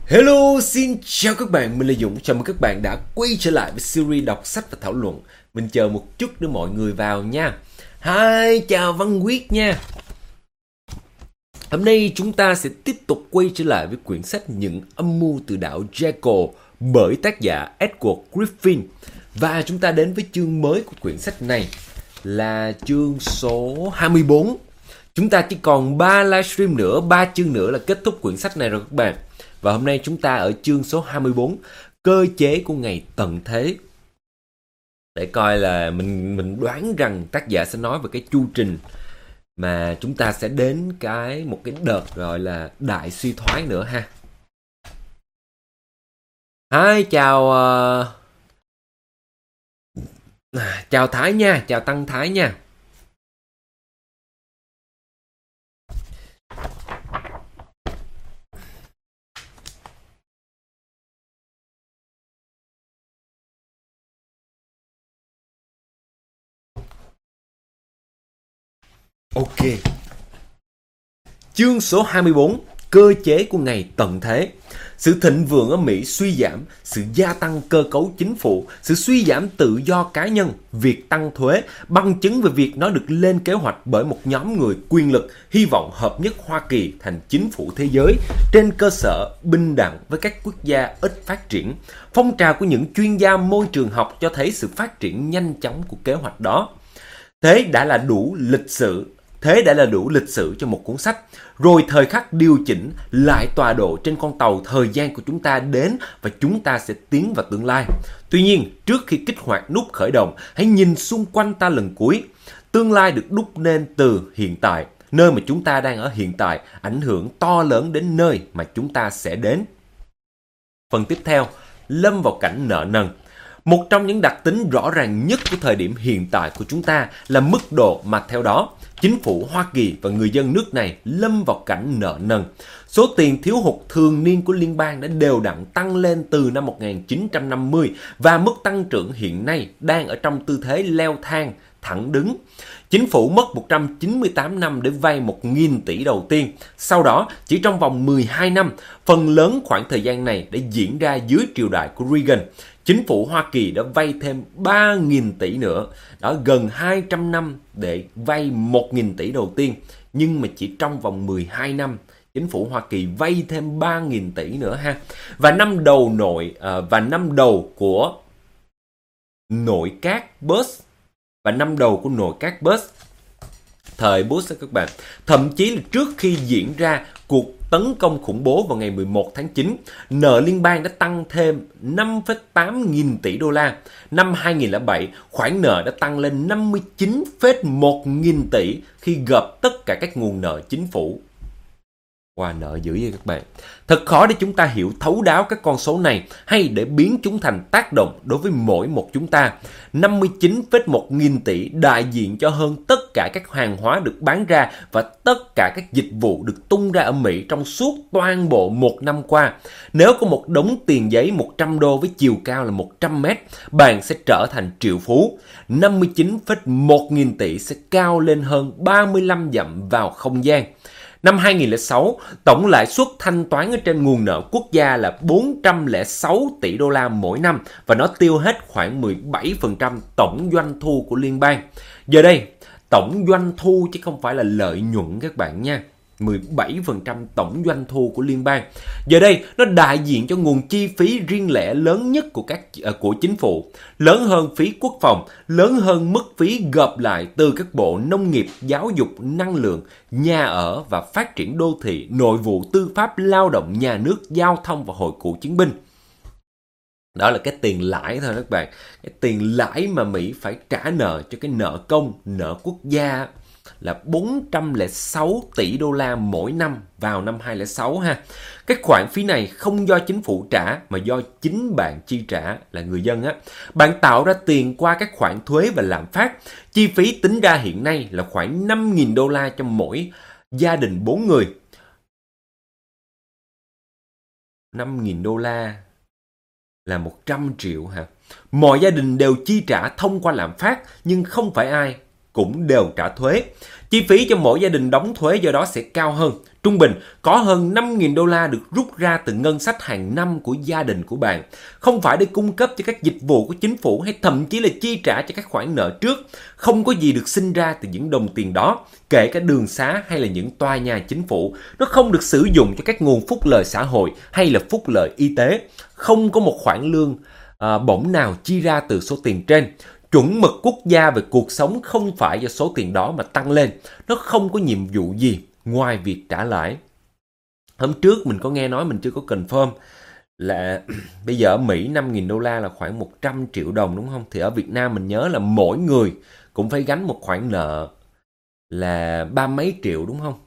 Hello, xin chào các bạn, mình là Dũng. Chào mừng các bạn đã quay trở lại với series đọc sách và thảo luận. Mình chờ một chút để mọi người vào nha. Hi, chào Văn Quyết nha. Hôm nay chúng ta sẽ tiếp tục quay trở lại với quyển sách Những âm mưu từ đảo Jekyll bởi tác giả Edward Griffin. Và chúng ta đến với chương mới của quyển sách này là chương số 24. Chúng ta chỉ còn 3 livestream nữa, 3 chương nữa là kết thúc quyển sách này rồi các bạn. Và hôm nay chúng ta ở chương số 24, cơ chế của ngày tận thế. Để coi là mình đoán rằng tác giả sẽ nói về cái chu trình mà chúng ta sẽ đến một cái đợt gọi là đại suy thoái nữa ha. Hi, chào Thái nha, chào Tăng Thái nha. Ok. Chương số 24, cơ chế của ngày tận thế. Sự thịnh vượng ở Mỹ suy giảm, sự gia tăng cơ cấu chính phủ, sự suy giảm tự do cá nhân, việc tăng thuế, bằng chứng về việc nó được lên kế hoạch bởi một nhóm người quyền lực hy vọng hợp nhất Hoa Kỳ thành chính phủ thế giới trên cơ sở bình đẳng với các quốc gia ít phát triển. Phong trào của những chuyên gia môi trường học cho thấy sự phát triển nhanh chóng của kế hoạch đó. Thế đã là đủ lịch sử cho một cuốn sách. Rồi thời khắc điều chỉnh lại tọa độ trên con tàu thời gian của chúng ta đến và chúng ta sẽ tiến vào tương lai. Tuy nhiên, trước khi kích hoạt nút khởi động, hãy nhìn xung quanh ta lần cuối. Tương lai được đúc nên từ hiện tại. Nơi mà chúng ta đang ở hiện tại ảnh hưởng to lớn đến nơi mà chúng ta sẽ đến. Phần tiếp theo, lâm vào cảnh nợ nần. Một trong những đặc tính rõ ràng nhất của thời điểm hiện tại của chúng ta là mức độ mà theo đó, chính phủ Hoa Kỳ và người dân nước này lâm vào cảnh nợ nần. Số tiền thiếu hụt thường niên của liên bang đã đều đặn tăng lên từ năm 1950 và mức tăng trưởng hiện nay đang ở trong tư thế leo thang thẳng đứng. Chính phủ mất 198 năm để vay 1.000 tỷ đầu tiên. Sau đó, chỉ trong vòng 12 năm, phần lớn khoảng thời gian này đã diễn ra dưới triều đại của Reagan. Chính phủ Hoa Kỳ đã vay thêm 3.000 tỷ nữa, đó gần 200 năm để vay 1.000 tỷ đầu tiên. Nhưng mà chỉ trong vòng 12 năm, chính phủ Hoa Kỳ vay thêm 3.000 tỷ nữa ha. Và năm đầu của nội các Bush, thời Bush đó các bạn, thậm chí là trước khi diễn ra cuộc tấn công khủng bố vào ngày 11 tháng 9, nợ liên bang đã tăng thêm 5,8 nghìn tỷ đô la. Năm 2007, khoản nợ đã tăng lên 59,1 nghìn tỷ khi gộp tất cả các nguồn nợ chính phủ. Wow, nợ dữ vậy các bạn. Thật khó để chúng ta hiểu thấu đáo các con số này hay để biến chúng thành tác động đối với mỗi một chúng ta. 59,1 nghìn tỷ đại diện cho hơn tất cả các hàng hóa được bán ra và tất cả các dịch vụ được tung ra ở Mỹ trong suốt toàn bộ một năm qua. Nếu có một đống tiền giấy 100 đô với chiều cao là 100 mét, bạn sẽ trở thành triệu phú. 59,1 nghìn tỷ sẽ cao lên hơn 35 dặm vào không gian. Năm 2006, tổng lãi suất thanh toán ở trên nguồn nợ quốc gia là 406 tỷ đô la mỗi năm và nó tiêu hết khoảng 17% tổng doanh thu của liên bang. Giờ đây, tổng doanh thu chứ không phải là lợi nhuận các bạn nha. 17% tổng doanh thu của liên bang. Giờ đây, nó đại diện cho nguồn chi phí riêng lẻ lớn nhất của chính phủ, lớn hơn phí quốc phòng, lớn hơn mức phí gộp lại từ các bộ nông nghiệp, giáo dục, năng lượng, nhà ở và phát triển đô thị, nội vụ, tư pháp, lao động, nhà nước, giao thông và hội cựu chiến binh. Đó là cái tiền lãi thôi các bạn. Cái tiền lãi mà Mỹ phải trả nợ cho cái nợ công, nợ quốc gia là 406 tỷ đô la mỗi năm vào năm 2006 ha. Cái khoản phí này không do chính phủ trả mà do chính bạn chi trả là người dân á. Bạn tạo ra tiền qua các khoản thuế và lạm phát. Chi phí tính ra hiện nay là khoảng 5.000 đô la cho mỗi gia đình 4 người. 5.000 đô la là 100 triệu hả? Mọi gia đình đều chi trả thông qua lạm phát nhưng không phải ai cũng đều trả thuế. Chi phí cho mỗi gia đình đóng thuế do đó sẽ cao hơn. Trung bình có hơn 5.000 đô la được rút ra từ ngân sách hàng năm của gia đình của bạn. Không phải để cung cấp cho các dịch vụ của chính phủ hay thậm chí là chi trả cho các khoản nợ trước. Không có gì được sinh ra từ những đồng tiền đó, kể cả đường xá hay là những tòa nhà chính phủ. Nó không được sử dụng cho các nguồn phúc lợi xã hội hay là phúc lợi y tế. Không có một khoản lương bổng nào chi ra từ số tiền trên. Chuẩn mực quốc gia về cuộc sống không phải do số tiền đó mà tăng lên. Nó không có nhiệm vụ gì ngoài việc trả lãi. Hôm trước mình có nghe nói, mình chưa có confirm, là bây giờ ở Mỹ 5.000 đô la là khoảng 100 triệu đồng đúng không? Thì ở Việt Nam mình nhớ là mỗi người cũng phải gánh một khoản nợ là 30 mấy triệu đúng không?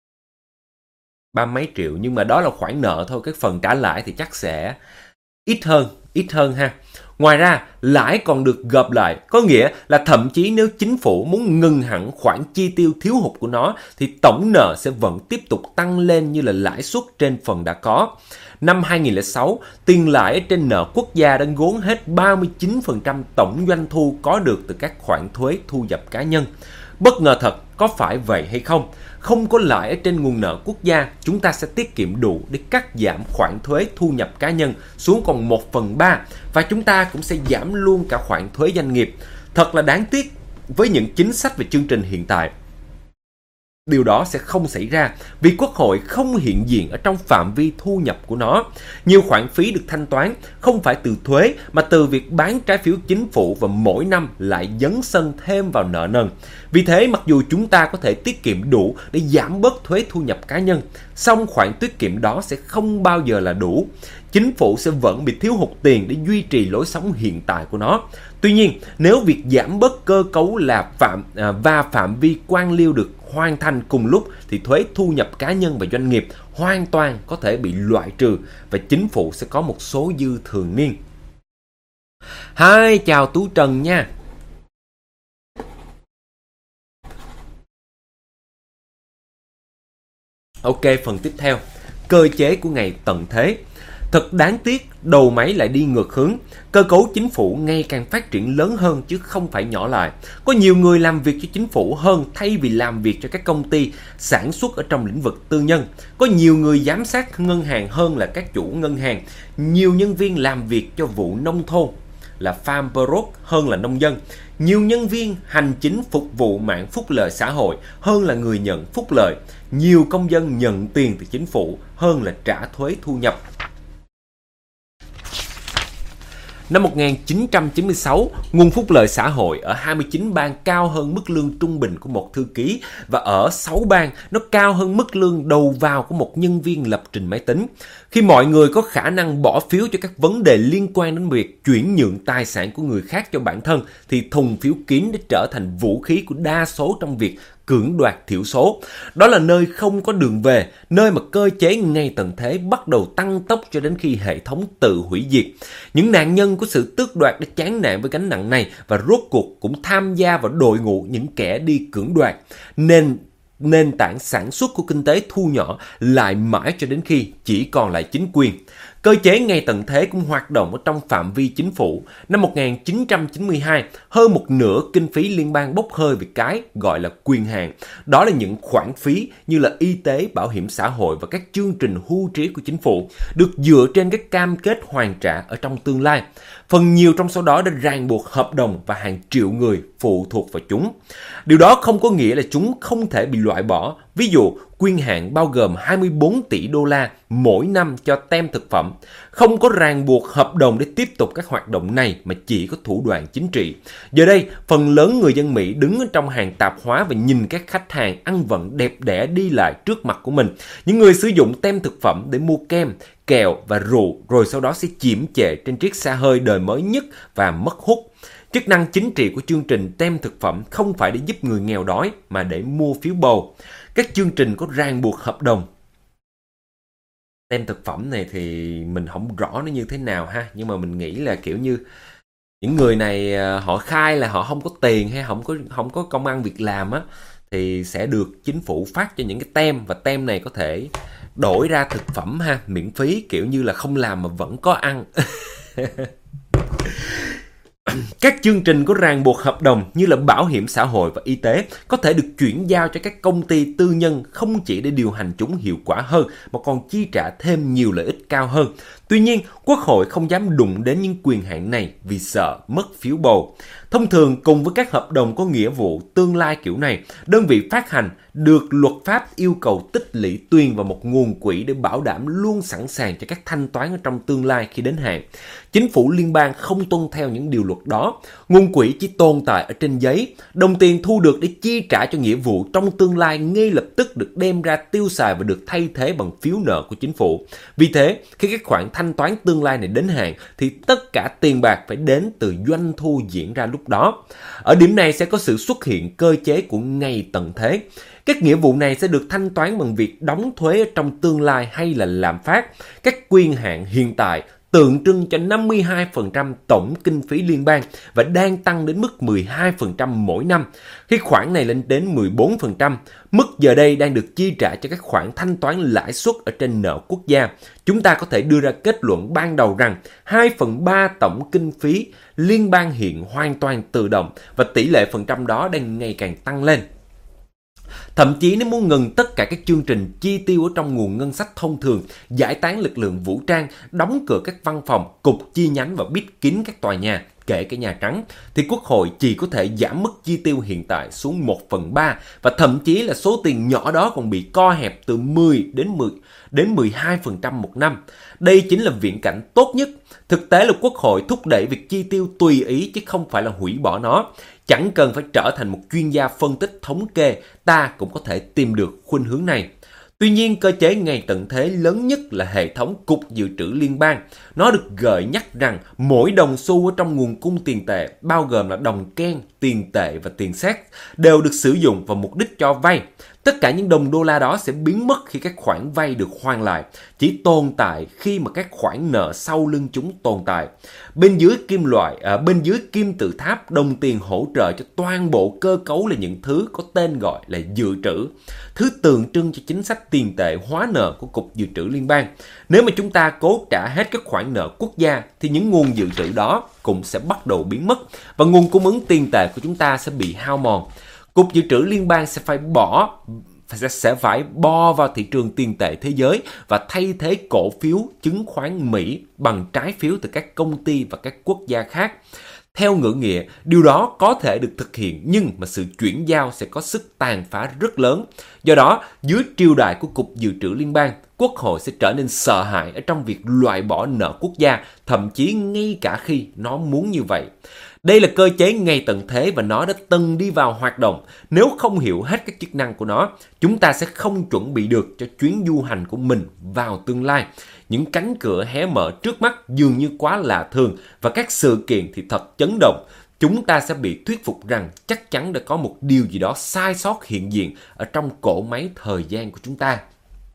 30 mấy triệu, nhưng mà đó là khoản nợ thôi, cái phần trả lãi thì chắc sẽ ít hơn ha. Ngoài ra, lãi còn được gộp lại, có nghĩa là thậm chí nếu chính phủ muốn ngừng hẳn khoản chi tiêu thiếu hụt của nó thì tổng nợ sẽ vẫn tiếp tục tăng lên như là lãi suất trên phần đã có. Năm 2006, tiền lãi trên nợ quốc gia đã ngốn hết 39% tổng doanh thu có được từ các khoản thuế thu nhập cá nhân. Bất ngờ thật, có phải vậy hay không? Không có lãi ở trên nguồn nợ quốc gia, chúng ta sẽ tiết kiệm đủ để cắt giảm khoản thuế thu nhập cá nhân xuống còn 1/3 và chúng ta cũng sẽ giảm luôn cả khoản thuế doanh nghiệp. Thật là đáng tiếc với những chính sách và chương trình hiện tại. Điều đó sẽ không xảy ra vì Quốc hội không hiện diện ở trong phạm vi thu nhập của nó. Nhiều khoản phí được thanh toán không phải từ thuế mà từ việc bán trái phiếu chính phủ và mỗi năm lại dấn sân thêm vào nợ nần. Vì thế mặc dù chúng ta có thể tiết kiệm đủ để giảm bớt thuế thu nhập cá nhân, song khoản tiết kiệm đó sẽ không bao giờ là đủ. Chính phủ sẽ vẫn bị thiếu hụt tiền để duy trì lối sống hiện tại của nó. Tuy nhiên, nếu việc giảm bớt cơ cấu và phạm vi quan liêu được hoàn thành cùng lúc thì thuế thu nhập cá nhân và doanh nghiệp hoàn toàn có thể bị loại trừ và chính phủ sẽ có một số dư thường niên. Hi, chào Tú Trần nha. Ok, phần tiếp theo, cơ chế của ngày tận thế. Thật đáng tiếc, đầu máy lại đi ngược hướng. Cơ cấu chính phủ ngày càng phát triển lớn hơn chứ không phải nhỏ lại. Có nhiều người làm việc cho chính phủ hơn thay vì làm việc cho các công ty sản xuất ở trong lĩnh vực tư nhân. Có nhiều người giám sát ngân hàng hơn là các chủ ngân hàng. Nhiều nhân viên làm việc cho vụ nông thôn là farm bureau hơn là nông dân. Nhiều nhân viên hành chính phục vụ mạng phúc lợi xã hội hơn là người nhận phúc lợi. Nhiều công dân nhận tiền từ chính phủ hơn là trả thuế thu nhập. Năm 1996, nguồn phúc lợi xã hội ở 29 bang cao hơn mức lương trung bình của một thư ký và ở 6 bang nó cao hơn mức lương đầu vào của một nhân viên lập trình máy tính. Khi mọi người có khả năng bỏ phiếu cho các vấn đề liên quan đến việc chuyển nhượng tài sản của người khác cho bản thân thì thùng phiếu kín đã trở thành vũ khí của đa số trong việc cưỡng đoạt thiểu số. Đó là nơi không có đường về, nơi mà cơ chế ngày tận thế bắt đầu tăng tốc cho đến khi hệ thống tự hủy diệt. Những nạn nhân của sự tước đoạt đã chán nản với gánh nặng này và rốt cuộc cũng tham gia vào đội ngũ những kẻ đi cưỡng đoạt. Nền tảng sản xuất của kinh tế thu nhỏ lại mãi cho đến khi chỉ còn lại chính quyền. Cơ chế ngày tận thế cũng hoạt động ở trong phạm vi chính phủ. Năm 1992, hơn một nửa kinh phí liên bang bốc hơi vì cái gọi là quyền hạn. Đó là những khoản phí như là y tế, bảo hiểm xã hội và các chương trình hưu trí của chính phủ được dựa trên các cam kết hoàn trả ở trong tương lai. Phần nhiều trong số đó đã ràng buộc hợp đồng và hàng triệu người phụ thuộc vào chúng. Điều đó không có nghĩa là chúng không thể bị loại bỏ. Ví dụ, quyền hạn bao gồm 24 tỷ đô la mỗi năm cho tem thực phẩm. Không có ràng buộc hợp đồng để tiếp tục các hoạt động này mà chỉ có thủ đoạn chính trị. Giờ đây, phần lớn người dân Mỹ đứng ở trong hàng tạp hóa và nhìn các khách hàng ăn vận đẹp đẽ đi lại trước mặt của mình. Những người sử dụng tem thực phẩm để mua kem, kẹo và rượu rồi sau đó sẽ chiếm trệ trên chiếc xe hơi đời mới nhất và mất hút. Chức năng chính trị của chương trình tem thực phẩm không phải để giúp người nghèo đói mà để mua phiếu bầu. Các chương trình có ràng buộc hợp đồng. Tem thực phẩm này thì mình không rõ nó như thế nào ha, nhưng mà mình nghĩ là kiểu như những người này họ khai là họ không có tiền hay không có công ăn việc làm á thì sẽ được chính phủ phát cho những cái tem và tem này có thể đổi ra thực phẩm ha, miễn phí, kiểu như là không làm mà vẫn có ăn. Các chương trình có ràng buộc hợp đồng như là bảo hiểm xã hội và y tế có thể được chuyển giao cho các công ty tư nhân không chỉ để điều hành chúng hiệu quả hơn mà còn chi trả thêm nhiều lợi ích cao hơn. Tuy nhiên, Quốc hội không dám đụng đến những quyền hạn này vì sợ mất phiếu bầu. Thông thường, cùng với các hợp đồng có nghĩa vụ tương lai kiểu này, đơn vị phát hành được luật pháp yêu cầu tích lũy tiền vào một nguồn quỹ để bảo đảm luôn sẵn sàng cho các thanh toán ở trong tương lai khi đến hạn. Chính phủ liên bang không tuân theo những điều luật đó. Nguồn quỹ chỉ tồn tại ở trên giấy. Đồng tiền thu được để chi trả cho nghĩa vụ trong tương lai ngay lập tức được đem ra tiêu xài và được thay thế bằng phiếu nợ của chính phủ. Vì thế, khi các khoản thanh toán tương lai này đến hạn thì tất cả tiền bạc phải đến từ doanh thu diễn ra lúc đó. Ở điểm này sẽ có sự xuất hiện cơ chế của ngày tận thế. Các nghĩa vụ này sẽ được thanh toán bằng việc đóng thuế ở trong tương lai hay là lạm phát. Các quyền hạn hiện tại tượng trưng cho 52% tổng kinh phí liên bang và đang tăng đến mức 12% mỗi năm. Khi khoản này lên đến 14%, mức giờ đây đang được chi trả cho các khoản thanh toán lãi suất ở trên nợ quốc gia. Chúng ta có thể đưa ra kết luận ban đầu rằng 2/3 tổng kinh phí liên bang hiện hoàn toàn tự động và tỷ lệ phần trăm đó đang ngày càng tăng lên. Thậm chí nếu muốn ngừng tất cả các chương trình chi tiêu ở trong nguồn ngân sách thông thường, giải tán lực lượng vũ trang, đóng cửa các văn phòng, cục chi nhánh và bít kín các tòa nhà, kể cả Nhà Trắng, thì Quốc hội chỉ có thể giảm mức chi tiêu hiện tại xuống 1/3 và thậm chí là số tiền nhỏ đó còn bị co hẹp từ 10 đến 12% một năm. Đây chính là viễn cảnh tốt nhất. Thực tế là Quốc hội thúc đẩy việc chi tiêu tùy ý chứ không phải là hủy bỏ nó. Chẳng cần phải trở thành một chuyên gia phân tích thống kê, ta cũng có thể tìm được khuynh hướng này. Tuy nhiên, cơ chế ngày tận thế lớn nhất là hệ thống Cục Dự trữ Liên bang. Nó được gợi nhắc rằng mỗi đồng xu ở trong nguồn cung tiền tệ, bao gồm là đồng Ken, tiền tệ và tiền sét, đều được sử dụng vào mục đích cho vay. Tất cả những đồng đô la đó sẽ biến mất khi các khoản vay được hoàn lại, chỉ tồn tại khi mà các khoản nợ sau lưng chúng tồn tại. Bên dưới kim tự tháp, đồng tiền hỗ trợ cho toàn bộ cơ cấu là những thứ có tên gọi là dự trữ, thứ tượng trưng cho chính sách tiền tệ hóa nợ của Cục Dự trữ Liên bang. Nếu mà chúng ta cố trả hết các khoản nợ quốc gia thì những nguồn dự trữ đó cũng sẽ bắt đầu biến mất và nguồn cung ứng tiền tệ của chúng ta sẽ bị hao mòn. Cục Dự trữ Liên bang sẽ phải bo vào thị trường tiền tệ thế giới và thay thế cổ phiếu chứng khoán Mỹ bằng trái phiếu từ các công ty và các quốc gia khác. Theo ngữ nghĩa, điều đó có thể được thực hiện nhưng mà sự chuyển giao sẽ có sức tàn phá rất lớn. Do đó, dưới triều đại của Cục Dự trữ Liên bang, Quốc hội sẽ trở nên sợ hãi ở trong việc loại bỏ nợ quốc gia, thậm chí ngay cả khi nó muốn như vậy. Đây là cơ chế ngày tận thế và nó đã từng đi vào hoạt động. Nếu không hiểu hết các chức năng của nó, chúng ta sẽ không chuẩn bị được cho chuyến du hành của mình vào tương lai. Những cánh cửa hé mở trước mắt dường như quá lạ thường và các sự kiện thì thật chấn động. Chúng ta sẽ bị thuyết phục rằng chắc chắn đã có một điều gì đó sai sót hiện diện ở trong cỗ máy thời gian của chúng ta.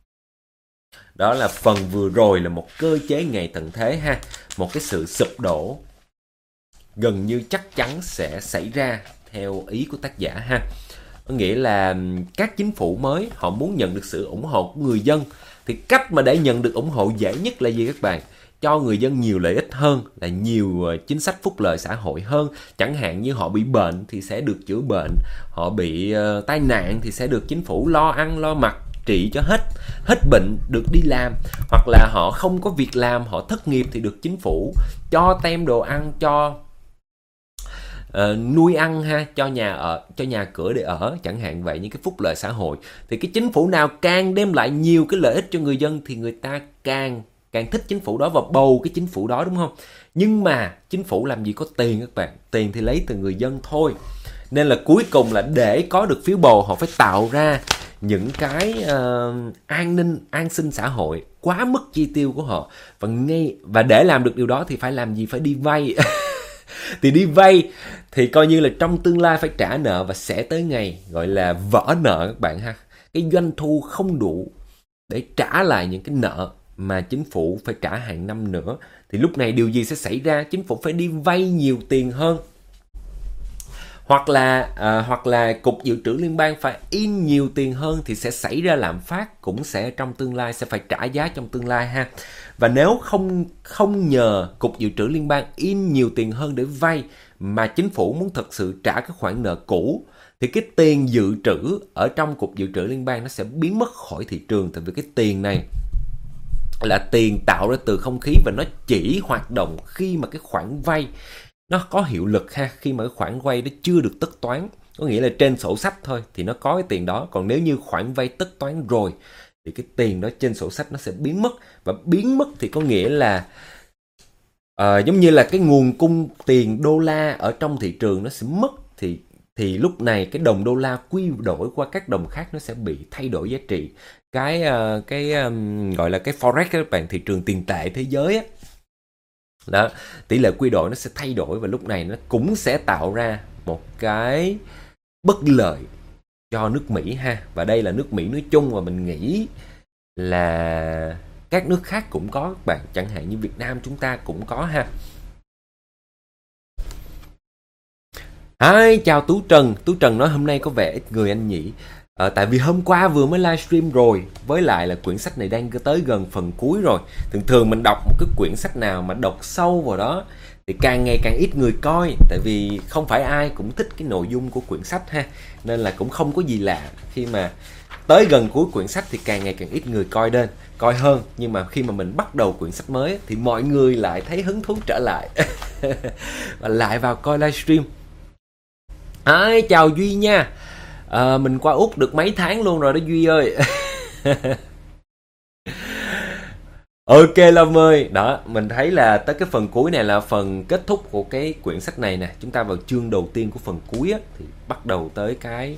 Đó là phần vừa rồi là một cơ chế ngày tận thế ha. Một cái sự sụp đổ gần như chắc chắn sẽ xảy ra theo ý của tác giả ha. Có nghĩa là các chính phủ mới họ muốn nhận được sự ủng hộ của người dân thì cách mà để nhận được ủng hộ dễ nhất là gì các bạn? Cho người dân nhiều lợi ích hơn, là nhiều chính sách phúc lợi xã hội hơn. Chẳng hạn như họ bị bệnh thì sẽ được chữa bệnh, họ bị tai nạn thì sẽ được chính phủ lo ăn lo mặc, trị cho hết bệnh được đi làm, hoặc là họ không có việc làm, họ thất nghiệp thì được chính phủ cho tem đồ ăn, cho nuôi ăn ha, cho nhà cửa để ở, chẳng hạn vậy, những cái phúc lợi xã hội. Thì cái chính phủ nào càng đem lại nhiều cái lợi ích cho người dân thì người ta càng thích chính phủ đó và bầu cái chính phủ đó, đúng không? Nhưng mà chính phủ làm gì có tiền các bạn, tiền thì lấy từ người dân thôi. Nên là cuối cùng là để có được phiếu bầu họ phải tạo ra những cái an sinh xã hội quá mức chi tiêu của họ, và để làm được điều đó thì phải làm gì? Phải đi vay. Thì đi vay thì coi như là trong tương lai phải trả nợ và sẽ tới ngày gọi là vỡ nợ các bạn ha. Cái doanh thu không đủ để trả lại những cái nợ mà chính phủ phải trả hàng năm nữa. Thì lúc này điều gì sẽ xảy ra? Chính phủ phải đi vay nhiều tiền hơn. hoặc là Cục Dự trữ Liên bang phải in nhiều tiền hơn thì sẽ xảy ra lạm phát, cũng sẽ trong tương lai sẽ phải trả giá trong tương lai ha. Và nếu không nhờ Cục Dự trữ Liên bang in nhiều tiền hơn để vay mà chính phủ muốn thực sự trả các khoản nợ cũ, thì cái tiền dự trữ ở trong Cục Dự trữ Liên bang nó sẽ biến mất khỏi thị trường. Tại vì cái tiền này là tiền tạo ra từ không khí và nó chỉ hoạt động khi mà cái khoản vay nó có hiệu lực ha, khi mà cái khoản vay nó chưa được tất toán, có nghĩa là trên sổ sách thôi thì nó có cái tiền đó, còn nếu như khoản vay tất toán rồi thì cái tiền đó trên sổ sách nó sẽ biến mất. Và biến mất thì có nghĩa là giống như là cái nguồn cung tiền đô la ở trong thị trường nó sẽ mất, thì lúc này cái đồng đô la quy đổi qua các đồng khác nó sẽ bị thay đổi giá trị. Cái gọi là cái forex, các bạn, thị trường tiền tệ thế giới á, đó, tỷ lệ quy đổi nó sẽ thay đổi và lúc này nó cũng sẽ tạo ra một cái bất lợi cho nước Mỹ ha. Và đây là nước Mỹ nói chung, và mình nghĩ là các nước khác cũng có các bạn, chẳng hạn như Việt Nam chúng ta cũng có ha. Hi, chào Tú Trần. Tú Trần nói hôm nay có vẻ ít người anh nhỉ. Tại vì hôm qua vừa mới livestream rồi, với lại là quyển sách này đang tới gần phần cuối rồi. Thường mình đọc một cái quyển sách nào mà đọc sâu vào đó thì càng ngày càng ít người coi, tại vì không phải ai cũng thích cái nội dung của quyển sách ha, nên là cũng không có gì lạ khi mà tới gần cuối quyển sách thì càng ngày càng ít người coi hơn. Nhưng mà khi mà mình bắt đầu quyển sách mới thì mọi người lại thấy hứng thú trở lại và lại vào coi livestream. Chào Duy nha. Mình qua Úc được mấy tháng luôn rồi đó Duy ơi. Ok Lâm ơi. Đó, mình thấy là tới cái phần cuối này là phần kết thúc của cái quyển sách này nè. Chúng ta vào chương đầu tiên của phần cuối á, thì bắt đầu tới cái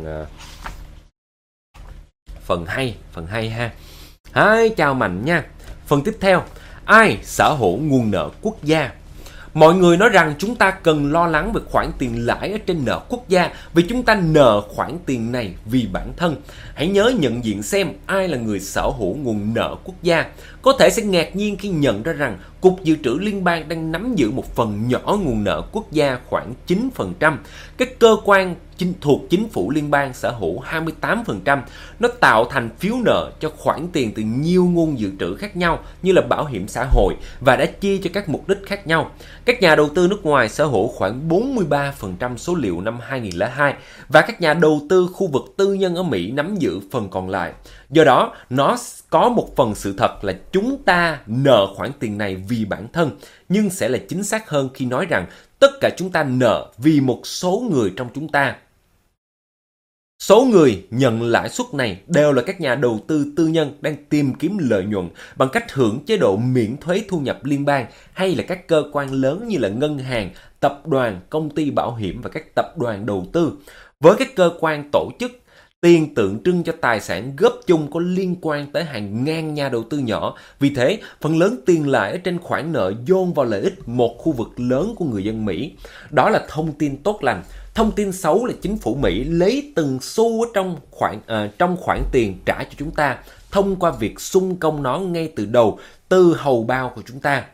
phần hay ha. Chào Mạnh nha. Phần tiếp theo, ai sở hữu nguồn nợ quốc gia? Mọi người nói rằng chúng ta cần lo lắng về khoản tiền lãi ở trên nợ quốc gia vì chúng ta nợ khoản tiền này vì bản thân. Hãy nhớ nhận diện xem ai là người sở hữu nguồn nợ quốc gia. Có thể sẽ ngạc nhiên khi nhận ra rằng Cục Dự trữ Liên bang đang nắm giữ một phần nhỏ nguồn nợ quốc gia khoảng 9%. Các cơ quan thuộc chính phủ liên bang sở hữu 28%. Nó tạo thành phiếu nợ cho khoản tiền từ nhiều nguồn dự trữ khác nhau như là bảo hiểm xã hội và đã chia cho các mục đích khác nhau. Các nhà đầu tư nước ngoài sở hữu khoảng 43% số liệu năm 2002 và các nhà đầu tư khu vực tư nhân ở Mỹ nắm giữ phần còn lại. Do đó, nó có một phần sự thật là chúng ta nợ khoản tiền này vì bản thân, nhưng sẽ là chính xác hơn khi nói rằng tất cả chúng ta nợ vì một số người trong chúng ta. Số người nhận lãi suất này đều là các nhà đầu tư tư nhân đang tìm kiếm lợi nhuận bằng cách hưởng chế độ miễn thuế thu nhập liên bang, hay là các cơ quan lớn như là ngân hàng, tập đoàn, công ty bảo hiểm và các tập đoàn đầu tư. Với các cơ quan tổ chức, tiền tượng trưng cho tài sản góp chung có liên quan tới hàng ngàn nhà đầu tư nhỏ. Vì thế, phần lớn tiền lãi ở trên khoản nợ dồn vào lợi ích một khu vực lớn của người dân Mỹ. Đó là thông tin tốt lành. Thông tin xấu là chính phủ Mỹ lấy từng xu ở trong khoản tiền trả cho chúng ta thông qua việc xung công nó ngay từ đầu, từ hầu bao của chúng ta.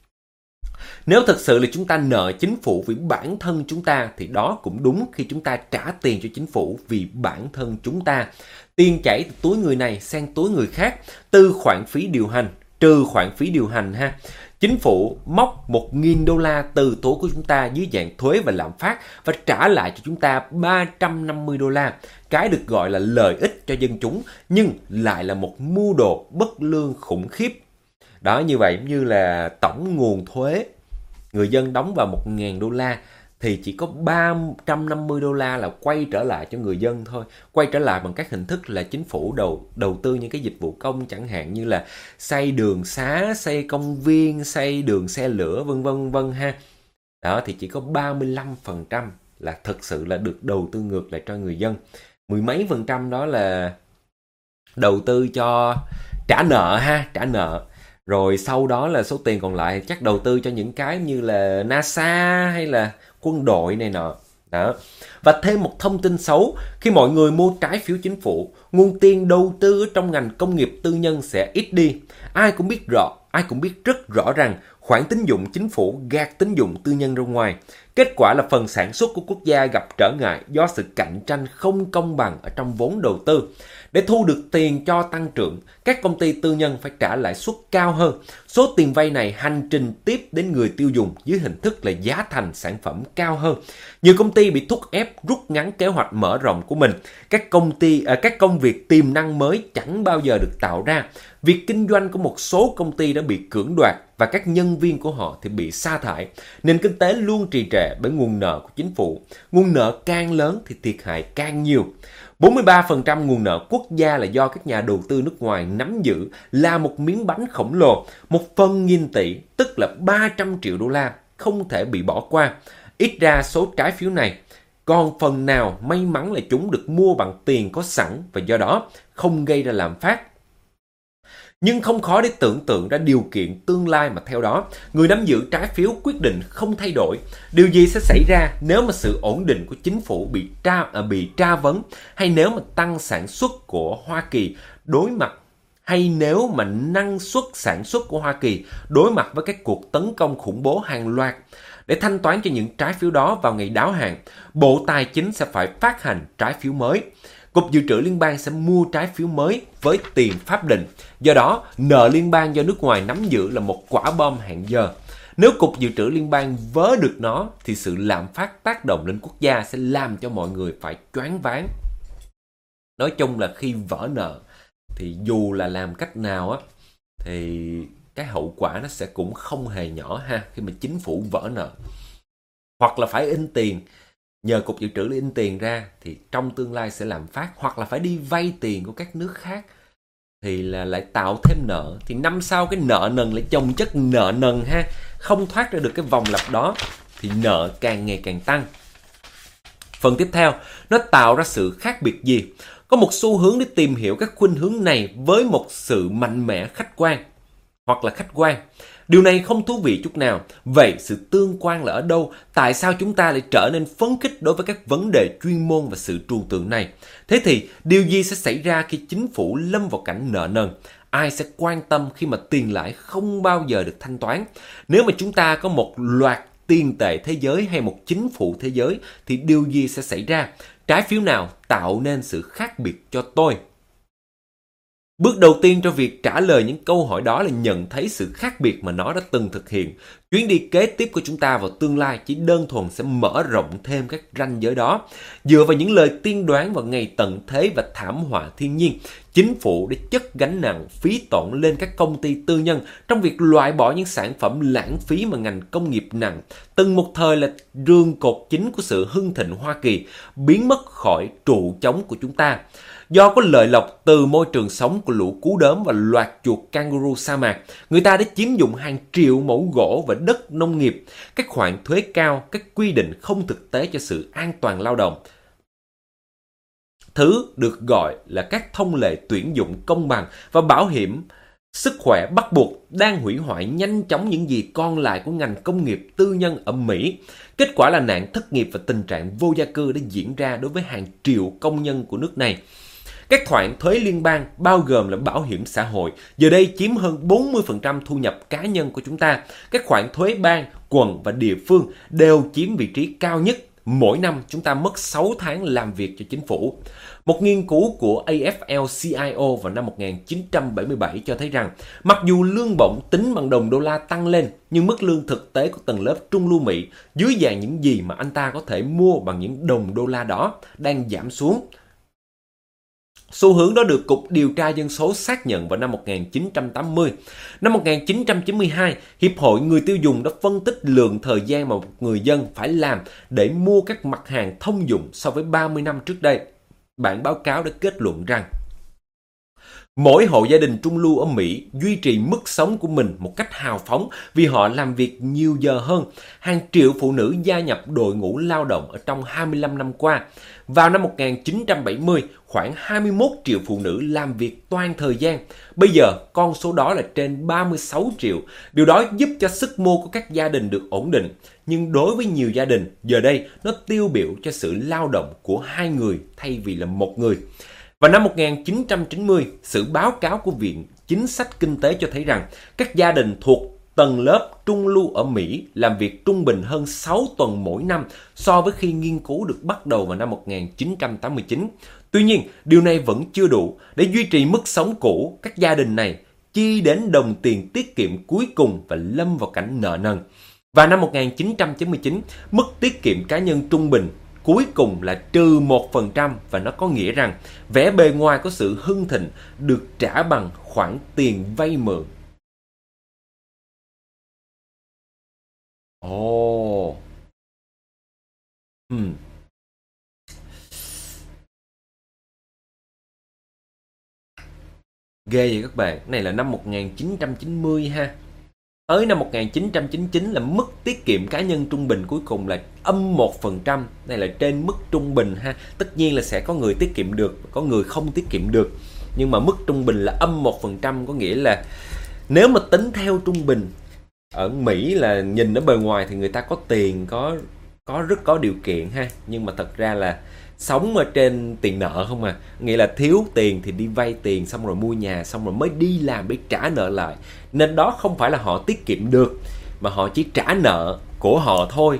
Nếu thật sự là chúng ta nợ chính phủ vì bản thân chúng ta thì đó cũng đúng khi chúng ta trả tiền cho chính phủ vì bản thân chúng ta. Tiền chảy từ túi người này sang túi người khác, từ khoản phí điều hành, trừ khoản phí điều hành ha. Chính phủ móc 1.000 đô la từ túi của chúng ta dưới dạng thuế và lạm phát và trả lại cho chúng ta 350 đô la. Cái được gọi là lợi ích cho dân chúng nhưng lại là một mưu đồ bất lương khủng khiếp. Đó, như vậy như là tổng nguồn thuế người dân đóng vào 1.000 đô la thì chỉ có 350 đô la là quay trở lại cho người dân thôi. Quay trở lại bằng các hình thức là chính phủ đầu tư những cái dịch vụ công, chẳng hạn như là xây đường xá, xây công viên, xây đường xe lửa vân vân ha. Đó thì chỉ có 35% là thực sự là được đầu tư ngược lại cho người dân. Mười mấy % đó là đầu tư cho trả nợ ha, trả nợ. Rồi sau đó là số tiền còn lại chắc đầu tư cho những cái như là NASA hay là quân đội này nọ. Đó. Và thêm một thông tin xấu, khi mọi người mua trái phiếu chính phủ, nguồn tiền đầu tư trong ngành công nghiệp tư nhân sẽ ít đi. Ai cũng biết rất rõ rằng khoản tín dụng chính phủ gạt tín dụng tư nhân ra ngoài. Kết quả là phần sản xuất của quốc gia gặp trở ngại do sự cạnh tranh không công bằng ở trong vốn đầu tư. Để thu được tiền cho tăng trưởng, các công ty tư nhân phải trả lãi suất cao hơn. Số tiền vay này hành trình tiếp đến người tiêu dùng dưới hình thức là giá thành sản phẩm cao hơn. Nhiều công ty bị thúc ép rút ngắn kế hoạch mở rộng của mình. Các công việc tiềm năng mới chẳng bao giờ được tạo ra. Việc kinh doanh của một số công ty đã bị cưỡng đoạt và các nhân viên của họ thì bị sa thải. Nền kinh tế luôn trì trệ bởi nguồn nợ của chính phủ. Nguồn nợ càng lớn thì thiệt hại càng nhiều. 43% nguồn nợ quốc gia là do các nhà đầu tư nước ngoài nắm giữ, là một miếng bánh khổng lồ, 1/1000 tỷ, tức là 300 triệu đô la, không thể bị bỏ qua. Ít ra số trái phiếu này còn phần nào may mắn là chúng được mua bằng tiền có sẵn và do đó không gây ra lạm phát. Nhưng không khó để tưởng tượng ra điều kiện tương lai mà theo đó, người nắm giữ trái phiếu quyết định không thay đổi. Điều gì sẽ xảy ra nếu mà sự ổn định của chính phủ bị tra vấn, hay nếu mà tăng sản xuất của Hoa Kỳ nếu mà năng suất sản xuất của Hoa Kỳ đối mặt với các cuộc tấn công khủng bố hàng loạt. Để thanh toán cho những trái phiếu đó vào ngày đáo hạn, Bộ Tài chính sẽ phải phát hành trái phiếu mới. Cục Dự trữ Liên bang sẽ mua trái phiếu mới với tiền pháp định. Do đó, nợ liên bang do nước ngoài nắm giữ là một quả bom hẹn giờ. Nếu Cục Dự trữ Liên bang vớ được nó, thì sự lạm phát tác động lên quốc gia sẽ làm cho mọi người phải choáng váng. Nói chung là khi vỡ nợ, thì dù là làm cách nào á, thì cái hậu quả nó sẽ cũng không hề nhỏ ha, khi mà chính phủ vỡ nợ. Hoặc là phải in tiền, nhờ Cục Dự trữ in tiền ra thì trong tương lai sẽ lạm phát, hoặc là phải đi vay tiền của các nước khác thì là lại tạo thêm nợ, thì năm sau cái nợ nần lại chồng chất nợ nần ha, không thoát ra được cái vòng lặp đó thì nợ càng ngày càng tăng. Phần tiếp theo, nó tạo ra sự khác biệt gì? Có một xu hướng để tìm hiểu các khuynh hướng này với một sự mạnh mẽ khách quan hoặc là khách quan. Điều này không thú vị chút nào. Vậy sự tương quan là ở đâu? Tại sao chúng ta lại trở nên phấn khích đối với các vấn đề chuyên môn và sự trừu tượng này? Thế thì điều gì sẽ xảy ra khi chính phủ lâm vào cảnh nợ nần? Ai sẽ quan tâm khi mà tiền lãi không bao giờ được thanh toán? Nếu mà chúng ta có một loạt tiền tệ thế giới hay một chính phủ thế giới thì điều gì sẽ xảy ra? Trái phiếu nào tạo nên sự khác biệt cho tôi? Bước đầu tiên cho việc trả lời những câu hỏi đó là nhận thấy sự khác biệt mà nó đã từng thực hiện. Chuyến đi kế tiếp của chúng ta vào tương lai chỉ đơn thuần sẽ mở rộng thêm các ranh giới đó. Dựa vào những lời tiên đoán vào ngày tận thế và thảm họa thiên nhiên, chính phủ đã chất gánh nặng phí tổn lên các công ty tư nhân trong việc loại bỏ những sản phẩm lãng phí mà ngành công nghiệp nặng, từng một thời là rường cột chính của sự hưng thịnh Hoa Kỳ, biến mất khỏi trụ trống của chúng ta. Do có lợi lộc từ môi trường sống của lũ cú đớm và loạt chuột kangaroo sa mạc, người ta đã chiếm dụng hàng triệu mẫu gỗ và đất nông nghiệp, các khoản thuế cao, các quy định không thực tế cho sự an toàn lao động. Thứ được gọi là các thông lệ tuyển dụng công bằng và bảo hiểm sức khỏe bắt buộc đang hủy hoại nhanh chóng những gì còn lại của ngành công nghiệp tư nhân ở Mỹ. Kết quả là nạn thất nghiệp và tình trạng vô gia cư đã diễn ra đối với hàng triệu công nhân của nước này. Các khoản thuế liên bang bao gồm là bảo hiểm xã hội, giờ đây chiếm hơn 40% thu nhập cá nhân của chúng ta. Các khoản thuế bang, quận và địa phương đều chiếm vị trí cao nhất. Mỗi năm chúng ta mất 6 tháng làm việc cho chính phủ. Một nghiên cứu của AFL-CIO vào năm 1977 cho thấy rằng mặc dù lương bổng tính bằng đồng đô la tăng lên, nhưng mức lương thực tế của tầng lớp trung lưu Mỹ dưới dạng những gì mà anh ta có thể mua bằng những đồng đô la đó đang giảm xuống. Xu hướng đó được Cục Điều tra Dân số xác nhận vào năm 1980. Năm 1992, Hiệp hội Người tiêu dùng đã phân tích lượng thời gian mà một người dân phải làm để mua các mặt hàng thông dụng so với 30 năm trước đây. Bản báo cáo đã kết luận rằng mỗi hộ gia đình trung lưu ở Mỹ duy trì mức sống của mình một cách hào phóng vì họ làm việc nhiều giờ hơn. Hàng triệu phụ nữ gia nhập đội ngũ lao động ở trong 25 năm qua. Vào năm 1970, khoảng 21 triệu phụ nữ làm việc toàn thời gian. Bây giờ, con số đó là trên 36 triệu. Điều đó giúp cho sức mua của các gia đình được ổn định. Nhưng đối với nhiều gia đình, giờ đây nó tiêu biểu cho sự lao động của hai người thay vì là một người. Vào năm 1990, sự báo cáo của Viện Chính sách Kinh tế cho thấy rằng các gia đình thuộc tầng lớp trung lưu ở Mỹ làm việc trung bình hơn 6 tuần mỗi năm so với khi nghiên cứu được bắt đầu vào năm 1989. Tuy nhiên, điều này vẫn chưa đủ. Để duy trì mức sống cũ, các gia đình này chi đến đồng tiền tiết kiệm cuối cùng và lâm vào cảnh nợ nần. Và năm 1999, mức tiết kiệm cá nhân trung bình cuối cùng là trừ 1%, và nó có nghĩa rằng vẻ bề ngoài có sự hưng thịnh được trả bằng khoản tiền vay mượn. Ồ. Ghê vậy các bạn. Này là năm 1990 ha. Tới năm 1999 là mức tiết kiệm cá nhân trung bình cuối cùng là âm 1%. Đây là trên mức trung bình ha. Tất nhiên là sẽ có người tiết kiệm được, có người không tiết kiệm được. Nhưng mà mức trung bình là âm 1%, có nghĩa là nếu mà tính theo trung bình ở Mỹ là nhìn ở bề ngoài thì người ta có tiền, có rất có điều kiện ha. Nhưng mà thật ra là sống ở trên tiền nợ không à. Nghĩa là thiếu tiền thì đi vay tiền, xong rồi mua nhà, xong rồi mới đi làm để trả nợ lại. Nên đó không phải là họ tiết kiệm được, mà họ chỉ trả nợ của họ thôi.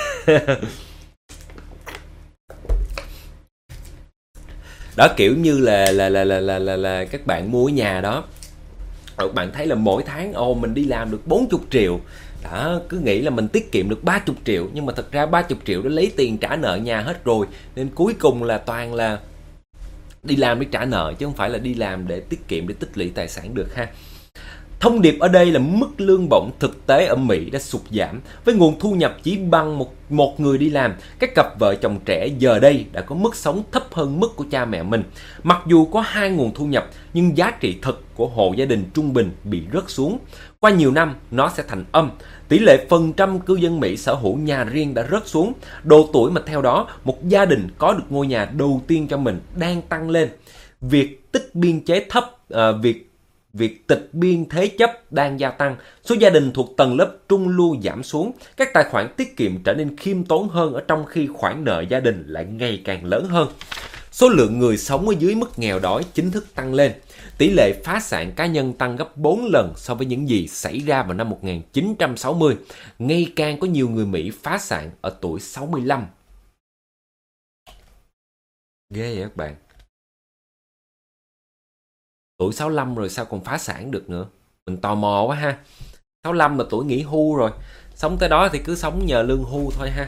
Đó, kiểu như là các bạn mua nhà đó, bạn thấy là mỗi tháng mình đi làm được 40 triệu. Đó, cứ nghĩ là mình tiết kiệm được 30 triệu, nhưng mà thật ra 30 triệu đó lấy tiền trả nợ nhà hết rồi. Nên cuối cùng là toàn là đi làm để trả nợ, chứ không phải là đi làm để tiết kiệm, để tích lũy tài sản được ha. Thông điệp ở đây là mức lương bổng thực tế ở Mỹ đã sụt giảm. Với nguồn thu nhập chỉ bằng một người đi làm, các cặp vợ chồng trẻ giờ đây đã có mức sống thấp hơn mức của cha mẹ mình. Mặc dù có hai nguồn thu nhập, nhưng giá trị thực của hộ gia đình trung bình bị rớt xuống. Qua nhiều năm, nó sẽ thành âm. Tỷ lệ phần trăm cư dân Mỹ sở hữu nhà riêng đã rớt xuống. Độ tuổi mà theo đó, một gia đình có được ngôi nhà đầu tiên cho mình đang tăng lên. Việc tích biên chế thấp, việc tịch biên thế chấp đang gia tăng, số gia đình thuộc tầng lớp trung lưu giảm xuống, các tài khoản tiết kiệm trở nên khiêm tốn hơn, ở trong khi khoản nợ gia đình lại ngày càng lớn hơn. Số lượng người sống ở dưới mức nghèo đói chính thức tăng lên. Tỷ lệ phá sản cá nhân tăng gấp 4 lần so với những gì xảy ra vào năm 1960. Ngày càng có nhiều người Mỹ phá sản ở tuổi 65. Ghê vậy các bạn. Tuổi 65 rồi sao còn phá sản được nữa? Mình tò mò quá ha. 65 là tuổi nghỉ hưu rồi. Sống tới đó thì cứ sống nhờ lương hưu thôi ha.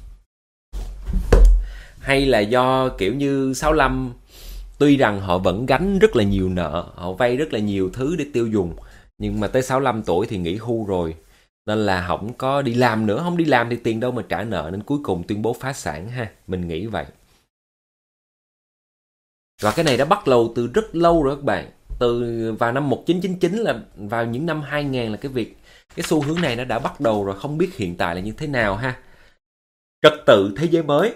Hay là do kiểu như 65, tuy rằng họ vẫn gánh rất là nhiều nợ, họ vay rất là nhiều thứ để tiêu dùng, nhưng mà tới 65 tuổi thì nghỉ hưu rồi, nên là không có đi làm nữa. Không đi làm thì tiền đâu mà trả nợ, nên cuối cùng tuyên bố phá sản ha. Mình nghĩ vậy. Và cái này đã bắt đầu từ rất lâu rồi các bạn. Từ vào năm 1999 là vào những năm 2000 là cái xu hướng này nó đã bắt đầu rồi, không biết hiện tại là như thế nào ha. Trật tự thế giới mới.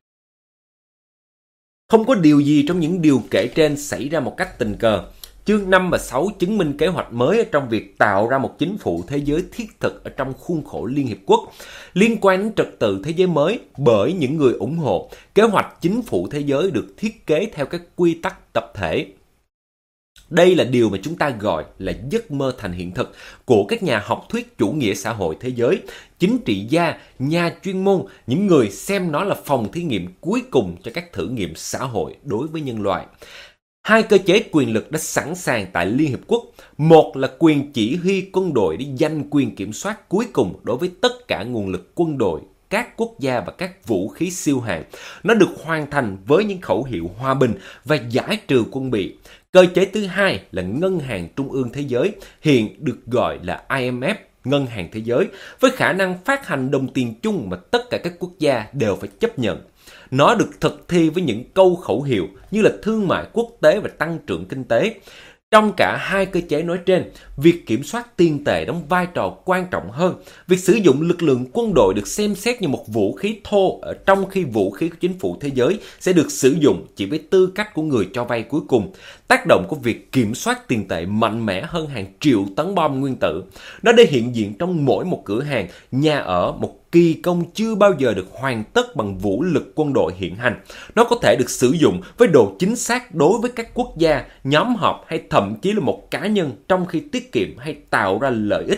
Không có điều gì trong những điều kể trên xảy ra một cách tình cờ. Chương 5 và 6 chứng minh kế hoạch mới trong việc tạo ra một chính phủ thế giới thiết thực ở trong khuôn khổ Liên Hiệp Quốc. Liên quan đến trật tự thế giới mới bởi những người ủng hộ, kế hoạch chính phủ thế giới được thiết kế theo các quy tắc tập thể. Đây là điều mà chúng ta gọi là giấc mơ thành hiện thực của các nhà học thuyết chủ nghĩa xã hội thế giới, chính trị gia, nhà chuyên môn, những người xem nó là phòng thí nghiệm cuối cùng cho các thử nghiệm xã hội đối với nhân loại. Hai cơ chế quyền lực đã sẵn sàng tại Liên Hiệp Quốc. Một là quyền chỉ huy quân đội để giành quyền kiểm soát cuối cùng đối với tất cả nguồn lực quân đội, các quốc gia và các vũ khí siêu hạng. Nó được hoàn thành với những khẩu hiệu hòa bình và giải trừ quân bị. Cơ chế thứ hai là Ngân hàng Trung ương Thế giới, hiện được gọi là IMF, Ngân hàng Thế giới, với khả năng phát hành đồng tiền chung mà tất cả các quốc gia đều phải chấp nhận. Nó được thực thi với những câu khẩu hiệu như là thương mại quốc tế và tăng trưởng kinh tế. Trong cả hai cơ chế nói trên, việc kiểm soát tiền tệ đóng vai trò quan trọng hơn. Việc sử dụng lực lượng quân đội được xem xét như một vũ khí thô, ở trong khi vũ khí của chính phủ thế giới sẽ được sử dụng chỉ với tư cách của người cho vay cuối cùng. Tác động của việc kiểm soát tiền tệ mạnh mẽ hơn hàng triệu tấn bom nguyên tử. Nó đã hiện diện trong mỗi một cửa hàng, nhà ở, một kỳ công chưa bao giờ được hoàn tất bằng vũ lực quân đội hiện hành. Nó có thể được sử dụng với độ chính xác đối với các quốc gia, nhóm họp hay thậm chí là một cá nhân trong khi tiết kiệm hay tạo ra lợi ích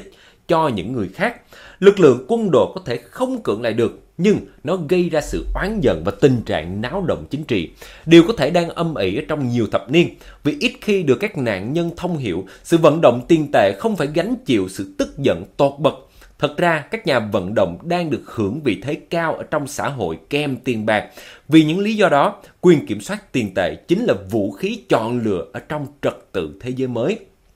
cho những người khác. Lực lượng quân đội có thể không cưỡng lại được, nhưng nó gây ra sự oán giận và tình trạng náo động chính trị. Điều có thể đang âm ỉ ở trong nhiều thập niên, vì ít khi được các nạn nhân thông hiểu sự vận động tiền tệ không phải gánh chịu sự tức giận tột bậc. Thật ra, các nhà vận động đang được hưởng vị thế cao ở trong xã hội kèm tiền bạc. Vì những lý do đó, quyền kiểm soát tiền tệ chính là vũ khí chọn lựa ở trong trật tự thế giới mới.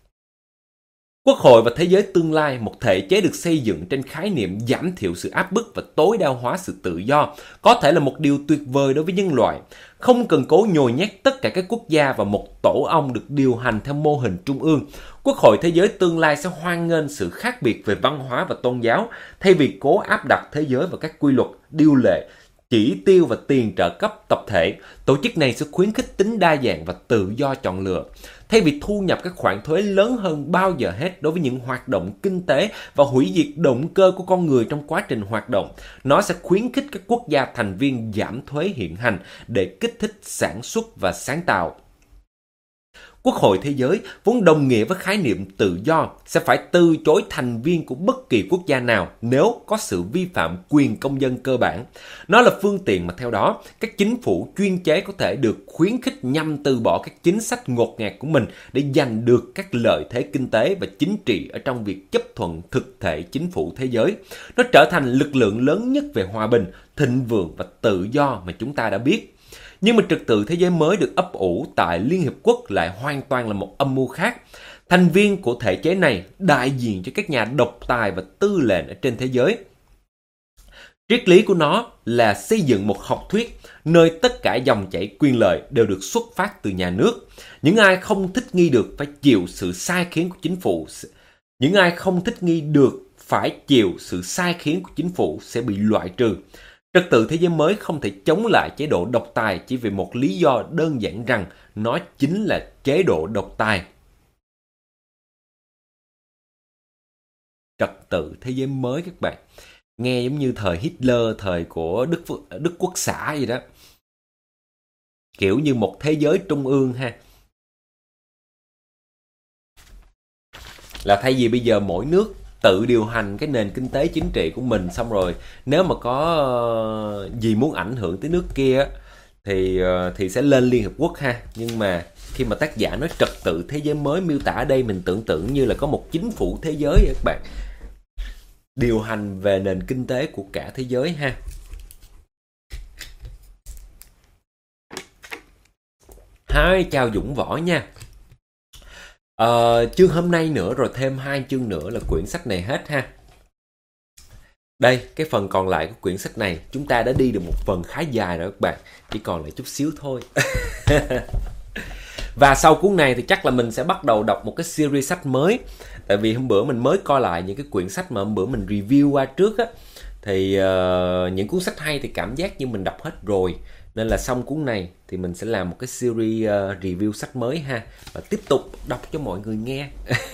Quốc hội và thế giới tương lai, một thể chế được xây dựng trên khái niệm giảm thiểu sự áp bức và tối đa hóa sự tự do, có thể là một điều tuyệt vời đối với nhân loại. Không cần cố nhồi nhét tất cả các quốc gia vào một tổ ong được điều hành theo mô hình trung ương. Quốc hội thế giới tương lai sẽ hoan nghênh sự khác biệt về văn hóa và tôn giáo, thay vì cố áp đặt thế giới vào các quy luật, điều lệ, chỉ tiêu và tiền trợ cấp tập thể. Tổ chức này sẽ khuyến khích tính đa dạng và tự do chọn lựa. Thay vì thu nhập các khoản thuế lớn hơn bao giờ hết đối với những hoạt động kinh tế và hủy diệt động cơ của con người trong quá trình hoạt động, nó sẽ khuyến khích các quốc gia thành viên giảm thuế hiện hành để kích thích sản xuất và sáng tạo. Quốc hội thế giới vốn đồng nghĩa với khái niệm tự do sẽ phải từ chối thành viên của bất kỳ quốc gia nào nếu có sự vi phạm quyền công dân cơ bản. Nó là phương tiện mà theo đó các chính phủ chuyên chế có thể được khuyến khích nhằm từ bỏ các chính sách ngột ngạt của mình để giành được các lợi thế kinh tế và chính trị ở trong việc chấp thuận thực thể chính phủ thế giới. Nó trở thành lực lượng lớn nhất về hòa bình, thịnh vượng và tự do mà chúng ta đã biết. Nhưng mà trật tự thế giới mới được ấp ủ tại Liên Hiệp Quốc lại hoàn toàn là một âm mưu khác. Thành viên của thể chế này đại diện cho các nhà độc tài và tư lệnh ở trên thế giới. Triết lý của nó là xây dựng một học thuyết nơi tất cả dòng chảy quyền lợi đều được xuất phát từ nhà nước. Những ai không thích nghi được phải chịu sự sai khiến của chính phủ. Những ai không thích nghi được phải chịu sự sai khiến của chính phủ sẽ bị loại trừ. Trật tự thế giới mới không thể chống lại chế độ độc tài chỉ vì một lý do đơn giản rằng nó chính là chế độ độc tài. Trật tự thế giới mới các bạn, nghe giống như thời Hitler, thời của Đức Quốc xã vậy đó. Kiểu như một thế giới trung ương ha. Là thay vì bây giờ mỗi nước tự điều hành cái nền kinh tế chính trị của mình, xong rồi nếu mà có gì muốn ảnh hưởng tới nước kia thì sẽ lên Liên Hợp Quốc ha. Nhưng mà khi mà tác giả nói trật tự thế giới mới, miêu tả ở đây mình tưởng tượng như là có một chính phủ thế giới vậy các bạn, điều hành về nền kinh tế của cả thế giới ha. Hai chào Dũng Võ nha. Chương hôm nay nữa rồi thêm 2 chương nữa là quyển sách này hết ha. Đây, cái phần còn lại của quyển sách này chúng ta đã đi được một phần khá dài rồi các bạn, chỉ còn lại chút xíu thôi. Và sau cuốn này thì chắc là mình sẽ bắt đầu đọc một cái series sách mới. Tại vì hôm bữa mình mới coi lại những cái quyển sách mà hôm bữa mình review qua trước á, thì những cuốn sách hay thì cảm giác như mình đọc hết rồi. Nên là xong cuốn này thì mình sẽ làm một cái series review sách mới ha, và tiếp tục đọc cho mọi người nghe.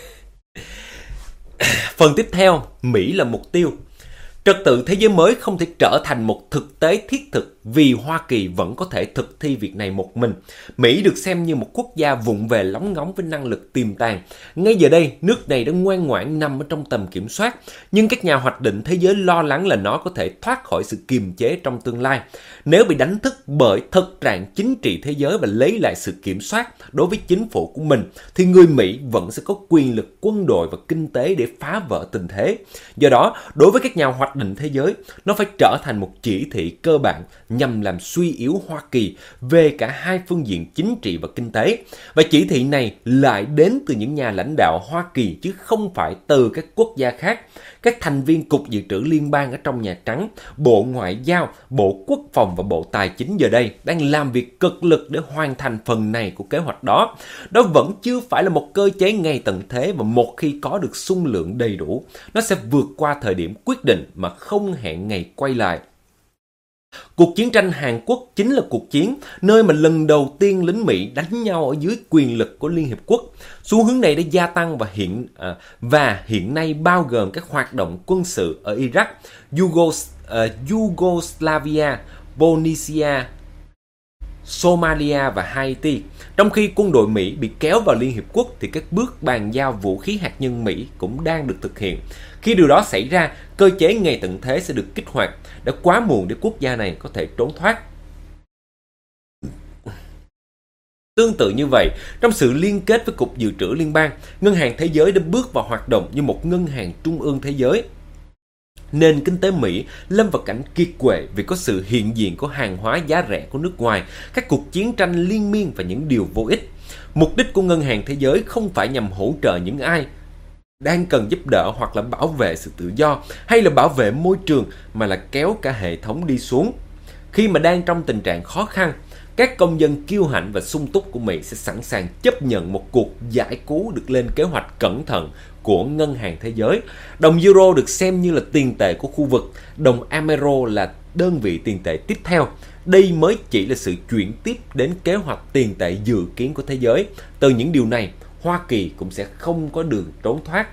Phần tiếp theo, Mỹ là mục tiêu. Trật tự thế giới mới không thể trở thành một thực tế thiết thực vì Hoa Kỳ vẫn có thể thực thi việc này một mình. Mỹ được xem như một quốc gia vụng về lóng ngóng với năng lực tiềm tàng. Ngay giờ đây, nước này đã ngoan ngoãn nằm ở trong tầm kiểm soát, nhưng các nhà hoạch định thế giới lo lắng là nó có thể thoát khỏi sự kiềm chế trong tương lai. Nếu bị đánh thức bởi thực trạng chính trị thế giới và lấy lại sự kiểm soát đối với chính phủ của mình, thì người Mỹ vẫn sẽ có quyền lực quân đội và kinh tế để phá vỡ tình thế. Do đó, đối với các nhà hoạch định thế giới, nó phải trở thành một chỉ thị cơ bản nhằm làm suy yếu Hoa Kỳ về cả hai phương diện chính trị và kinh tế. Và chỉ thị này lại đến từ những nhà lãnh đạo Hoa Kỳ chứ không phải từ các quốc gia khác. Các thành viên Cục Dự trữ Liên bang ở trong Nhà Trắng, Bộ Ngoại giao, Bộ Quốc phòng và Bộ Tài chính giờ đây đang làm việc cực lực để hoàn thành phần này của kế hoạch đó. Đó vẫn chưa phải là một cơ chế ngay tận thế, và một khi có được xung lượng đầy đủ, nó sẽ vượt qua thời điểm quyết định mà không hẹn ngày quay lại. Cuộc chiến tranh Hàn Quốc chính là cuộc chiến nơi mà lần đầu tiên lính Mỹ đánh nhau ở dưới quyền lực của Liên Hiệp Quốc. Xu hướng này đã gia tăng và hiện nay bao gồm các hoạt động quân sự ở Iraq, Yugoslavia, Bosnia, Somalia và Haiti. Trong khi quân đội Mỹ bị kéo vào Liên Hiệp Quốc thì các bước bàn giao vũ khí hạt nhân Mỹ cũng đang được thực hiện. Khi điều đó xảy ra, cơ chế ngày tận thế sẽ được kích hoạt, đã quá muộn để quốc gia này có thể trốn thoát. Tương tự như vậy, trong sự liên kết với Cục Dự trữ Liên bang, Ngân hàng Thế giới đã bước vào hoạt động như một ngân hàng trung ương thế giới. Nền kinh tế Mỹ lâm vào cảnh kiệt quệ vì có sự hiện diện của hàng hóa giá rẻ của nước ngoài, các cuộc chiến tranh liên miên và những điều vô ích. Mục đích của Ngân hàng Thế giới không phải nhằm hỗ trợ những ai đang cần giúp đỡ hoặc là bảo vệ sự tự do hay là bảo vệ môi trường, mà là kéo cả hệ thống đi xuống. Khi mà đang trong tình trạng khó khăn, các công dân kiêu hãnh và sung túc của Mỹ sẽ sẵn sàng chấp nhận một cuộc giải cứu được lên kế hoạch cẩn thận của Ngân hàng Thế giới. Đồng euro được xem như là tiền tệ của khu vực, đồng Amero là đơn vị tiền tệ tiếp theo. Đây mới chỉ là sự chuyển tiếp đến kế hoạch tiền tệ dự kiến của thế giới. Từ những điều này, Hoa Kỳ cũng sẽ không có đường trốn thoát.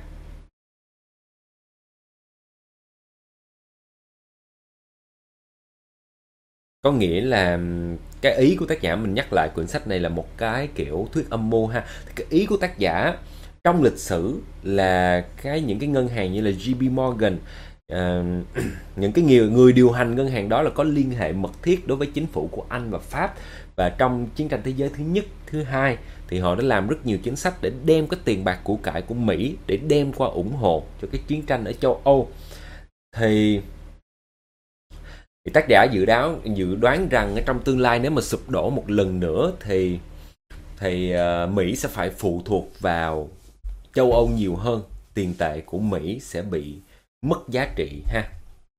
Có nghĩa là cái ý của tác giả, mình nhắc lại quyển sách này là một cái kiểu thuyết âm mưu ha. Cái ý của tác giả trong lịch sử là những cái ngân hàng như là JP Morgan, những cái người điều hành ngân hàng đó là có liên hệ mật thiết đối với chính phủ của Anh và Pháp. Và trong chiến tranh thế giới thứ nhất, thứ hai thì họ đã làm rất nhiều chính sách để đem cái tiền bạc của cải của Mỹ để đem qua ủng hộ cho cái chiến tranh ở châu Âu. Thì tác giả dự đoán rằng trong tương lai nếu mà sụp đổ một lần nữa thì Mỹ sẽ phải phụ thuộc vào châu Âu nhiều hơn. Tiền tệ của Mỹ sẽ bị mất giá trị ha.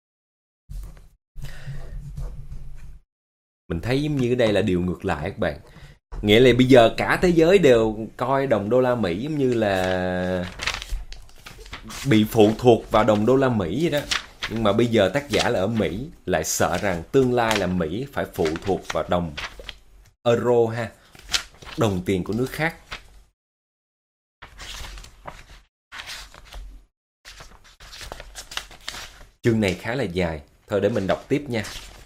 Mình thấy giống như đây là điều ngược lại các bạn. Nghĩa là bây giờ cả thế giới đều coi đồng đô la Mỹ giống như là bị phụ thuộc vào đồng đô la Mỹ vậy đó. Nhưng mà bây giờ tác giả là ở Mỹ lại sợ rằng tương lai là Mỹ phải phụ thuộc vào đồng euro ha, đồng tiền của nước khác. Chương này khá là dài, thôi để mình đọc tiếp nha.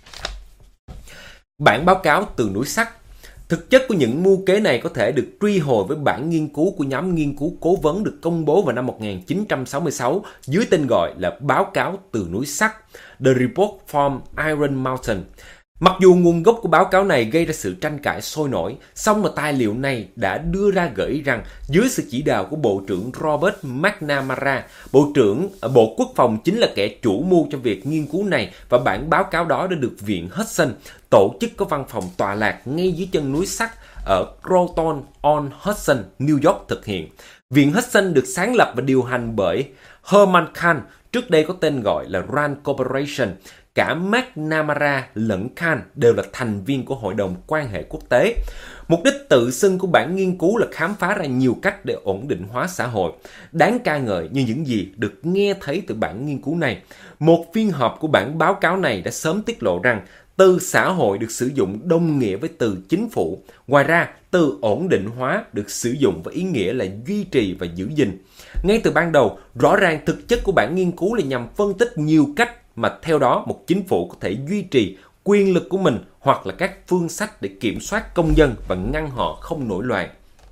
Bản báo cáo từ núi sắt. Thực chất của những mưu kế này có thể được truy hồi với bản nghiên cứu của nhóm nghiên cứu cố vấn được công bố vào năm 1966 dưới tên gọi là Báo cáo từ núi sắt, The Report from Iron Mountain. Mặc dù nguồn gốc của báo cáo này gây ra sự tranh cãi sôi nổi, song mà tài liệu này đã đưa ra gợi ý rằng dưới sự chỉ đạo của Bộ trưởng Robert McNamara, Bộ trưởng Bộ Quốc phòng chính là kẻ chủ mưu trong việc nghiên cứu này, và bản báo cáo đó đã được Viện Hudson, tổ chức có văn phòng tọa lạc ngay dưới chân núi sắt ở Croton-on-Hudson, New York thực hiện. Viện Hudson được sáng lập và điều hành bởi Herman Kahn, trước đây có tên gọi là Rand Corporation. Cả McNamara lẫn Kahn đều là thành viên của Hội đồng Quan hệ Quốc tế. Mục đích tự xưng của bản nghiên cứu là khám phá ra nhiều cách để ổn định hóa xã hội. Đáng ca ngợi như những gì được nghe thấy từ bản nghiên cứu này. Một phiên họp của bản báo cáo này đã sớm tiết lộ rằng từ xã hội được sử dụng đồng nghĩa với từ chính phủ. Ngoài ra, từ ổn định hóa được sử dụng với ý nghĩa là duy trì và giữ gìn. Ngay từ ban đầu, rõ ràng thực chất của bản nghiên cứu là nhằm phân tích nhiều cách mà theo đó một chính phủ có thể duy trì quyền lực của mình hoặc là các phương sách để kiểm soát công dân và ngăn họ không nổi loạn.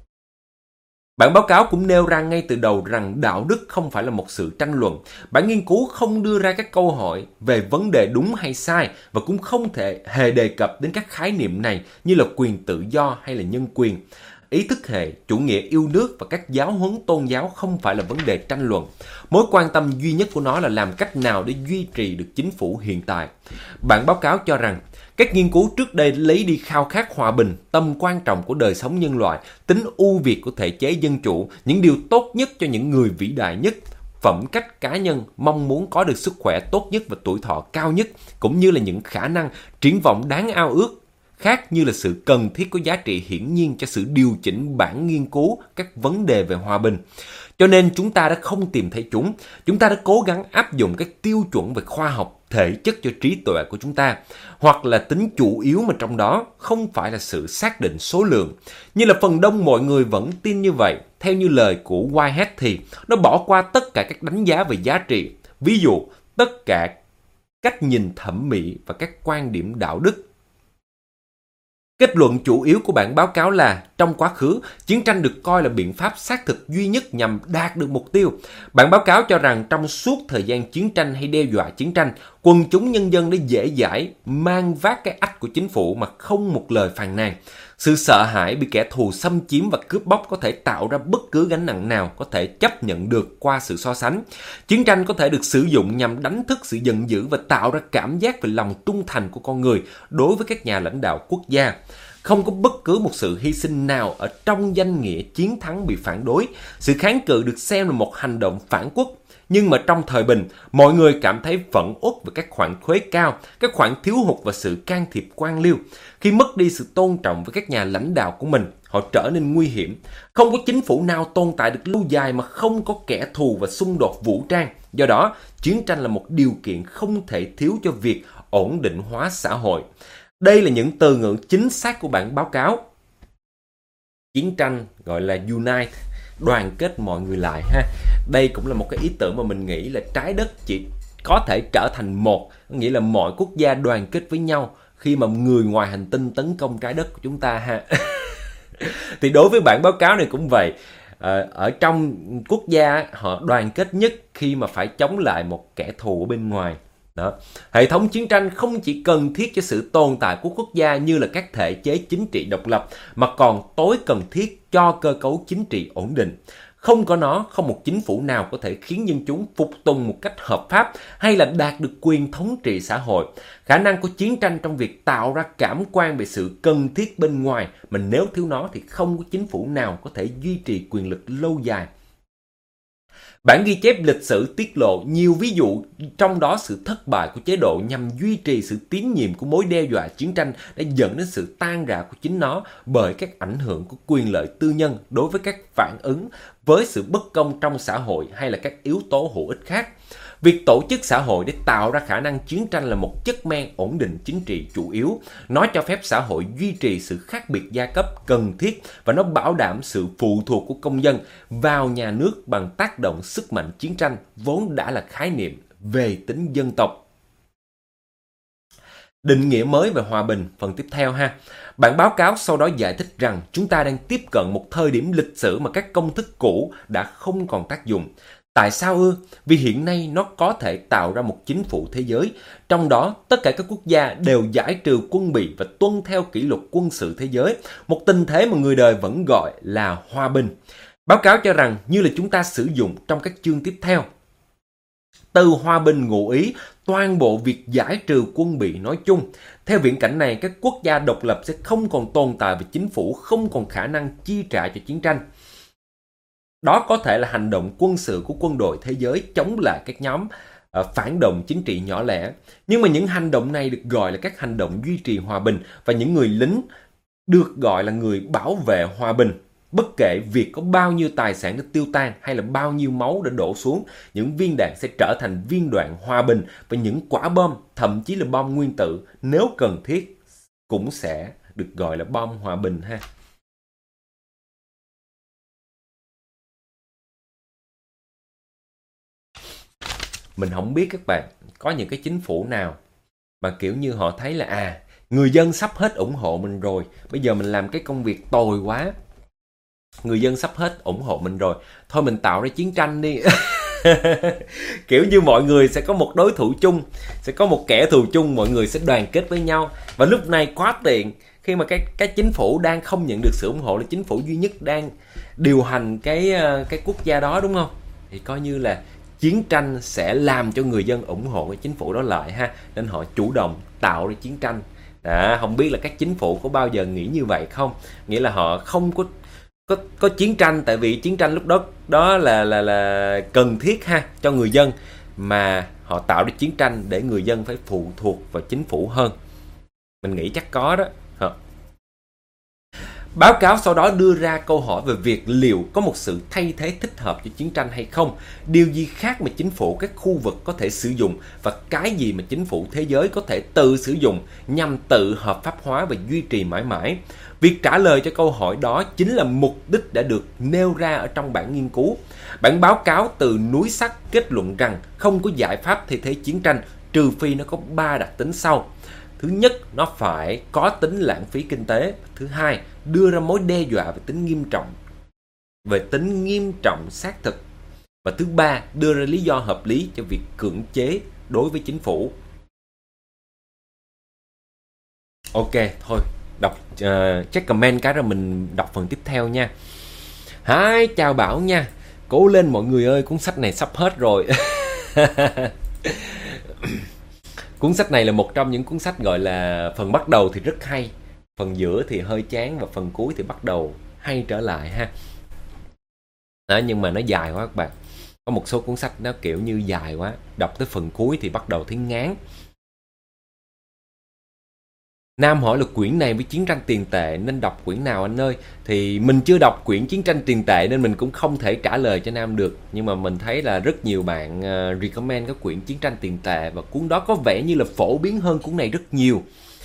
Bản báo cáo cũng nêu ra ngay từ đầu rằng đạo đức không phải là một sự tranh luận. Bản nghiên cứu không đưa ra các câu hỏi về vấn đề đúng hay sai và cũng không thể hề đề cập đến các khái niệm này như là quyền tự do hay là nhân quyền. Ý thức hệ, chủ nghĩa yêu nước và các giáo huấn tôn giáo không phải là vấn đề tranh luận. Mối quan tâm duy nhất của nó là làm cách nào để duy trì được chính phủ hiện tại. Bản báo cáo cho rằng, các nghiên cứu trước đây lấy đi khao khát hòa bình, tầm quan trọng của đời sống nhân loại, tính ưu việt của thể chế dân chủ, những điều tốt nhất cho những người vĩ đại nhất, phẩm cách cá nhân, mong muốn có được sức khỏe tốt nhất và tuổi thọ cao nhất, cũng như là những khả năng, triển vọng đáng ao ước khác như là sự cần thiết có giá trị hiển nhiên cho sự điều chỉnh bản nghiên cứu các vấn đề về hòa bình. Cho nên chúng ta đã không tìm thấy chúng. Chúng ta đã cố gắng áp dụng các tiêu chuẩn về khoa học, thể chất cho trí tuệ của chúng ta, hoặc là tính chủ yếu mà trong đó không phải là sự xác định số lượng. Như là phần đông mọi người vẫn tin như vậy, theo như lời của Whitehead thì nó bỏ qua tất cả các đánh giá về giá trị, ví dụ tất cả cách nhìn thẩm mỹ và các quan điểm đạo đức. Kết luận chủ yếu của bản báo cáo là trong quá khứ, chiến tranh được coi là biện pháp xác thực duy nhất nhằm đạt được mục tiêu. Bản báo cáo cho rằng trong suốt thời gian chiến tranh hay đe dọa chiến tranh, quần chúng nhân dân đã dễ dãi mang vác cái ách của chính phủ mà không một lời phàn nàn. Sự sợ hãi bị kẻ thù xâm chiếm và cướp bóc có thể tạo ra bất cứ gánh nặng nào có thể chấp nhận được qua sự so sánh. Chiến tranh có thể được sử dụng nhằm đánh thức sự giận dữ và tạo ra cảm giác về lòng trung thành của con người đối với các nhà lãnh đạo quốc gia. Không có bất cứ một sự hy sinh nào ở trong danh nghĩa chiến thắng bị phản đối. Sự kháng cự được xem là một hành động phản quốc. Nhưng mà trong thời bình, mọi người cảm thấy phẫn uất về các khoản thuế cao, các khoản thiếu hụt và sự can thiệp quan liêu. Khi mất đi sự tôn trọng với các nhà lãnh đạo của mình, họ trở nên nguy hiểm. Không có chính phủ nào tồn tại được lâu dài mà không có kẻ thù và xung đột vũ trang. Do đó, chiến tranh là một điều kiện không thể thiếu cho việc ổn định hóa xã hội. Đây là những từ ngữ chính xác của bản báo cáo. Chiến tranh gọi là unite, đoàn kết mọi người lại ha. Đây cũng là một cái ý tưởng mà mình nghĩ là trái đất chỉ có thể trở thành một, nghĩa là mọi quốc gia đoàn kết với nhau khi mà người ngoài hành tinh tấn công trái đất của chúng ta ha. Thì đối với bản báo cáo này cũng vậy. Ở trong quốc gia họ đoàn kết nhất khi mà phải chống lại một kẻ thù ở bên ngoài. Đó. Hệ thống chiến tranh không chỉ cần thiết cho sự tồn tại của quốc gia như là các thể chế chính trị độc lập, mà còn tối cần thiết cho cơ cấu chính trị ổn định. Không có nó, không một chính phủ nào có thể khiến dân chúng phục tùng một cách hợp pháp hay là đạt được quyền thống trị xã hội. Khả năng của chiến tranh trong việc tạo ra cảm quan về sự cần thiết bên ngoài, mà nếu thiếu nó thì không có chính phủ nào có thể duy trì quyền lực lâu dài. Bản ghi chép lịch sử tiết lộ nhiều ví dụ, trong đó sự thất bại của chế độ nhằm duy trì sự tín nhiệm của mối đe dọa chiến tranh đã dẫn đến sự tan rã của chính nó bởi các ảnh hưởng của quyền lợi tư nhân đối với các phản ứng với sự bất công trong xã hội hay là các yếu tố hữu ích khác. Việc tổ chức xã hội để tạo ra khả năng chiến tranh là một chất men ổn định chính trị chủ yếu. Nó cho phép xã hội duy trì sự khác biệt giai cấp cần thiết và nó bảo đảm sự phụ thuộc của công dân vào nhà nước bằng tác động sức mạnh chiến tranh vốn đã là khái niệm về tính dân tộc. Định nghĩa mới về hòa bình, phần tiếp theo ha. Bản báo cáo sau đó giải thích rằng chúng ta đang tiếp cận một thời điểm lịch sử mà các công thức cũ đã không còn tác dụng. Tại sao ư? Vì hiện nay nó có thể tạo ra một chính phủ thế giới, trong đó tất cả các quốc gia đều giải trừ quân bị và tuân theo kỷ luật quân sự thế giới, một tình thế mà người đời vẫn gọi là hòa bình. Báo cáo cho rằng như là chúng ta sử dụng trong các chương tiếp theo. Từ hòa bình ngụ ý toàn bộ việc giải trừ quân bị nói chung. Theo viễn cảnh này, các quốc gia độc lập sẽ không còn tồn tại và chính phủ không còn khả năng chi trả cho chiến tranh. Đó có thể là hành động quân sự của quân đội thế giới chống lại các nhóm phản động chính trị nhỏ lẻ. Nhưng mà những hành động này được gọi là các hành động duy trì hòa bình và những người lính được gọi là người bảo vệ hòa bình. Bất kể việc có bao nhiêu tài sản đã tiêu tan hay là bao nhiêu máu đã đổ xuống, những viên đạn sẽ trở thành viên đạn hòa bình và những quả bom, thậm chí là bom nguyên tử, nếu cần thiết, cũng sẽ được gọi là bom hòa bình ha. Mình không biết các bạn, có những cái chính phủ nào mà kiểu như họ thấy là người dân sắp hết ủng hộ mình rồi, bây giờ mình làm cái công việc tồi quá, người dân sắp hết ủng hộ mình rồi, thôi mình tạo ra chiến tranh đi. Kiểu như mọi người sẽ có một đối thủ chung, sẽ có một kẻ thù chung, mọi người sẽ đoàn kết với nhau. Và lúc này quá tiện, khi mà cái chính phủ đang không nhận được sự ủng hộ, là chính phủ duy nhất đang điều hành cái quốc gia đó, đúng không? Thì coi như là chiến tranh sẽ làm cho người dân ủng hộ cái chính phủ đó lại ha, nên họ chủ động tạo ra chiến tranh. Không biết là các chính phủ có bao giờ nghĩ như vậy không? Nghĩa là họ không có chiến tranh, tại vì chiến tranh lúc đó là cần thiết ha cho người dân, mà họ tạo ra chiến tranh để người dân phải phụ thuộc vào chính phủ hơn. Mình nghĩ chắc có đó. Báo cáo sau đó đưa ra câu hỏi về việc liệu có một sự thay thế thích hợp cho chiến tranh hay không, điều gì khác mà chính phủ các khu vực có thể sử dụng và cái gì mà chính phủ thế giới có thể tự sử dụng nhằm tự hợp pháp hóa và duy trì mãi mãi. Việc trả lời cho câu hỏi đó chính là mục đích đã được nêu ra ở trong bản nghiên cứu. Bản báo cáo từ núi sắt kết luận rằng không có giải pháp thay thế chiến tranh trừ phi nó có 3 đặc tính sau. Thứ nhất, nó phải có tính lãng phí kinh tế. Thứ hai, đưa ra mối đe dọa về tính nghiêm trọng xác thực. Và thứ ba, đưa ra lý do hợp lý cho việc cưỡng chế đối với chính phủ. Ok, thôi, đọc check comment cái rồi mình đọc phần tiếp theo nha. Hi, chào Bảo nha. Cố lên mọi người ơi, cuốn sách này sắp hết rồi. Cuốn sách này là một trong những cuốn sách gọi là phần bắt đầu thì rất hay, phần giữa thì hơi chán và phần cuối thì bắt đầu hay trở lại ha. Đó, nhưng mà nó dài quá các bạn. Có một số cuốn sách nó kiểu như dài quá, đọc tới phần cuối thì bắt đầu thấy ngán. Nam hỏi là quyển này với chiến tranh tiền tệ nên đọc quyển nào anh ơi? Thì mình chưa đọc quyển chiến tranh tiền tệ nên mình cũng không thể trả lời cho Nam được. Nhưng mà mình thấy là rất nhiều bạn recommend các quyển chiến tranh tiền tệ, và cuốn đó có vẻ như là phổ biến hơn cuốn này rất nhiều.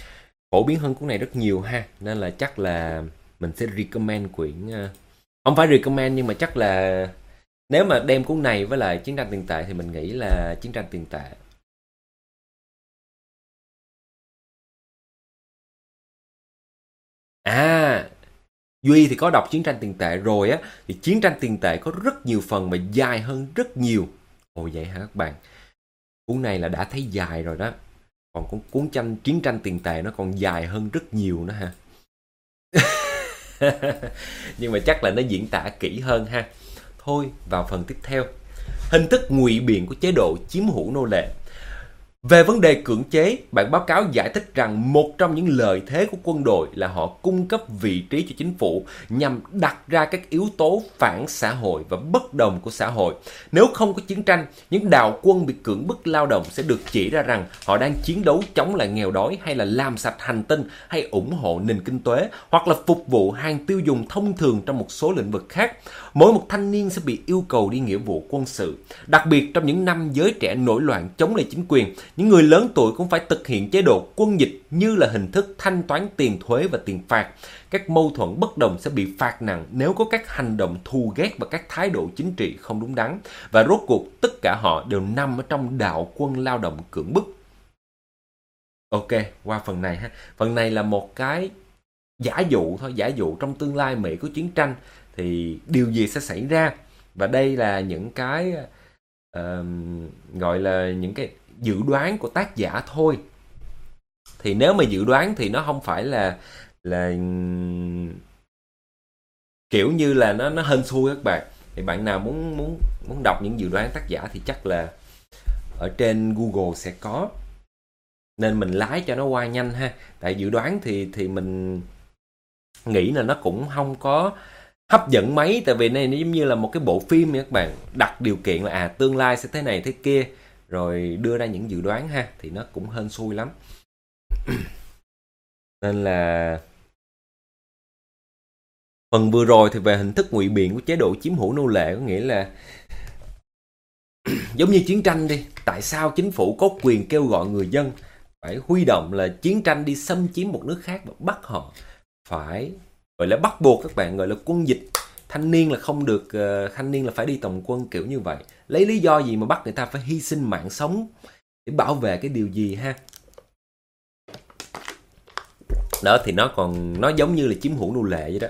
Ha. Nên là chắc là mình sẽ recommend quyển... không phải recommend nhưng mà chắc là nếu mà đem cuốn này với lại chiến tranh tiền tệ thì mình nghĩ là chiến tranh tiền tệ. Duy thì có đọc chiến tranh tiền tệ rồi á. Thì chiến tranh tiền tệ có rất nhiều phần mà dài hơn rất nhiều. Ồ vậy hả các bạn? Cuốn này là đã thấy dài rồi đó. Còn cuốn chiến tranh tiền tệ nó còn dài hơn rất nhiều nữa ha. Nhưng mà chắc là nó diễn tả kỹ hơn ha. Thôi vào phần tiếp theo. Hình thức ngụy biện của chế độ chiếm hữu nô lệ. Về vấn đề cưỡng chế, bản báo cáo giải thích rằng một trong những lợi thế của quân đội là họ cung cấp vị trí cho chính phủ nhằm đặt ra các yếu tố phản xã hội và bất đồng của xã hội. Nếu không có chiến tranh, những đạo quân bị cưỡng bức lao động sẽ được chỉ ra rằng họ đang chiến đấu chống lại nghèo đói, hay là làm sạch hành tinh, hay ủng hộ nền kinh tế, hoặc là phục vụ hàng tiêu dùng thông thường trong một số lĩnh vực khác. Mỗi một thanh niên sẽ bị yêu cầu đi nghĩa vụ quân sự. Đặc biệt trong những năm giới trẻ nổi loạn chống lại chính quyền, những người lớn tuổi cũng phải thực hiện chế độ quân dịch như là hình thức thanh toán tiền thuế và tiền phạt. Các mâu thuẫn bất đồng sẽ bị phạt nặng nếu có các hành động thù ghét và các thái độ chính trị không đúng đắn. Và rốt cuộc tất cả họ đều nằm ở trong đạo quân lao động cưỡng bức. Ok, qua phần này ha. Phần này là một cái giả dụ thôi, giả dụ trong tương lai Mỹ có chiến tranh thì điều gì sẽ xảy ra. Và đây là những cái gọi là những cái dự đoán của tác giả thôi. Thì nếu mà dự đoán thì nó không phải là kiểu như là nó hên xui các bạn. Thì bạn nào muốn đọc những dự đoán tác giả thì chắc là ở trên Google sẽ có. Nên mình lái cho nó qua nhanh ha. Tại dự đoán thì mình nghĩ là nó cũng không có hấp dẫn mấy. Tại vì này nó giống như là một cái bộ phim nha các bạn. Đặt điều kiện là tương lai sẽ thế này thế kia, rồi đưa ra những dự đoán ha. Thì nó cũng hên xui lắm. Nên là phần vừa rồi thì về hình thức ngụy biện của chế độ chiếm hữu nô lệ, có nghĩa là giống như chiến tranh đi. Tại sao chính phủ có quyền kêu gọi người dân phải huy động là chiến tranh đi xâm chiếm một nước khác và bắt họ phải gọi là bắt buộc các bạn, gọi là quân dịch. Thanh niên là không được, thanh niên là phải đi tổng quân kiểu như vậy. Lấy lý do gì mà bắt người ta phải hy sinh mạng sống để bảo vệ cái điều gì ha? Đó thì nó giống như là chiếm hữu nô lệ vậy đó.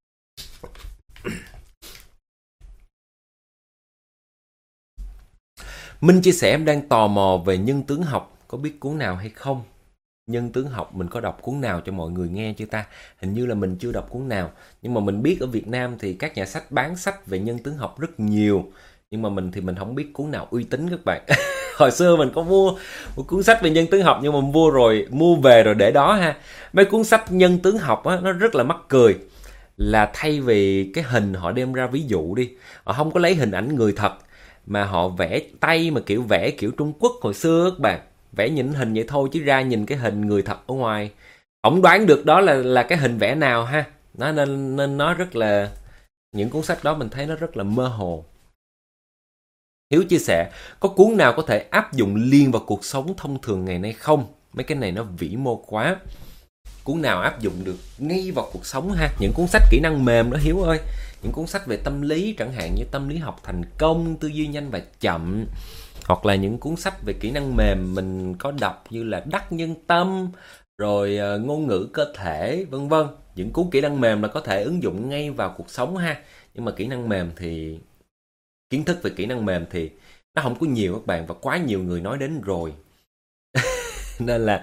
Minh chia sẻ em đang tò mò về nhân tướng học, có biết cuốn nào hay không? Nhân tướng học mình có đọc cuốn nào cho mọi người nghe chưa ta? Hình như là mình chưa đọc cuốn nào. Nhưng mà mình biết ở Việt Nam thì các nhà sách bán sách về nhân tướng học rất nhiều. Nhưng mà mình không biết cuốn nào uy tín các bạn. Hồi xưa mình có mua một cuốn sách về nhân tướng học, nhưng mà mua về rồi để đó ha. Mấy cuốn sách nhân tướng học á, nó rất là mắc cười. Là thay vì cái hình họ đem ra ví dụ đi, họ không có lấy hình ảnh người thật, mà họ vẽ tay mà vẽ kiểu Trung Quốc hồi xưa các bạn. Vẽ nhìn hình vậy thôi chứ ra nhìn cái hình người thật ở ngoài không đoán được đó là cái hình vẽ nào ha. Nên nó rất là, những cuốn sách đó mình thấy nó rất là mơ hồ. Hiếu chia sẻ, có cuốn nào có thể áp dụng liền vào cuộc sống thông thường ngày nay không? Mấy cái này nó vĩ mô quá. Cuốn nào áp dụng được ngay vào cuộc sống ha? Những cuốn sách kỹ năng mềm đó Hiếu ơi. Những cuốn sách về tâm lý chẳng hạn như tâm lý học thành công, tư duy nhanh và chậm, Hoặc là những cuốn sách về kỹ năng mềm mình có đọc như là Đắc Nhân Tâm, rồi ngôn ngữ cơ thể, vân vân. Những cuốn kỹ năng mềm là có thể ứng dụng ngay vào cuộc sống ha. Nhưng mà kỹ năng mềm thì kiến thức về kỹ năng mềm thì nó không có nhiều các bạn, và quá nhiều người nói đến rồi. Nên là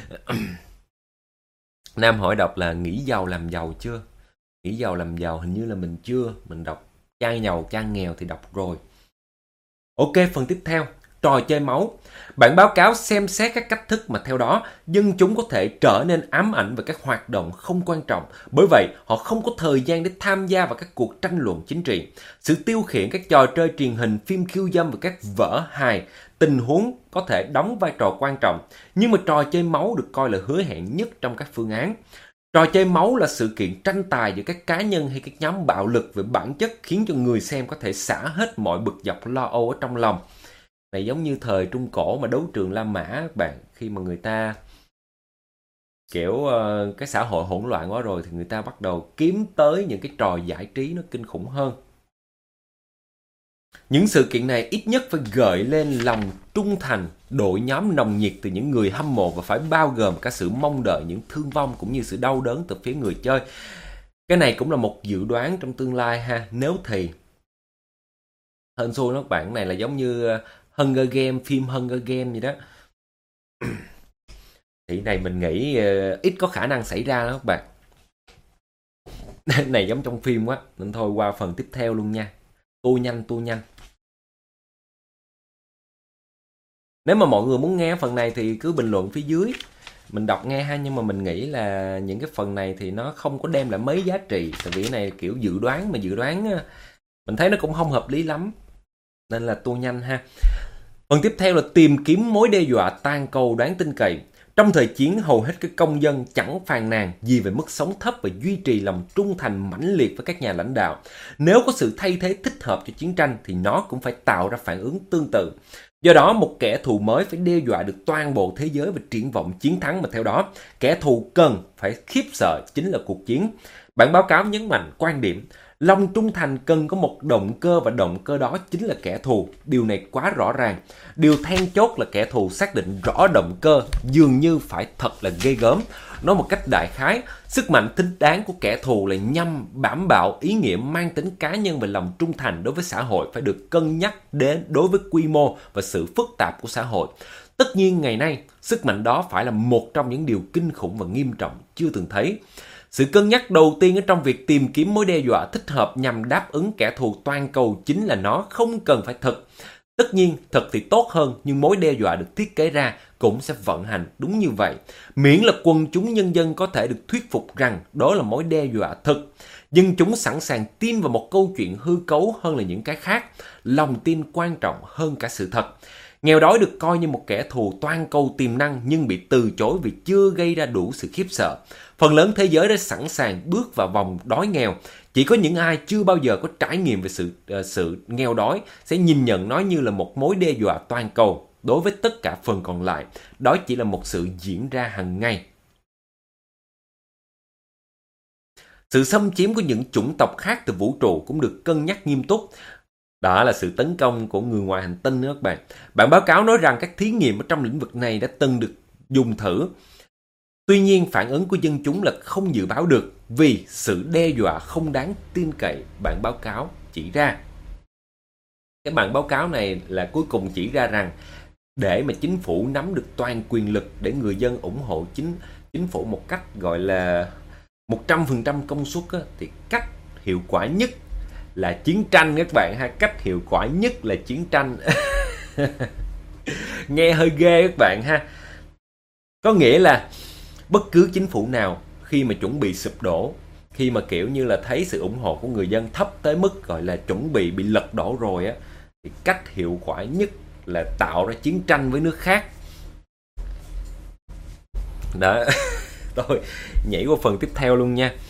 Nam hỏi đọc là nghĩ giàu làm giàu chưa? Nghĩ giàu làm giàu hình như là mình chưa. Mình đọc Cha Giàu Cha Nghèo thì đọc rồi. Ok, phần tiếp theo, trò chơi máu. Bản báo cáo xem xét các cách thức mà theo đó dân chúng có thể trở nên ám ảnh về các hoạt động không quan trọng. Bởi vậy, họ không có thời gian để tham gia vào các cuộc tranh luận chính trị. Sự tiêu khiển các trò chơi truyền hình, phim khiêu dâm và các vở hài, tình huống có thể đóng vai trò quan trọng. Nhưng mà trò chơi máu được coi là hứa hẹn nhất trong các phương án. Trò chơi máu là sự kiện tranh tài giữa các cá nhân hay các nhóm bạo lực về bản chất, khiến cho người xem có thể xả hết mọi bực dọc lo âu ở trong lòng. Này giống như thời Trung Cổ mà đấu trường La Mã các bạn, khi mà người ta kiểu cái xã hội hỗn loạn quá rồi thì người ta bắt đầu kiếm tới những cái trò giải trí nó kinh khủng hơn. Những sự kiện này ít nhất phải gợi lên lòng trung thành, đội nhóm nồng nhiệt từ những người hâm mộ và phải bao gồm cả sự mong đợi những thương vong cũng như sự đau đớn từ phía người chơi. Cái này cũng là một dự đoán trong tương lai ha, nếu thì hên xui đó các bạn. Này là giống như Hunger Game, phim Hunger Game gì đó. Thì này mình nghĩ ít có khả năng xảy ra đó các bạn. Này giống trong phim quá, nên thôi qua phần tiếp theo luôn nha. Tua nhanh. Nếu mà mọi người muốn nghe phần này thì cứ bình luận phía dưới, mình đọc nghe ha. Nhưng mà mình nghĩ là những cái phần này thì nó không có đem lại mấy giá trị. Tại vì cái này kiểu dự đoán, mà dự đoán mình thấy nó cũng không hợp lý lắm. Nên là tua nhanh ha. Phần tiếp theo là tìm kiếm mối đe dọa toàn cầu đáng tin cậy. Trong thời chiến, hầu hết các công dân chẳng phàn nàn gì về mức sống thấp và duy trì lòng trung thành mãnh liệt với các nhà lãnh đạo. Nếu có sự thay thế thích hợp cho chiến tranh thì nó cũng phải tạo ra phản ứng tương tự. Do đó, một kẻ thù mới phải đe dọa được toàn bộ thế giới và triển vọng chiến thắng, mà theo đó, kẻ thù cần phải khiếp sợ chính là cuộc chiến. Bản báo cáo nhấn mạnh quan điểm lòng trung thành cần có một động cơ, và động cơ đó chính là kẻ thù. Điều này quá rõ ràng. Điều then chốt là kẻ thù xác định rõ động cơ dường như phải thật là ghê gớm. Nói một cách đại khái, sức mạnh thích đáng của kẻ thù là nhằm đảm bảo ý nghĩa mang tính cá nhân về lòng trung thành đối với xã hội phải được cân nhắc đến đối với quy mô và sự phức tạp của xã hội. Tất nhiên ngày nay, sức mạnh đó phải là một trong những điều kinh khủng và nghiêm trọng chưa từng thấy. Sự cân nhắc đầu tiên ở trong việc tìm kiếm mối đe dọa thích hợp nhằm đáp ứng kẻ thù toàn cầu chính là nó không cần phải thật. Tất nhiên, thật thì tốt hơn, nhưng mối đe dọa được thiết kế ra cũng sẽ vận hành đúng như vậy. Miễn là quần chúng nhân dân có thể được thuyết phục rằng đó là mối đe dọa thực. Dân chúng sẵn sàng tin vào một câu chuyện hư cấu hơn là những cái khác. Lòng tin quan trọng hơn cả sự thật. Nghèo đói được coi như một kẻ thù toàn cầu tiềm năng nhưng bị từ chối vì chưa gây ra đủ sự khiếp sợ. Phần lớn thế giới đã sẵn sàng bước vào vòng đói nghèo. Chỉ có những ai chưa bao giờ có trải nghiệm về sự nghèo đói sẽ nhìn nhận nó như là một mối đe dọa toàn cầu. Đối với tất cả phần còn lại, đó chỉ là một sự diễn ra hàng ngày. Sự xâm chiếm của những chủng tộc khác từ vũ trụ cũng được cân nhắc nghiêm túc. Đó là sự tấn công của người ngoài hành tinh đó các bạn. Bản báo cáo nói rằng các thí nghiệm ở trong lĩnh vực này đã từng được dùng thử. Tuy nhiên, phản ứng của dân chúng là không dự báo được vì sự đe dọa không đáng tin cậy, bản báo cáo chỉ ra. Cái bản báo cáo này là cuối cùng chỉ ra rằng để mà chính phủ nắm được toàn quyền lực để người dân ủng hộ chính phủ một cách gọi là 100% công suất á, thì cách hiệu quả nhất là chiến tranh các bạn ha. Cách hiệu quả nhất là chiến tranh. Nghe hơi ghê các bạn ha. Có nghĩa là bất cứ chính phủ nào khi mà chuẩn bị sụp đổ, khi mà kiểu như là thấy sự ủng hộ của người dân thấp tới mức gọi là chuẩn bị lật đổ rồi á, thì cách hiệu quả nhất là tạo ra chiến tranh với nước khác. Đó. Tôi nhảy qua phần tiếp theo luôn nha.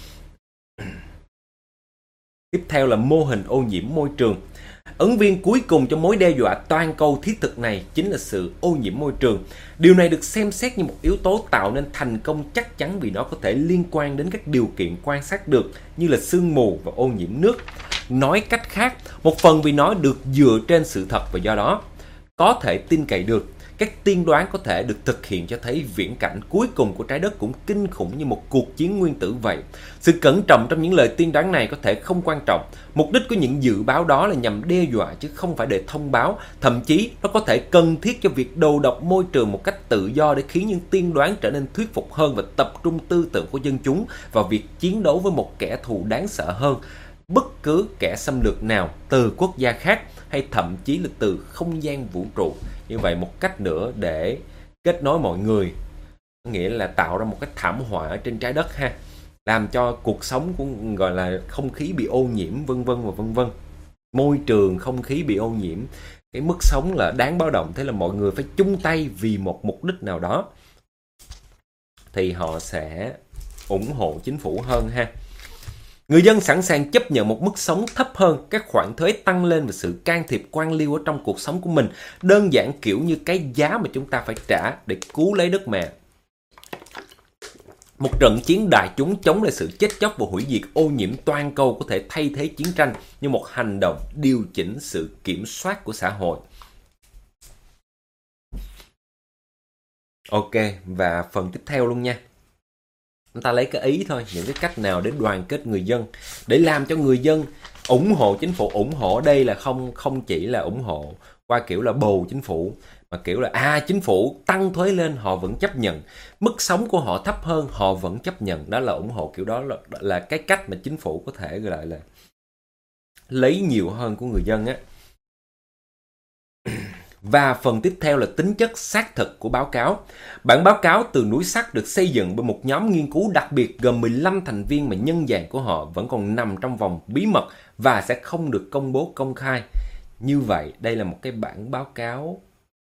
Tiếp theo là mô hình ô nhiễm môi trường. Ứng viên cuối cùng cho mối đe dọa toàn cầu thiết thực này chính là sự ô nhiễm môi trường. Điều này được xem xét như một yếu tố tạo nên thành công chắc chắn vì nó có thể liên quan đến các điều kiện quan sát được như là sương mù và ô nhiễm nước. Nói cách khác, một phần vì nó được dựa trên sự thật và do đó có thể tin cậy được. Các tiên đoán có thể được thực hiện cho thấy viễn cảnh cuối cùng của trái đất cũng kinh khủng như một cuộc chiến nguyên tử vậy. Sự cẩn trọng trong những lời tiên đoán này có thể không quan trọng. Mục đích của những dự báo đó là nhằm đe dọa chứ không phải để thông báo. Thậm chí nó có thể cần thiết cho việc đầu độc môi trường một cách tự do để khiến những tiên đoán trở nên thuyết phục hơn và tập trung tư tưởng của dân chúng vào việc chiến đấu với một kẻ thù đáng sợ hơn. Bất cứ kẻ xâm lược nào từ quốc gia khác hay thậm chí là từ không gian vũ trụ. Như vậy một cách nữa để kết nối mọi người, nghĩa là tạo ra một cái thảm họa ở trên trái đất ha, làm cho cuộc sống cũng gọi là không khí bị ô nhiễm vân vân và vân vân. Môi trường, không khí bị ô nhiễm, cái mức sống là đáng báo động. Thế là mọi người phải chung tay vì một mục đích nào đó thì họ sẽ ủng hộ chính phủ hơn ha. Người dân sẵn sàng chấp nhận một mức sống thấp hơn, các khoản thuế tăng lên và sự can thiệp quan liêu ở trong cuộc sống của mình, đơn giản kiểu như cái giá mà chúng ta phải trả để cứu lấy đất mẹ. Một trận chiến đại chúng chống lại sự chết chóc và hủy diệt ô nhiễm toàn cầu có thể thay thế chiến tranh như một hành động điều chỉnh sự kiểm soát của xã hội. Ok, và phần tiếp theo luôn nha. Chúng ta lấy cái ý thôi, những cái cách nào để đoàn kết người dân, để làm cho người dân ủng hộ chính phủ. Ủng hộ ở đây là không chỉ là ủng hộ qua kiểu là bầu chính phủ, mà kiểu là chính phủ tăng thuế lên họ vẫn chấp nhận, mức sống của họ thấp hơn họ vẫn chấp nhận. Đó là ủng hộ, kiểu đó là cái cách mà chính phủ có thể gọi là lấy nhiều hơn của người dân á. Và phần tiếp theo là tính chất xác thực của báo cáo. Bản báo cáo từ núi sắt được xây dựng bởi một nhóm nghiên cứu đặc biệt gồm 15 thành viên mà nhân dạng của họ vẫn còn nằm trong vòng bí mật và sẽ không được công bố công khai. Như vậy, đây là một cái bản báo cáo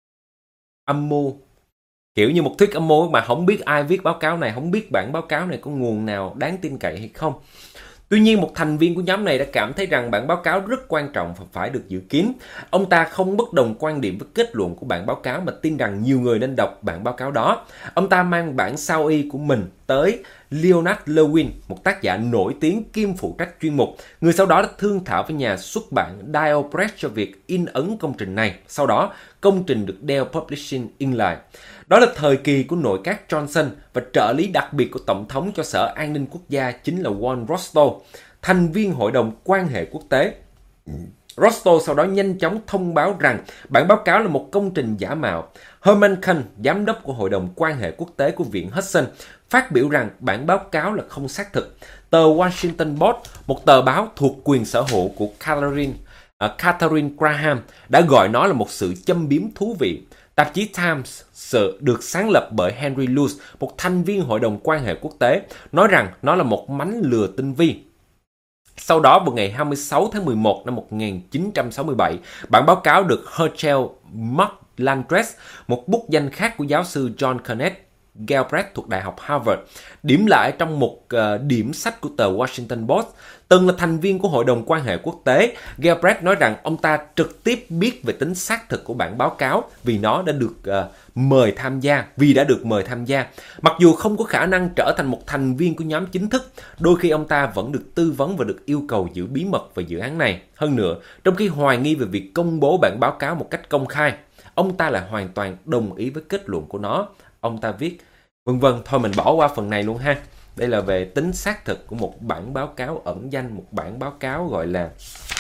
âm mưu. Kiểu như một thuyết âm mưu mà không biết ai viết báo cáo này, không biết bản báo cáo này có nguồn nào đáng tin cậy hay không. Tuy nhiên, một thành viên của nhóm này đã cảm thấy rằng bản báo cáo rất quan trọng và phải được giữ kín. Ông ta không bất đồng quan điểm với kết luận của bản báo cáo mà tin rằng nhiều người nên đọc bản báo cáo đó. Ông ta mang bản sao y của mình tới Leonard Lewin, một tác giả nổi tiếng kiêm phụ trách chuyên mục. Người sau đó đã thương thảo với nhà xuất bản Dial Press cho việc in ấn công trình này. Sau đó, công trình được Dell Publishing in lại. Đó là thời kỳ của nội các Johnson và trợ lý đặc biệt của Tổng thống cho Sở An ninh Quốc gia chính là Warren Rostow, thành viên Hội đồng Quan hệ Quốc tế. Rostow sau đó nhanh chóng thông báo rằng bản báo cáo là một công trình giả mạo. Herman Kahn, giám đốc của Hội đồng Quan hệ Quốc tế của Viện Hudson, phát biểu rằng bản báo cáo là không xác thực. Tờ Washington Post, một tờ báo thuộc quyền sở hữu của Catherine Graham, đã gọi nó là một sự châm biếm thú vị. Tạp chí Times được sáng lập bởi Henry Luce, một thành viên Hội đồng Quan hệ Quốc tế, nói rằng nó là một mánh lừa tinh vi. Sau đó, vào ngày 26 tháng 11 năm 1967, bản báo cáo được Herschel McLandress, một bút danh khác của giáo sư John Kenneth Galbraith thuộc Đại học Harvard, điểm lại trong một điểm sách của tờ Washington Post. Từng là thành viên của Hội đồng Quan hệ Quốc tế, Galbraith nói rằng ông ta trực tiếp biết về tính xác thực của bản báo cáo vì nó đã được mời tham gia. Mặc dù không có khả năng trở thành một thành viên của nhóm chính thức, đôi khi ông ta vẫn được tư vấn và được yêu cầu giữ bí mật về dự án này. Hơn nữa, trong khi hoài nghi về việc công bố bản báo cáo một cách công khai, ông ta lại hoàn toàn đồng ý với kết luận của nó. Ông ta viết, vân vân, thôi mình bỏ qua phần này luôn ha. Đây là về tính xác thực của một bản báo cáo ẩn danh, một bản báo cáo gọi là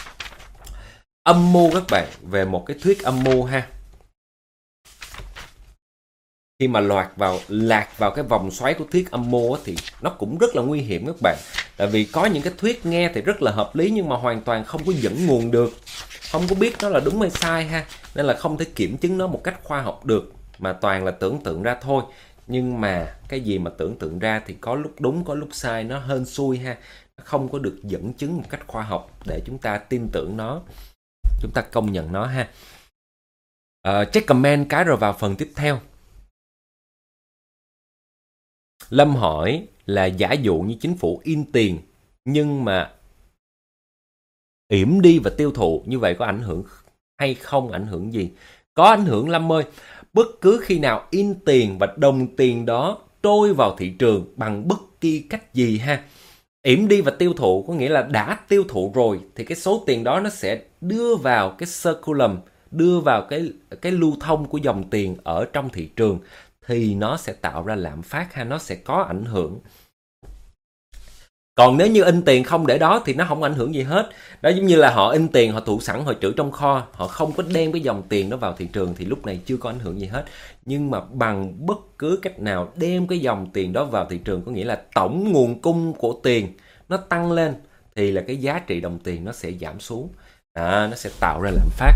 âm mưu các bạn, về một cái thuyết âm mưu ha. Khi mà lạc vào cái vòng xoáy của thuyết âm mưu thì nó cũng rất là nguy hiểm các bạn. Tại vì có những cái thuyết nghe thì rất là hợp lý nhưng mà hoàn toàn không có dẫn nguồn được, không có biết nó là đúng hay sai ha, nên là không thể kiểm chứng nó một cách khoa học được, mà toàn là tưởng tượng ra thôi. Nhưng mà cái gì mà tưởng tượng ra thì có lúc đúng có lúc sai, nó hên xui ha, không có được dẫn chứng một cách khoa học để chúng ta tin tưởng nó, chúng ta công nhận nó ha. Check comment cái rồi vào phần tiếp theo. Lâm hỏi là giả dụ như chính phủ in tiền nhưng mà yểm đi và tiêu thụ, như vậy có ảnh hưởng hay không, ảnh hưởng gì? Có ảnh hưởng Lâm ơi. Bất cứ khi nào in tiền và đồng tiền đó trôi vào thị trường bằng bất kỳ cách gì ha. Yểm đi và tiêu thụ có nghĩa là đã tiêu thụ rồi thì cái số tiền đó nó sẽ đưa vào cái circulum, đưa vào cái lưu thông của dòng tiền ở trong thị trường thì nó sẽ tạo ra lạm phát ha, nó sẽ có ảnh hưởng. Còn nếu như in tiền không để đó thì nó không ảnh hưởng gì hết. Đó, giống như là họ in tiền, họ tụ sẵn, họ trữ trong kho, họ không có đem cái dòng tiền đó vào thị trường thì lúc này chưa có ảnh hưởng gì hết. Nhưng mà bằng bất cứ cách nào đem cái dòng tiền đó vào thị trường, có nghĩa là tổng nguồn cung của tiền nó tăng lên, thì là cái giá trị đồng tiền nó sẽ giảm xuống. Nó sẽ tạo ra lạm phát.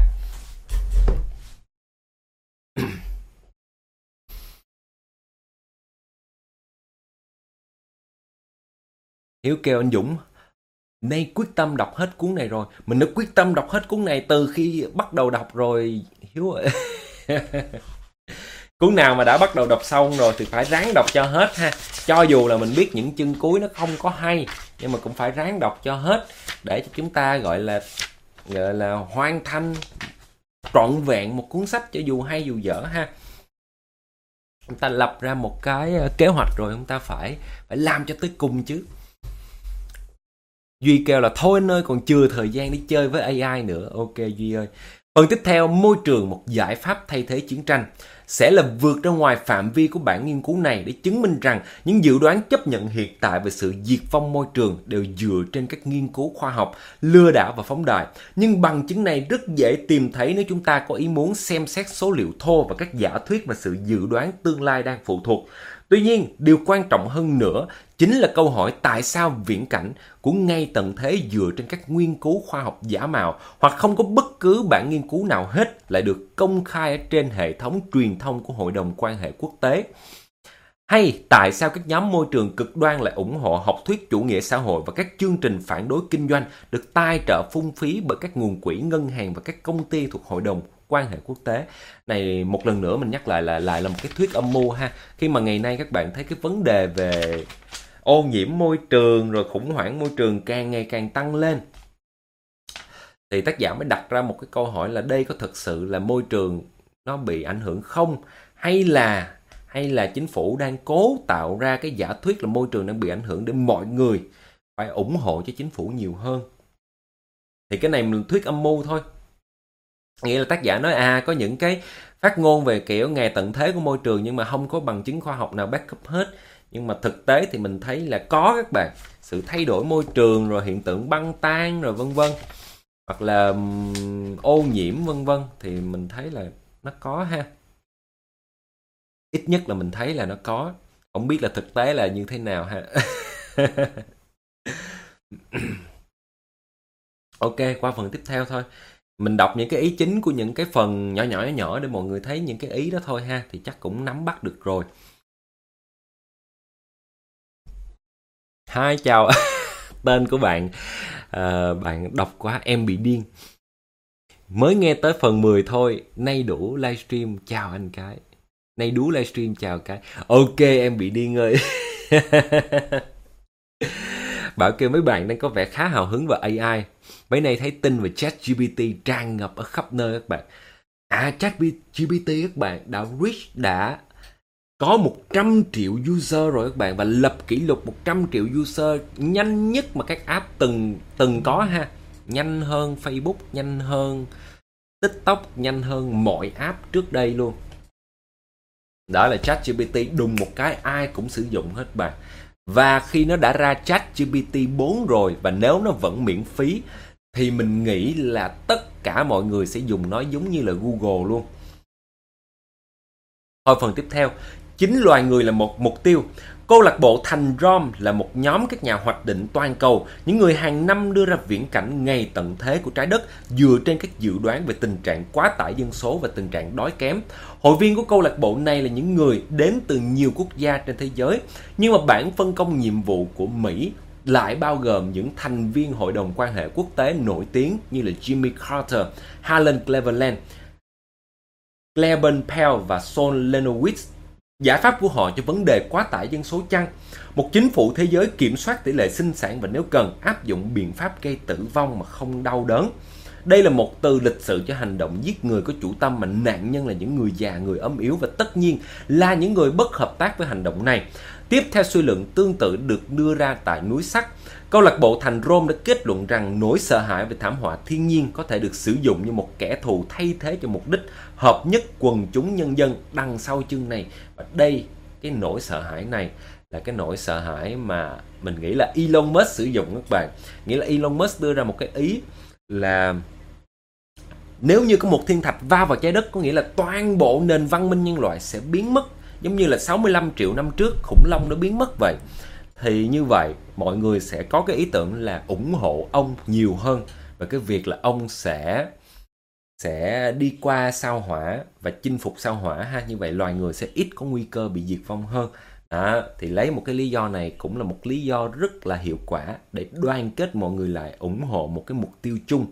Hiếu kêu anh Dũng, nay quyết tâm đọc hết cuốn này rồi. Mình đã quyết tâm đọc hết cuốn này từ khi bắt đầu đọc rồi Hiếu ơi. Cuốn nào mà đã bắt đầu đọc xong rồi thì phải ráng đọc cho hết ha. Cho dù là mình biết những chương cuối nó không có hay, nhưng mà cũng phải ráng đọc cho hết để cho chúng ta gọi là hoàn thành trọn vẹn một cuốn sách, cho dù hay dù dở ha. Chúng ta lập ra một cái kế hoạch rồi chúng ta phải làm cho tới cùng chứ. Duy kêu là thôi anh ơi, còn chưa thời gian đi chơi với AI nữa. Ok Duy ơi. Phần tiếp theo, môi trường một giải pháp thay thế chiến tranh, sẽ là vượt ra ngoài phạm vi của bản nghiên cứu này để chứng minh rằng những dự đoán chấp nhận hiện tại về sự diệt vong môi trường đều dựa trên các nghiên cứu khoa học, lừa đảo và phóng đại. Nhưng bằng chứng này rất dễ tìm thấy nếu chúng ta có ý muốn xem xét số liệu thô và các giả thuyết và sự dự đoán tương lai đang phụ thuộc. Tuy nhiên, điều quan trọng hơn nữa chính là câu hỏi tại sao viễn cảnh của ngay tận thế dựa trên các nghiên cứu khoa học giả mạo hoặc không có bất cứ bản nghiên cứu nào hết lại được công khai ở trên hệ thống truyền thông của Hội đồng quan hệ quốc tế. Hay tại sao các nhóm môi trường cực đoan lại ủng hộ học thuyết chủ nghĩa xã hội và các chương trình phản đối kinh doanh được tài trợ phung phí bởi các nguồn quỹ ngân hàng và các công ty thuộc Hội đồng quan hệ quốc tế. Này một lần nữa mình nhắc lại là một cái thuyết âm mưu ha. Khi mà ngày nay các bạn thấy cái vấn đề về ô nhiễm môi trường rồi khủng hoảng môi trường càng ngày càng tăng lên, thì tác giả mới đặt ra một cái câu hỏi là đây có thực sự là môi trường nó bị ảnh hưởng không, hay là chính phủ đang cố tạo ra cái giả thuyết là môi trường đang bị ảnh hưởng để mọi người phải ủng hộ cho chính phủ nhiều hơn. Thì cái này mình thuyết âm mưu thôi. Nghĩa là tác giả nói có những cái phát ngôn về kiểu ngày tận thế của môi trường nhưng mà không có bằng chứng khoa học nào backup hết. Nhưng mà thực tế thì mình thấy là có các bạn. Sự thay đổi môi trường rồi hiện tượng băng tan rồi vân vân, hoặc là ô nhiễm vân vân, thì mình thấy là nó có ha. Ít nhất là mình thấy là nó có. Không biết là thực tế là như thế nào ha. Ok, qua phần tiếp theo thôi. Mình đọc những cái ý chính của những cái phần nhỏ để mọi người thấy những cái ý đó thôi ha, thì chắc cũng nắm bắt được rồi. Hi, chào. Tên của bạn bạn đọc quá, em bị điên. Mới nghe tới phần 10 thôi, nay đủ livestream, chào anh cái. Nay đú livestream chào cái. Ok em bị điên ơi. Bảo kêu mấy bạn đang có vẻ khá hào hứng về AI. Mấy nay thấy tin về ChatGPT tràn ngập ở khắp nơi các bạn. ChatGPT các bạn đã có 100 triệu user rồi các bạn, và lập kỷ lục 100 triệu user nhanh nhất mà các app từng có ha. Nhanh hơn Facebook, nhanh hơn TikTok, nhanh hơn mọi app trước đây luôn. Đó là ChatGPT, đùng một cái ai cũng sử dụng hết bạn. Và khi nó đã ra ChatGPT 4 rồi, và nếu nó vẫn miễn phí, thì mình nghĩ là tất cả mọi người sẽ dùng nó giống như là Google luôn. Thôi phần tiếp theo, chính loài người là một mục tiêu. Câu lạc bộ Thành Rom là một nhóm các nhà hoạch định toàn cầu, những người hàng năm đưa ra viễn cảnh ngày tận thế của trái đất dựa trên các dự đoán về tình trạng quá tải dân số và tình trạng đói kém. Hội viên của câu lạc bộ này là những người đến từ nhiều quốc gia trên thế giới, nhưng mà bảng phân công nhiệm vụ của Mỹ lại bao gồm những thành viên Hội đồng quan hệ quốc tế nổi tiếng như là Jimmy Carter, Harlan Cleveland, Claiborne Pell và Saul Lenowitz. Giải pháp của họ cho vấn đề quá tải dân số chăng? Một chính phủ thế giới kiểm soát tỷ lệ sinh sản và nếu cần áp dụng biện pháp gây tử vong mà không đau đớn. Đây là một từ lịch sự cho hành động giết người có chủ tâm, mà nạn nhân là những người già, người ốm yếu và tất nhiên là những người bất hợp tác với hành động này. Tiếp theo suy luận tương tự được đưa ra tại núi sắt, câu lạc bộ thành Rome đã kết luận rằng nỗi sợ hãi về thảm họa thiên nhiên có thể được sử dụng như một kẻ thù thay thế cho mục đích hợp nhất quần chúng nhân dân đằng sau chương này. Và đây, cái nỗi sợ hãi này là cái nỗi sợ hãi mà mình nghĩ là Elon Musk sử dụng các bạn. Nghĩa là Elon Musk đưa ra một cái ý là nếu như có một thiên thạch va vào trái đất, có nghĩa là toàn bộ nền văn minh nhân loại sẽ biến mất, giống như là 65 triệu năm trước khủng long nó biến mất vậy. Thì như vậy mọi người sẽ có cái ý tưởng là ủng hộ ông nhiều hơn, và cái việc là ông sẽ đi qua sao hỏa và chinh phục sao hỏa ha. Như vậy loài người sẽ ít có nguy cơ bị diệt vong hơn. Đó, thì lấy một cái lý do này cũng là một lý do rất là hiệu quả để đoàn kết mọi người lại, ủng hộ một cái mục tiêu chung.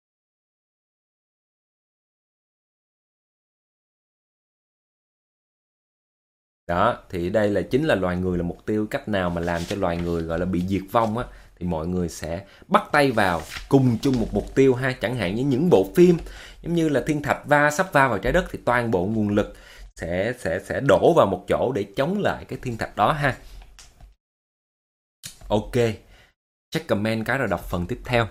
Đó, thì đây là chính là loài người là mục tiêu. Cách nào mà làm cho loài người gọi là bị diệt vong á, thì mọi người sẽ bắt tay vào cùng chung một mục tiêu ha. Chẳng hạn như những bộ phim giống như là thiên thạch sắp va vào trái đất, thì toàn bộ nguồn lực sẽ đổ vào một chỗ để chống lại cái thiên thạch đó ha. Ok, check comment cái rồi đọc phần tiếp theo.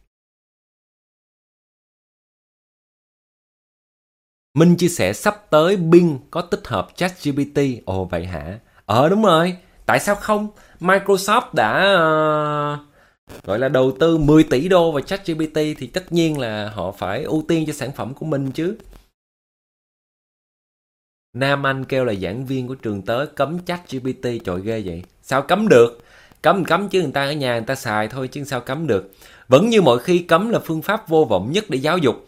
Minh chia sẻ sắp tới Bing có tích hợp ChatGPT. Ồ vậy hả? Đúng rồi. Tại sao không? Microsoft đã gọi là đầu tư 10 tỷ đô vào ChatGPT, thì tất nhiên là họ phải ưu tiên cho sản phẩm của mình chứ. Nam Anh kêu là giảng viên của trường tới cấm ChatGPT. Trời ghê vậy. Sao cấm được? Cấm chứ, người ta ở nhà người ta xài thôi chứ sao cấm được. Vẫn như mọi khi, cấm là phương pháp vô vọng nhất để giáo dục.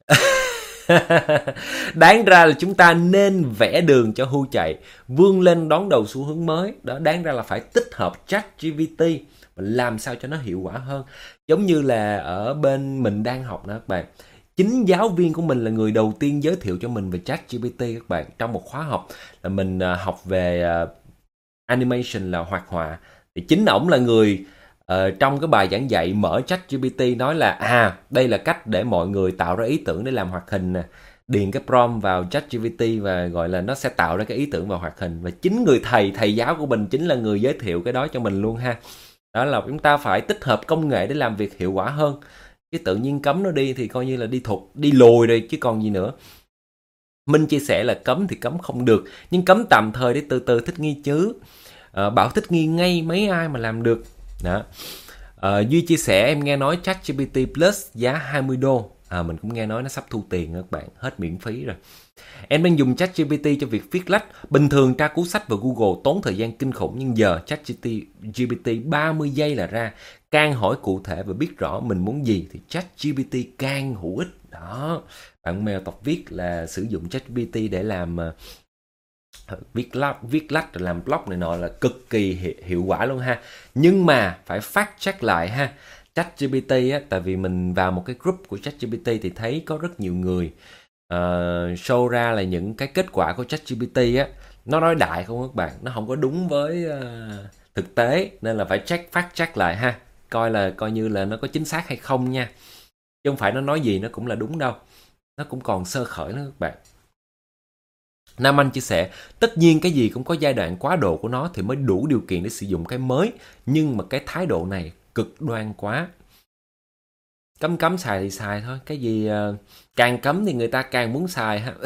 Đáng ra là chúng ta nên vẽ đường cho hươu chạy, vươn lên đón đầu xu hướng mới. Đó, đáng ra là phải tích hợp ChatGPT và làm sao cho nó hiệu quả hơn. Giống như là ở bên mình đang học đó các bạn. Chính giáo viên của mình là người đầu tiên giới thiệu cho mình về ChatGPT các bạn. Trong một khóa học là mình học về animation là hoạt họa, thì chính ổng là người trong cái bài giảng dạy mở ChatGPT nói là đây là cách để mọi người tạo ra ý tưởng để làm hoạt hình nè. Điền cái prompt vào ChatGPT và gọi là nó sẽ tạo ra cái ý tưởng vào hoạt hình. Và chính người thầy giáo của mình chính là người giới thiệu cái đó cho mình luôn ha. Đó là chúng ta phải tích hợp công nghệ để làm việc hiệu quả hơn. Chứ tự nhiên cấm nó đi thì coi như là đi lùi rồi chứ còn gì nữa. Minh chia sẻ là cấm thì cấm không được, nhưng cấm tạm thời để từ từ thích nghi chứ. Bảo thích nghi ngay mấy ai mà làm được. Đó. Duy chia sẻ em nghe nói ChatGPT Plus giá 20 đô. Mình cũng nghe nói nó sắp thu tiền các bạn, hết miễn phí rồi. Em đang dùng ChatGPT cho việc viết lách. Bình thường tra cứu sách vào Google tốn thời gian kinh khủng, nhưng giờ ChatGPT 30 giây là ra. Càng hỏi cụ thể và biết rõ mình muốn gì thì ChatGPT càng hữu ích. Đó. Bạn mèo tập viết là sử dụng ChatGPT để làm viết lách rồi làm blog này nọ là cực kỳ hiệu quả luôn ha. Nhưng mà phải fact check lại ha. ChatGPT á, tại vì mình vào một cái group của ChatGPT thì thấy có rất nhiều người show ra là những cái kết quả của ChatGPT á, nó nói đại không các bạn, nó không có đúng với thực tế, nên là phải fact check lại ha, coi như là nó có chính xác hay không nha, chứ không phải nó nói gì nó cũng là đúng đâu, nó cũng còn sơ khởi lắm các bạn. Nam Anh chia sẻ, tất nhiên cái gì cũng có giai đoạn quá độ của nó thì mới đủ điều kiện để sử dụng cái mới, nhưng mà cái thái độ này cực đoan quá. Cấm xài thì xài thôi, cái gì càng cấm thì người ta càng muốn xài ha.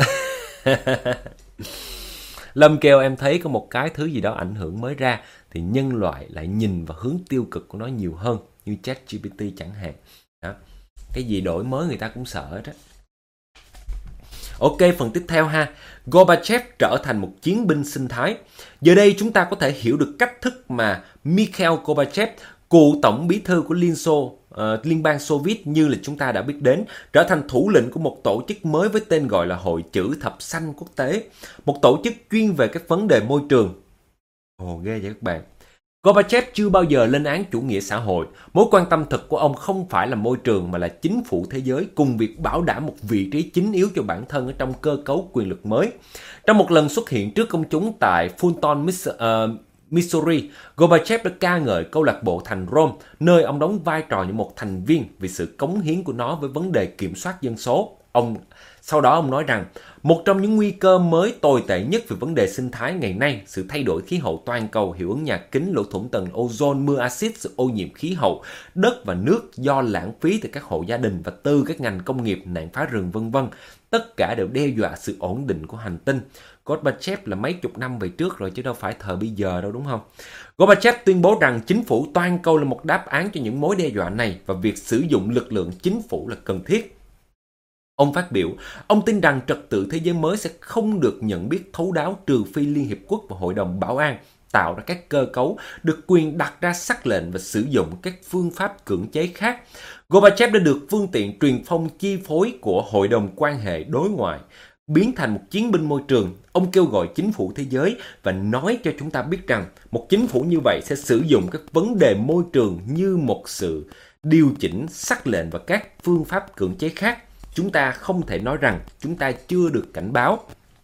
Lâm kêu em thấy có một cái thứ gì đó ảnh hưởng mới ra thì nhân loại lại nhìn vào hướng tiêu cực của nó nhiều hơn, như ChatGPT chẳng hạn. Đó. Cái gì đổi mới người ta cũng sợ đó. Ok, phần tiếp theo ha. Gorbachev trở thành một chiến binh sinh thái. Giờ đây chúng ta có thể hiểu được cách thức mà Mikhail Gorbachev, cựu tổng bí thư của Liên bang Xô Viết như là chúng ta đã biết đến, trở thành thủ lĩnh của một tổ chức mới với tên gọi là Hội Chữ Thập Xanh Quốc tế, một tổ chức chuyên về các vấn đề môi trường. Ồ, ghê vậy các bạn. Gorbachev chưa bao giờ lên án chủ nghĩa xã hội. Mối quan tâm thực của ông không phải là môi trường mà là chính phủ thế giới, cùng việc bảo đảm một vị trí chính yếu cho bản thân ở trong cơ cấu quyền lực mới. Trong một lần xuất hiện trước công chúng tại Fulton, Missouri, Gorbachev đã ca ngợi câu lạc bộ thành Rome, nơi ông đóng vai trò như một thành viên vì sự cống hiến của nó với vấn đề kiểm soát dân số. Sau đó ông nói rằng, một trong những nguy cơ mới tồi tệ nhất về vấn đề sinh thái ngày nay, sự thay đổi khí hậu toàn cầu, hiệu ứng nhà kính, lỗ thủng tầng ozone, mưa axit, sự ô nhiễm khí hậu, đất và nước do lãng phí từ các hộ gia đình và từ các ngành công nghiệp, nạn phá rừng v.v. Tất cả đều đe dọa sự ổn định của hành tinh. Gorbachev là mấy chục năm về trước rồi chứ đâu phải thời bây giờ đâu, đúng không? Gorbachev tuyên bố rằng chính phủ toàn cầu là một đáp án cho những mối đe dọa này và việc sử dụng lực lượng chính phủ là cần thiết. Ông phát biểu, ông tin rằng trật tự thế giới mới sẽ không được nhận biết thấu đáo trừ phi Liên Hiệp Quốc và Hội đồng Bảo an tạo ra các cơ cấu được quyền đặt ra sắc lệnh và sử dụng các phương pháp cưỡng chế khác. Gorbachev đã được phương tiện truyền thông chi phối của Hội đồng Quan hệ Đối ngoại biến thành một chiến binh môi trường. Ông kêu gọi chính phủ thế giới và nói cho chúng ta biết rằng một chính phủ như vậy sẽ sử dụng các vấn đề môi trường như một sự điều chỉnh sắc lệnh và các phương pháp cưỡng chế khác. Chúng ta không thể nói rằng chúng ta chưa được cảnh báo.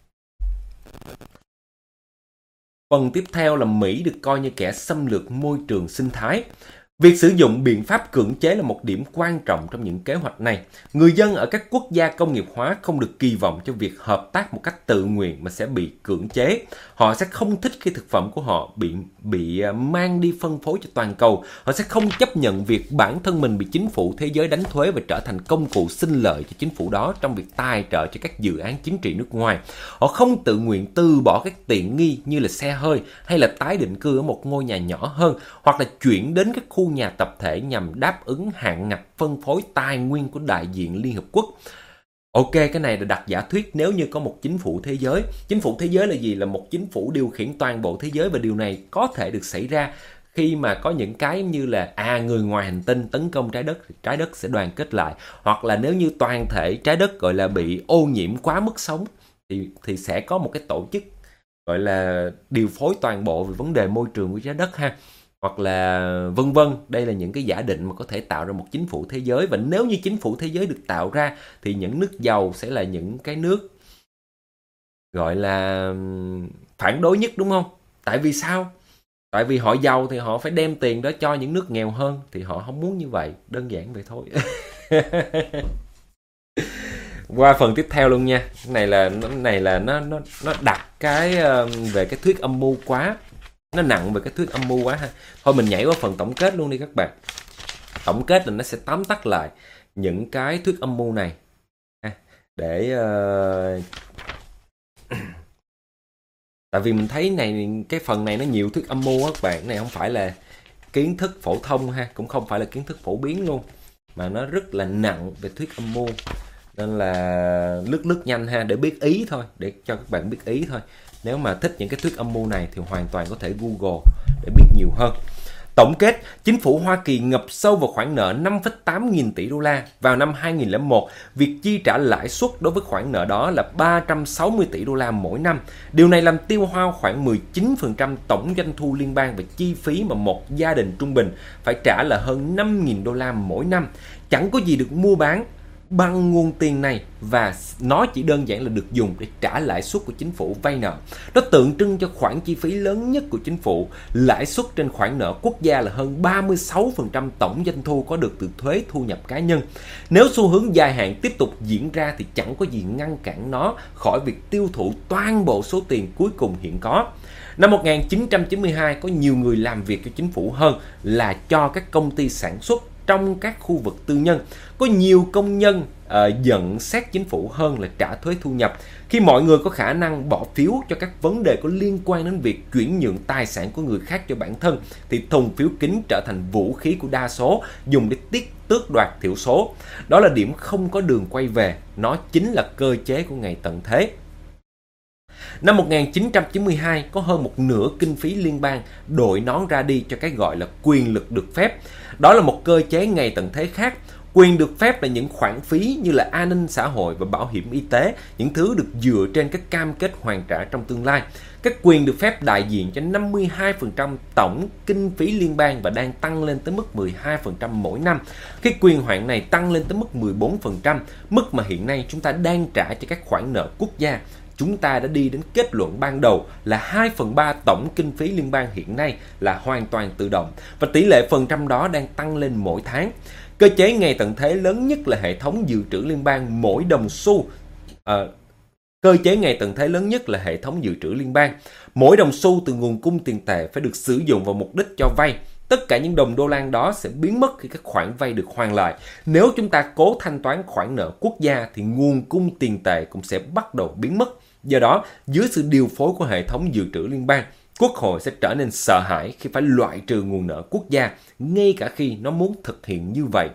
Phần tiếp theo là Mỹ được coi như kẻ xâm lược môi trường sinh thái. Việc sử dụng biện pháp cưỡng chế là một điểm quan trọng trong những kế hoạch này. Người dân ở các quốc gia công nghiệp hóa không được kỳ vọng cho việc hợp tác một cách tự nguyện mà sẽ bị cưỡng chế. Họ sẽ không thích khi thực phẩm của họ bị mang đi phân phối cho toàn cầu. Họ sẽ không chấp nhận việc bản thân mình bị chính phủ thế giới đánh thuế và trở thành công cụ sinh lợi cho chính phủ đó trong việc tài trợ cho các dự án chính trị nước ngoài. Họ không tự nguyện từ bỏ các tiện nghi như là xe hơi hay là tái định cư ở một ngôi nhà nhỏ hơn, hoặc là chuyển đến các khu nhà tập thể nhằm đáp ứng hạn ngạch phân phối tài nguyên của đại diện Liên Hợp Quốc. Ok, cái này là đặt giả thuyết nếu như có một chính phủ thế giới. Chính phủ thế giới là gì? Là một chính phủ điều khiển toàn bộ thế giới, và điều này có thể được xảy ra khi mà có những cái như là người ngoài hành tinh tấn công trái đất thì trái đất sẽ đoàn kết lại, hoặc là nếu như toàn thể trái đất gọi là bị ô nhiễm quá mức sống thì sẽ có một cái tổ chức gọi là điều phối toàn bộ về vấn đề môi trường của trái đất ha, hoặc là vân vân. Đây là những cái giả định mà có thể tạo ra một chính phủ thế giới, và nếu như chính phủ thế giới được tạo ra thì những nước giàu sẽ là những cái nước gọi là phản đối nhất, đúng không? Tại vì sao? Tại vì họ giàu thì họ phải đem tiền đó cho những nước nghèo hơn, thì họ không muốn như vậy, đơn giản vậy thôi. Qua phần tiếp theo luôn nha. Cái này là nó đặt cái về cái thuyết âm mưu quá, nó nặng về cái thuyết âm mưu quá ha. Thôi mình nhảy qua phần tổng kết luôn đi các bạn. Tổng kết là nó sẽ tóm tắt lại những cái thuyết âm mưu này để tại vì mình thấy cái phần này nó nhiều thuyết âm mưu á các bạn. Cái này không phải là kiến thức phổ thông ha, cũng không phải là kiến thức phổ biến luôn, mà nó rất là nặng về thuyết âm mưu, nên là lướt nhanh ha, để biết ý thôi, để cho các bạn biết ý thôi. Nếu mà thích những cái thuyết âm mưu này thì hoàn toàn có thể Google để biết nhiều hơn. Tổng kết, chính phủ Hoa Kỳ ngập sâu vào khoản nợ 5,8 nghìn tỷ đô la. Vào năm 2001, việc chi trả lãi suất đối với khoản nợ đó là 360 tỷ đô la mỗi năm. Điều này làm tiêu hao khoảng 19% tổng doanh thu liên bang và chi phí mà một gia đình trung bình phải trả là hơn 5.000 đô la mỗi năm. Chẳng có gì được mua bán bằng nguồn tiền này, và nó chỉ đơn giản là được dùng để trả lãi suất của chính phủ vay nợ. Nó tượng trưng cho khoản chi phí lớn nhất của chính phủ. Lãi suất trên khoản nợ quốc gia là hơn 36% tổng doanh thu có được từ thuế thu nhập cá nhân. Nếu xu hướng dài hạn tiếp tục diễn ra thì chẳng có gì ngăn cản nó khỏi việc tiêu thụ toàn bộ số tiền cuối cùng hiện có. Năm 1992, có nhiều người làm việc cho chính phủ hơn là cho các công ty sản xuất trong các khu vực tư nhân. Có nhiều công nhân giận xét chính phủ hơn là trả thuế thu nhập. Khi mọi người có khả năng bỏ phiếu cho các vấn đề có liên quan đến việc chuyển nhượng tài sản của người khác cho bản thân, thì thùng phiếu kín trở thành vũ khí của đa số, dùng để tước đoạt thiểu số. Đó là điểm không có đường quay về. Nó chính là cơ chế của ngày tận thế. Năm 1992, có hơn một nửa kinh phí liên bang đội nón ra đi cho cái gọi là quyền lực được phép. Đó là một cơ chế ngày tận thế khác. Quyền được phép là những khoản phí như là an ninh xã hội và bảo hiểm y tế, những thứ được dựa trên các cam kết hoàn trả trong tương lai. Các quyền được phép đại diện cho 52% tổng kinh phí liên bang và đang tăng lên tới mức 12% mỗi năm. Cái quyền hạn này tăng lên tới mức 14%, mức mà hiện nay chúng ta đang trả cho các khoản nợ quốc gia. chúng ta đã đi đến kết luận ban đầu là 2/3 tổng kinh phí liên bang hiện nay là hoàn toàn tự động và tỷ lệ phần trăm đó đang tăng lên mỗi tháng. Cơ chế ngày tận thế lớn nhất là hệ thống dự trữ liên bang mỗi đồng xu. Cơ chế ngày tận thế lớn nhất là hệ thống dự trữ liên bang. Mỗi đồng xu từ nguồn cung tiền tệ phải được sử dụng vào mục đích cho vay. Tất cả những đồng đô la đó sẽ biến mất khi các khoản vay được hoàn lại. Nếu chúng ta cố thanh toán khoản nợ quốc gia thì nguồn cung tiền tệ cũng sẽ bắt đầu biến mất. Do đó, dưới sự điều phối của hệ thống dự trữ liên bang, Quốc hội sẽ trở nên sợ hãi khi phải loại trừ nguồn nợ quốc gia, ngay cả khi nó muốn thực hiện như vậy.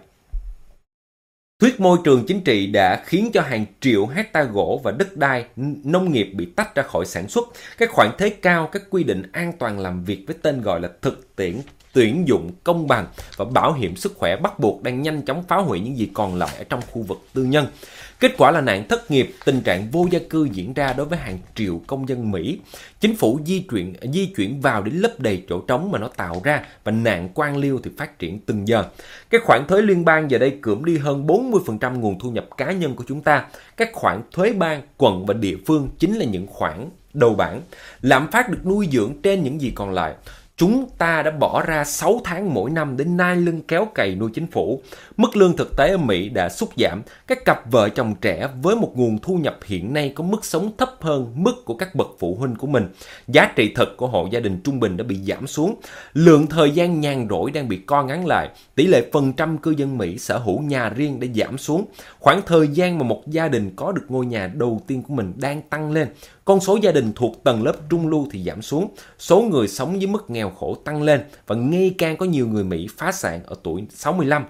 Thuyết môi trường chính trị đã khiến cho hàng triệu hecta gỗ và đất đai nông nghiệp bị tách ra khỏi sản xuất. Các khoản thuế cao, các quy định an toàn làm việc với tên gọi là thực tiễn tuyển dụng công bằng và bảo hiểm sức khỏe bắt buộc đang nhanh chóng phá hủy những gì còn lại ở trong khu vực tư nhân. Kết quả là nạn thất nghiệp, tình trạng vô gia cư diễn ra đối với hàng triệu công dân Mỹ. Chính phủ di chuyển vào để lấp đầy chỗ trống mà nó tạo ra và nạn quan liêu thì phát triển từng giờ. Các khoản thuế liên bang giờ đây cưỡng đi hơn 40% nguồn thu nhập cá nhân của chúng ta. Các khoản thuế bang, quận và địa phương chính là những khoản đầu bảng. Lạm phát được nuôi dưỡng trên những gì còn lại. Chúng ta đã bỏ ra 6 tháng mỗi năm để nai lưng kéo cày nuôi chính phủ. Mức lương thực tế ở Mỹ đã sút giảm. Các cặp vợ chồng trẻ với một nguồn thu nhập hiện nay có mức sống thấp hơn mức của các bậc phụ huynh của mình. Giá trị thực của hộ gia đình trung bình đã bị giảm xuống. Lượng thời gian nhàn rỗi đang bị co ngắn lại. Tỷ lệ phần trăm cư dân Mỹ sở hữu nhà riêng đã giảm xuống. Khoảng thời gian mà một gia đình có được ngôi nhà đầu tiên của mình đang tăng lên. Con số gia đình thuộc tầng lớp trung lưu thì giảm xuống. Số người sống dưới mức nghèo khổ tăng lên và ngày càng có nhiều người Mỹ phá sản ở tuổi 65.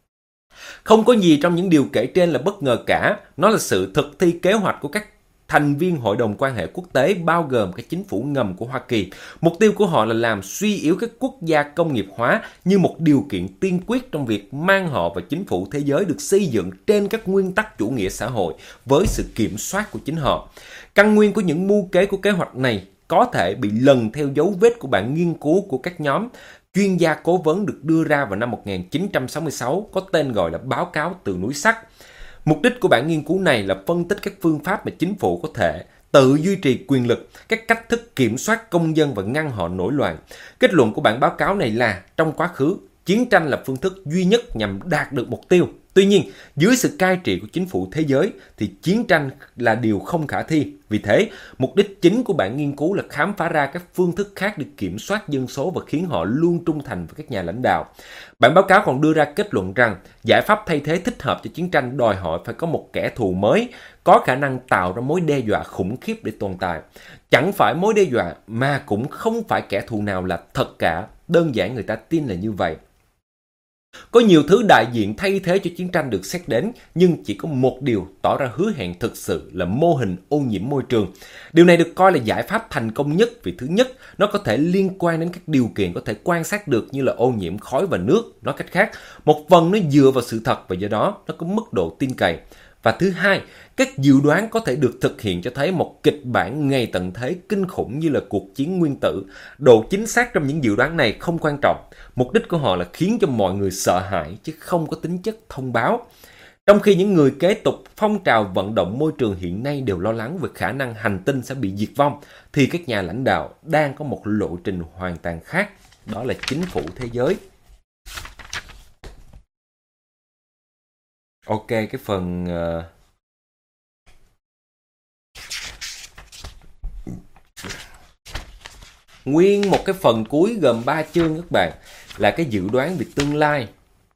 Không có gì trong những điều kể trên là bất ngờ cả. Nó là sự thực thi kế hoạch của các thành viên Hội đồng quan hệ quốc tế bao gồm các chính phủ ngầm của Hoa Kỳ. Mục tiêu của họ là làm suy yếu các quốc gia công nghiệp hóa như một điều kiện tiên quyết trong việc mang họ và chính phủ thế giới được xây dựng trên các nguyên tắc chủ nghĩa xã hội với sự kiểm soát của chính họ. Căn nguyên của những mưu kế của kế hoạch này có thể bị lần theo dấu vết của bản nghiên cứu của các nhóm chuyên gia cố vấn được đưa ra vào năm 1966 có tên gọi là Báo cáo từ núi sắt. Mục đích của bản nghiên cứu này là phân tích các phương pháp mà chính phủ có thể tự duy trì quyền lực, các cách thức kiểm soát công dân và ngăn họ nổi loạn. Kết luận của bản báo cáo này là trong quá khứ, chiến tranh là phương thức duy nhất nhằm đạt được mục tiêu. Tuy nhiên, dưới sự cai trị của chính phủ thế giới thì chiến tranh là điều không khả thi. Vì thế, mục đích chính của bản nghiên cứu là khám phá ra các phương thức khác để kiểm soát dân số và khiến họ luôn trung thành với các nhà lãnh đạo. Bản báo cáo còn đưa ra kết luận rằng giải pháp thay thế thích hợp cho chiến tranh đòi hỏi phải có một kẻ thù mới, có khả năng tạo ra mối đe dọa khủng khiếp để tồn tại. Chẳng phải mối đe dọa mà cũng không phải kẻ thù nào là thật cả, đơn giản người ta tin là như vậy. Có nhiều thứ đại diện thay thế cho chiến tranh được xét đến, nhưng chỉ có một điều tỏ ra hứa hẹn thực sự là mô hình ô nhiễm môi trường. Điều này được coi là giải pháp thành công nhất vì thứ nhất, nó có thể liên quan đến các điều kiện có thể quan sát được như là ô nhiễm khói và nước. Nói cách khác, một phần nó dựa vào sự thật và do đó nó có mức độ tin cậy. Và thứ hai, các dự đoán có thể được thực hiện cho thấy một kịch bản ngày tận thế kinh khủng như là cuộc chiến nguyên tử. Độ chính xác trong những dự đoán này không quan trọng. Mục đích của họ là khiến cho mọi người sợ hãi chứ không có tính chất thông báo. Trong khi những người kế tục phong trào vận động môi trường hiện nay đều lo lắng về khả năng hành tinh sẽ bị diệt vong, thì các nhà lãnh đạo đang có một lộ trình hoàn toàn khác. Đó là chính phủ thế giới. Ok, cái phần nguyên một cái phần cuối gồm 3 chương các bạn là cái dự đoán về tương lai,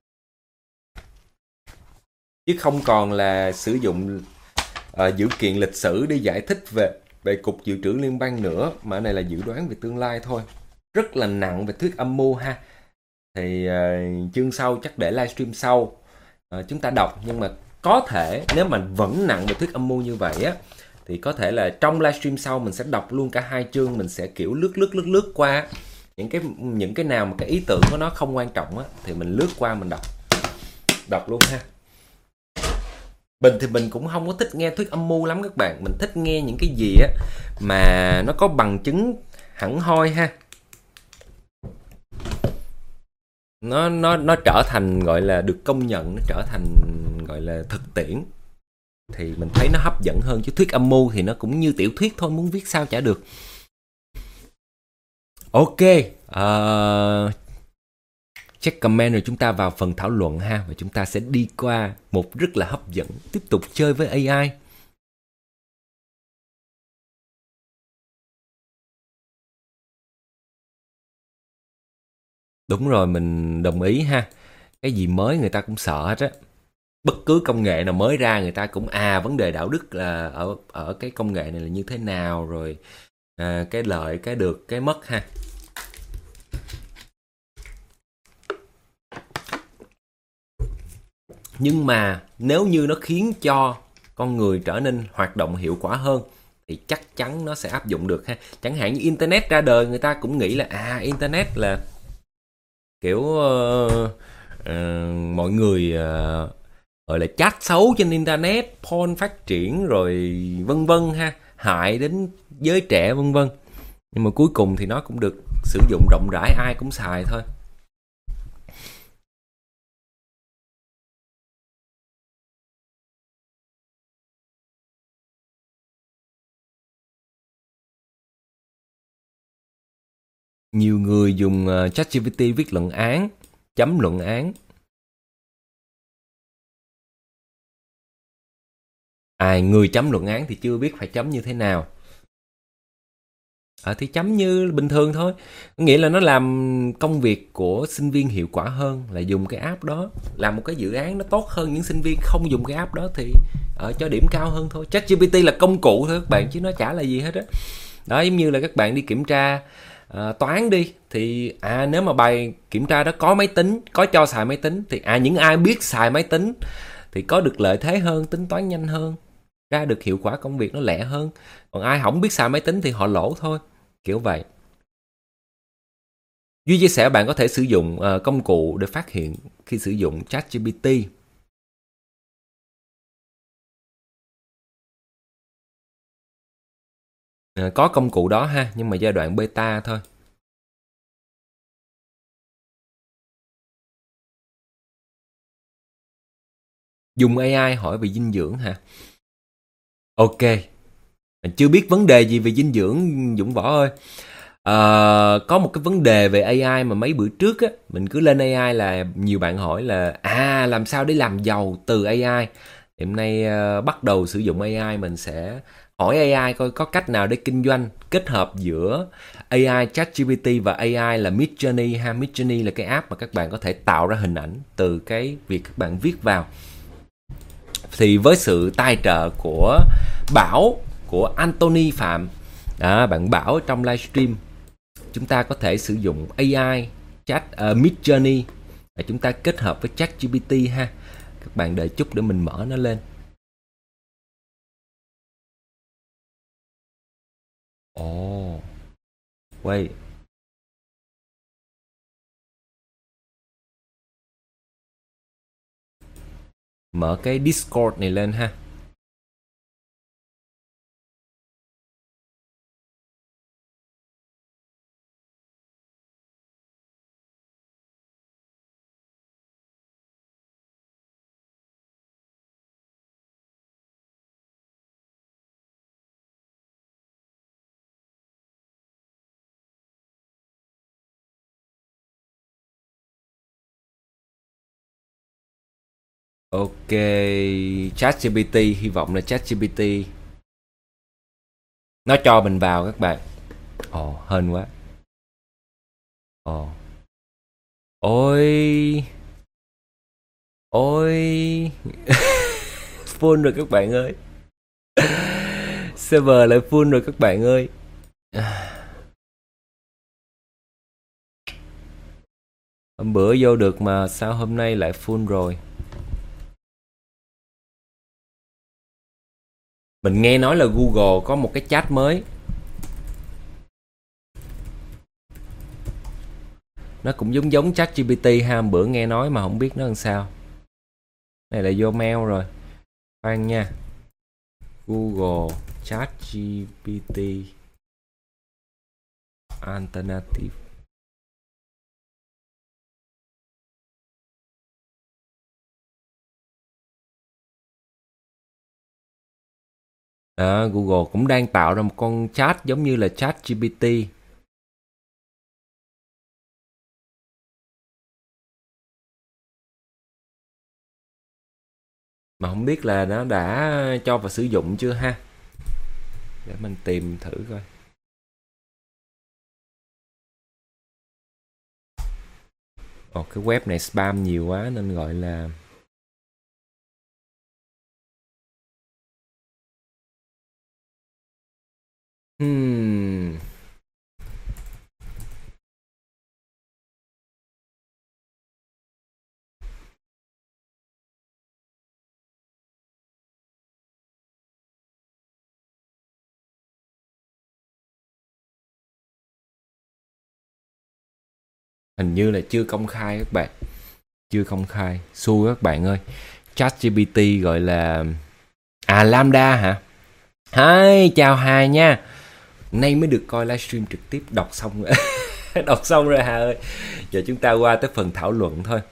chứ không còn là sử dụng dữ kiện lịch sử để giải thích về cục dự trữ liên bang nữa, mà này là dự đoán về tương lai thôi. Rất là nặng về thuyết âm mưu ha. Thì chương sau chắc để livestream sau chúng ta đọc, nhưng mà có thể nếu mà vẫn nặng về thuyết âm mưu như vậy á thì có thể là trong livestream sau mình sẽ đọc luôn cả 2 chương, mình sẽ kiểu lướt qua những cái nào mà cái ý tưởng của nó không quan trọng á thì mình lướt qua mình đọc luôn ha. Mình cũng không có thích nghe thuyết âm mưu lắm các bạn, mình thích nghe những cái gì á mà nó có bằng chứng hẳn hoi ha. Nó trở thành gọi là được công nhận, nó trở thành gọi là thực tiễn. thì mình thấy nó hấp dẫn hơn, chứ thuyết âm mưu thì nó cũng như tiểu thuyết thôi, muốn viết sao chả được. Ok, check comment rồi chúng ta vào phần thảo luận ha, và chúng ta sẽ đi qua một rất là hấp dẫn, tiếp tục chơi với AI. Đúng rồi, mình đồng ý ha. Cái gì mới người ta cũng sợ hết á. Bất cứ công nghệ nào mới ra người ta cũng vấn đề đạo đức là ở cái công nghệ này là như thế nào rồi, cái lợi, cái được, cái mất ha. Nhưng mà nếu như nó khiến cho con người trở nên hoạt động hiệu quả hơn thì chắc chắn nó sẽ áp dụng được ha. Chẳng hạn như internet ra đời, người ta cũng nghĩ là internet là kiểu mọi người gọi là chat xấu trên internet, porn phát triển rồi vân vân ha, hại đến giới trẻ vân vân. Nhưng mà cuối cùng thì nó cũng được sử dụng rộng rãi, ai cũng xài thôi. Nhiều người dùng ChatGPT viết luận án, chấm luận án. Người chấm luận án thì chưa biết phải chấm như thế nào. Thì chấm như bình thường thôi. Nghĩa là nó làm công việc của sinh viên hiệu quả hơn là dùng cái app đó. Làm một cái dự án nó tốt hơn những sinh viên không dùng cái app đó thì cho điểm cao hơn thôi. ChatGPT là công cụ thôi các bạn, chứ nó chả là gì hết á. Đó, giống như là các bạn đi kiểm tra toán đi, thì nếu mà bài kiểm tra đó có máy tính, có cho xài máy tính, thì những ai biết xài máy tính thì có được lợi thế hơn, tính toán nhanh hơn, ra được hiệu quả công việc nó lẹ hơn. Còn ai không biết xài máy tính thì họ lỗ thôi, kiểu vậy. Duy chia sẻ bạn có thể sử dụng công cụ để phát hiện khi sử dụng ChatGPT. Có công cụ đó ha, nhưng mà giai đoạn beta thôi. Dùng AI hỏi về dinh dưỡng hả? Ok, mình chưa biết vấn đề gì về dinh dưỡng Dũng Võ ơi. Có một cái vấn đề về AI mà mấy bữa trước á, mình cứ lên AI là nhiều bạn hỏi là làm sao để làm giàu từ AI. Hiện nay bắt đầu sử dụng AI, mình sẽ hỏi AI coi có cách nào để kinh doanh kết hợp giữa AI ChatGPT và AI là Midjourney ha. Midjourney là cái app mà các bạn có thể tạo ra hình ảnh từ cái việc các bạn viết vào. Thì với sự tài trợ của Bảo, của Anthony Phạm, bạn Bảo trong livestream, chúng ta có thể sử dụng AI Midjourney và chúng ta kết hợp với ChatGPT ha. Các bạn đợi chút để mình mở nó lên. Wait. Mở cái Discord này lên ha. Ok, ChatGPT, hy vọng là ChatGPT nó cho mình vào các bạn. Hên quá. Ôi, ôi. Full rồi các bạn ơi. Server lại full rồi các bạn ơi. Hôm bữa vô được mà sao hôm nay lại full rồi? Mình nghe nói là Google có một cái chat mới. Nó cũng giống giống ChatGPT ha, hôm bữa nghe nói mà không biết nó làm sao. Này là vô mail rồi. Khoan nha. Google ChatGPT Alternative. Google cũng đang tạo ra một con chat giống như là chat GPT. Mà không biết là nó đã cho vào sử dụng chưa ha. Để mình tìm thử coi. Cái web này spam nhiều quá nên gọi là hình như là chưa công khai các bạn. Chưa công khai. Xui các bạn ơi. ChatGPT gọi là Lambda hả? Hi, chào Hà nha. Nay mới được coi livestream trực tiếp, đọc xong rồi. Đọc xong rồi Hà ơi. Giờ chúng ta qua tới phần thảo luận thôi.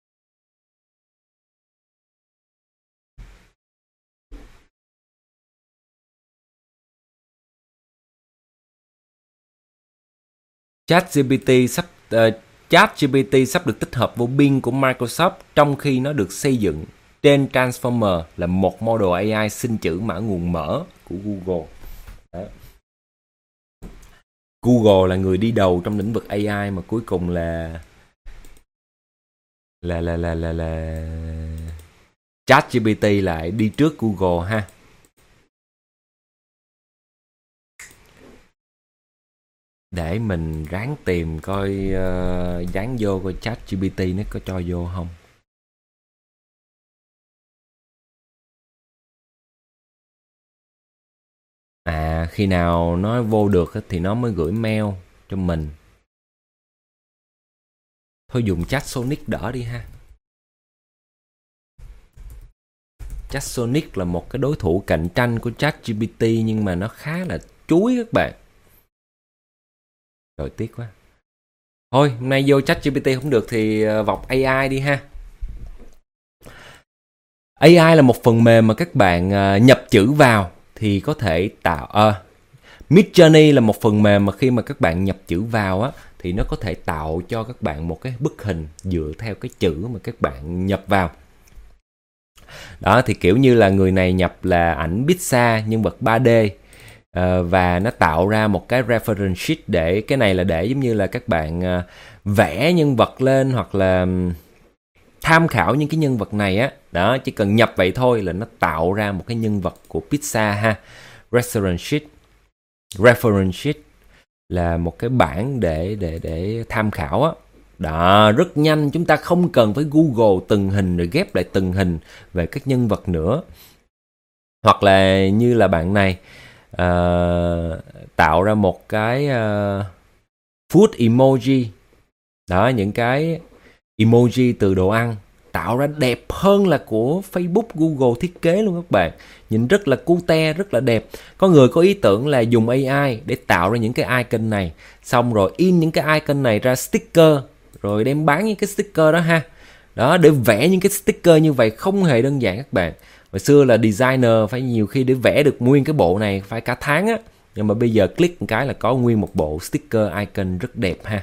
ChatGPT sắp được tích hợp vào Bing của Microsoft trong khi nó được xây dựng trên Transformer, là một model AI xin chữ mã nguồn mở của Google. Đó. Google là người đi đầu trong lĩnh vực AI mà cuối cùng là ChatGPT lại đi trước Google ha. Để mình ráng tìm coi dán vô coi ChatGPT nó có cho vô không. Khi nào nó vô được thì nó mới gửi mail cho mình. Thôi dùng ChatSonic đỡ đi ha. ChatSonic là một cái đối thủ cạnh tranh của ChatGPT nhưng mà nó khá là chuối các bạn. Rồi tiếc quá. Thôi, hôm nay vô ChatGPT không được thì vọc AI đi ha. AI là một phần mềm mà các bạn nhập chữ vào thì có thể tạo... Midjourney là một phần mềm mà khi mà các bạn nhập chữ vào á thì nó có thể tạo cho các bạn một cái bức hình dựa theo cái chữ mà các bạn nhập vào. Đó thì kiểu như là người này nhập là ảnh pizza nhân vật 3D và nó tạo ra một cái reference sheet, để cái này là để giống như là các bạn vẽ nhân vật lên hoặc là tham khảo những cái nhân vật này á. Đó, chỉ cần nhập vậy thôi là nó tạo ra một cái nhân vật của pizza ha. Reference sheet là một cái bảng để tham khảo á. Đó, rất nhanh, chúng ta không cần phải Google từng hình rồi ghép lại từng hình về các nhân vật nữa. Hoặc là như là bạn này tạo ra một cái food emoji. Đó, những cái emoji từ đồ ăn tạo ra đẹp hơn là của Facebook, Google thiết kế luôn các bạn. Nhìn rất là cute, rất là đẹp. Có người có ý tưởng là dùng AI để tạo ra những cái icon này, xong rồi in những cái icon này ra sticker, rồi đem bán những cái sticker đó ha. Đó, để vẽ những cái sticker như vậy không hề đơn giản các bạn. Hồi xưa là designer phải nhiều khi để vẽ được nguyên cái bộ này phải cả tháng á. Nhưng mà bây giờ click một cái là có nguyên một bộ sticker icon rất đẹp ha.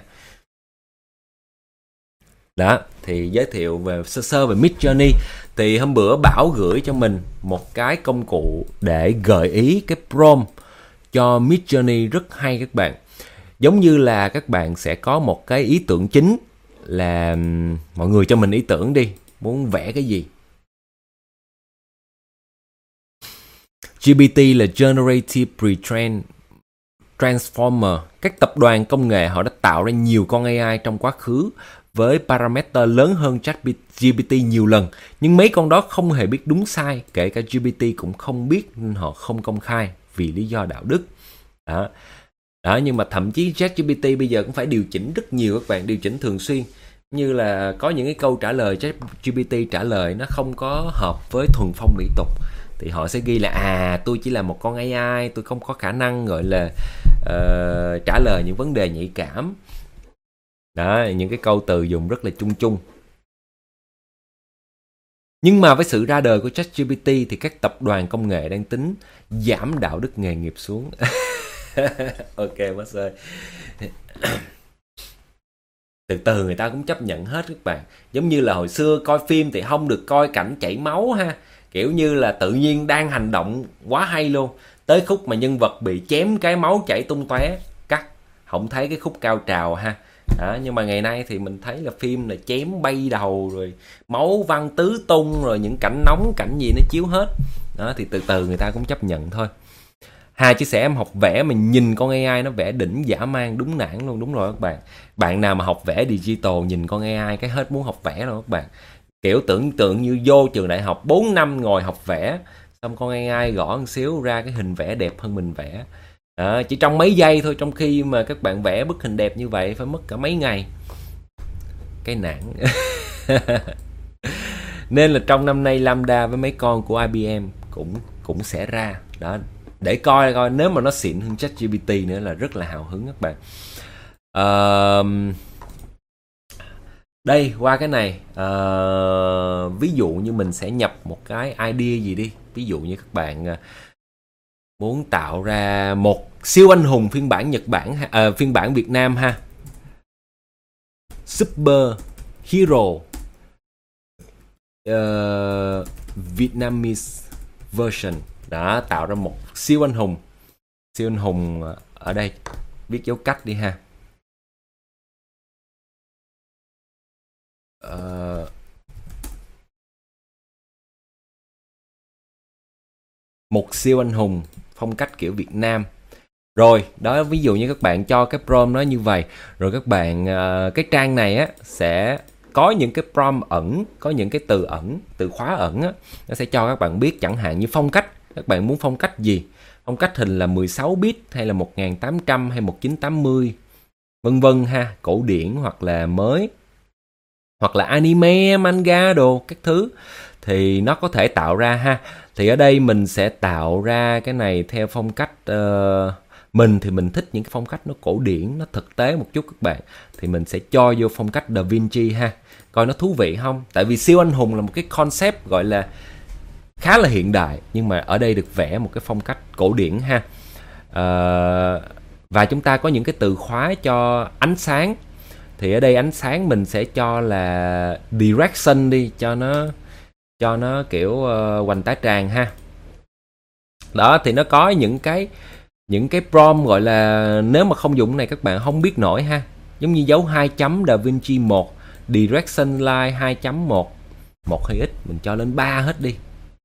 Đó, thì giới thiệu về sơ sơ về Midjourney. Thì hôm bữa Bảo gửi cho mình một cái công cụ để gợi ý cái prompt cho Midjourney rất hay các bạn. Giống như là các bạn sẽ có một cái ý tưởng chính, là mọi người cho mình ý tưởng đi, muốn vẽ cái gì. GPT là Generative Pre-trained Transformer. Các tập đoàn công nghệ họ đã tạo ra nhiều con AI trong quá khứ với parameter lớn hơn ChatGPT nhiều lần. Nhưng mấy con đó không hề biết đúng sai, kể cả GPT cũng không biết nên họ không công khai vì lý do đạo đức. Đó, nhưng mà thậm chí ChatGPT bây giờ cũng phải điều chỉnh rất nhiều các bạn, điều chỉnh thường xuyên. Như là có những cái câu trả lời ChatGPT trả lời nó không có hợp với thuần phong mỹ tục, thì họ sẽ ghi là tôi chỉ là một con AI, tôi không có khả năng gọi là trả lời những vấn đề nhạy cảm. Đó, những cái câu từ dùng rất là chung chung. Nhưng mà với sự ra đời của ChatGPT thì các tập đoàn công nghệ đang tính giảm đạo đức nghề nghiệp xuống. Ok Max ơi. Từ từ người ta cũng chấp nhận hết các bạn. Giống như là hồi xưa coi phim thì không được coi cảnh chảy máu ha. Kiểu như là tự nhiên đang hành động quá hay luôn. Tới khúc mà nhân vật bị chém cái máu chảy tung tóe, cắt, không thấy cái khúc cao trào ha. Đó, nhưng mà ngày nay thì mình thấy là phim là chém bay đầu rồi máu văng tứ tung rồi những cảnh nóng cảnh gì nó chiếu hết. Đó thì từ từ người ta cũng chấp nhận thôi. Hà chia sẻ em học vẽ mình nhìn con AI nó vẽ đỉnh dã man, đúng nản luôn. Đúng rồi các bạn. Bạn nào mà học vẽ digital nhìn con AI cái hết muốn học vẽ rồi các bạn. Kiểu tưởng tượng như vô trường đại học 4 năm ngồi học vẽ, xong con AI gõ một xíu ra cái hình vẽ đẹp hơn mình vẽ. Đó, chỉ trong mấy giây thôi, trong khi mà các bạn vẽ bức hình đẹp như vậy phải mất cả mấy ngày. Cái nản. Nên là trong năm nay Lambda với mấy con của IBM cũng sẽ ra. Đó, để coi nếu mà nó xịn hơn ChatGPT nữa là rất là hào hứng các bạn. Đây qua cái này, ví dụ như mình sẽ nhập một cái idea gì đi. Ví dụ như các bạn muốn tạo ra một siêu anh hùng phiên bản Nhật Bản, phiên bản Việt Nam ha. Super Hero Vietnamese version. Đã tạo ra một siêu anh hùng. Siêu anh hùng ở đây viết dấu cách đi ha. Một siêu anh hùng phong cách kiểu Việt Nam. Rồi, đó ví dụ như các bạn cho cái prompt nó như vậy, rồi các bạn cái trang này á sẽ có những cái prompt ẩn, có những cái từ ẩn, từ khóa ẩn á, nó sẽ cho các bạn biết chẳng hạn như phong cách, các bạn muốn phong cách gì? Phong cách hình là 16 bit hay là 1800 hay 1980 vân vân ha, cổ điển hoặc là mới, hoặc là anime, manga đồ các thứ thì nó có thể tạo ra ha. Thì ở đây mình sẽ tạo ra cái này theo phong cách mình thì mình thích những cái phong cách nó cổ điển, nó thực tế một chút các bạn. Thì mình sẽ cho vô phong cách Da Vinci ha. Coi nó thú vị không? Tại vì siêu anh hùng là một cái concept gọi là khá là hiện đại, nhưng mà ở đây được vẽ một cái phong cách cổ điển ha. Và chúng ta có những cái từ khóa cho ánh sáng. Thì ở đây ánh sáng mình sẽ cho là direction đi, cho nó kiểu hoành tá tràng ha. Đó thì nó có những cái prompt gọi là nếu mà không dùng cái này các bạn không biết nổi ha. Giống như dấu 2 chấm Da Vinci 1, direction line 2.1, 1 hơi ít, mình cho lên 3 hết đi.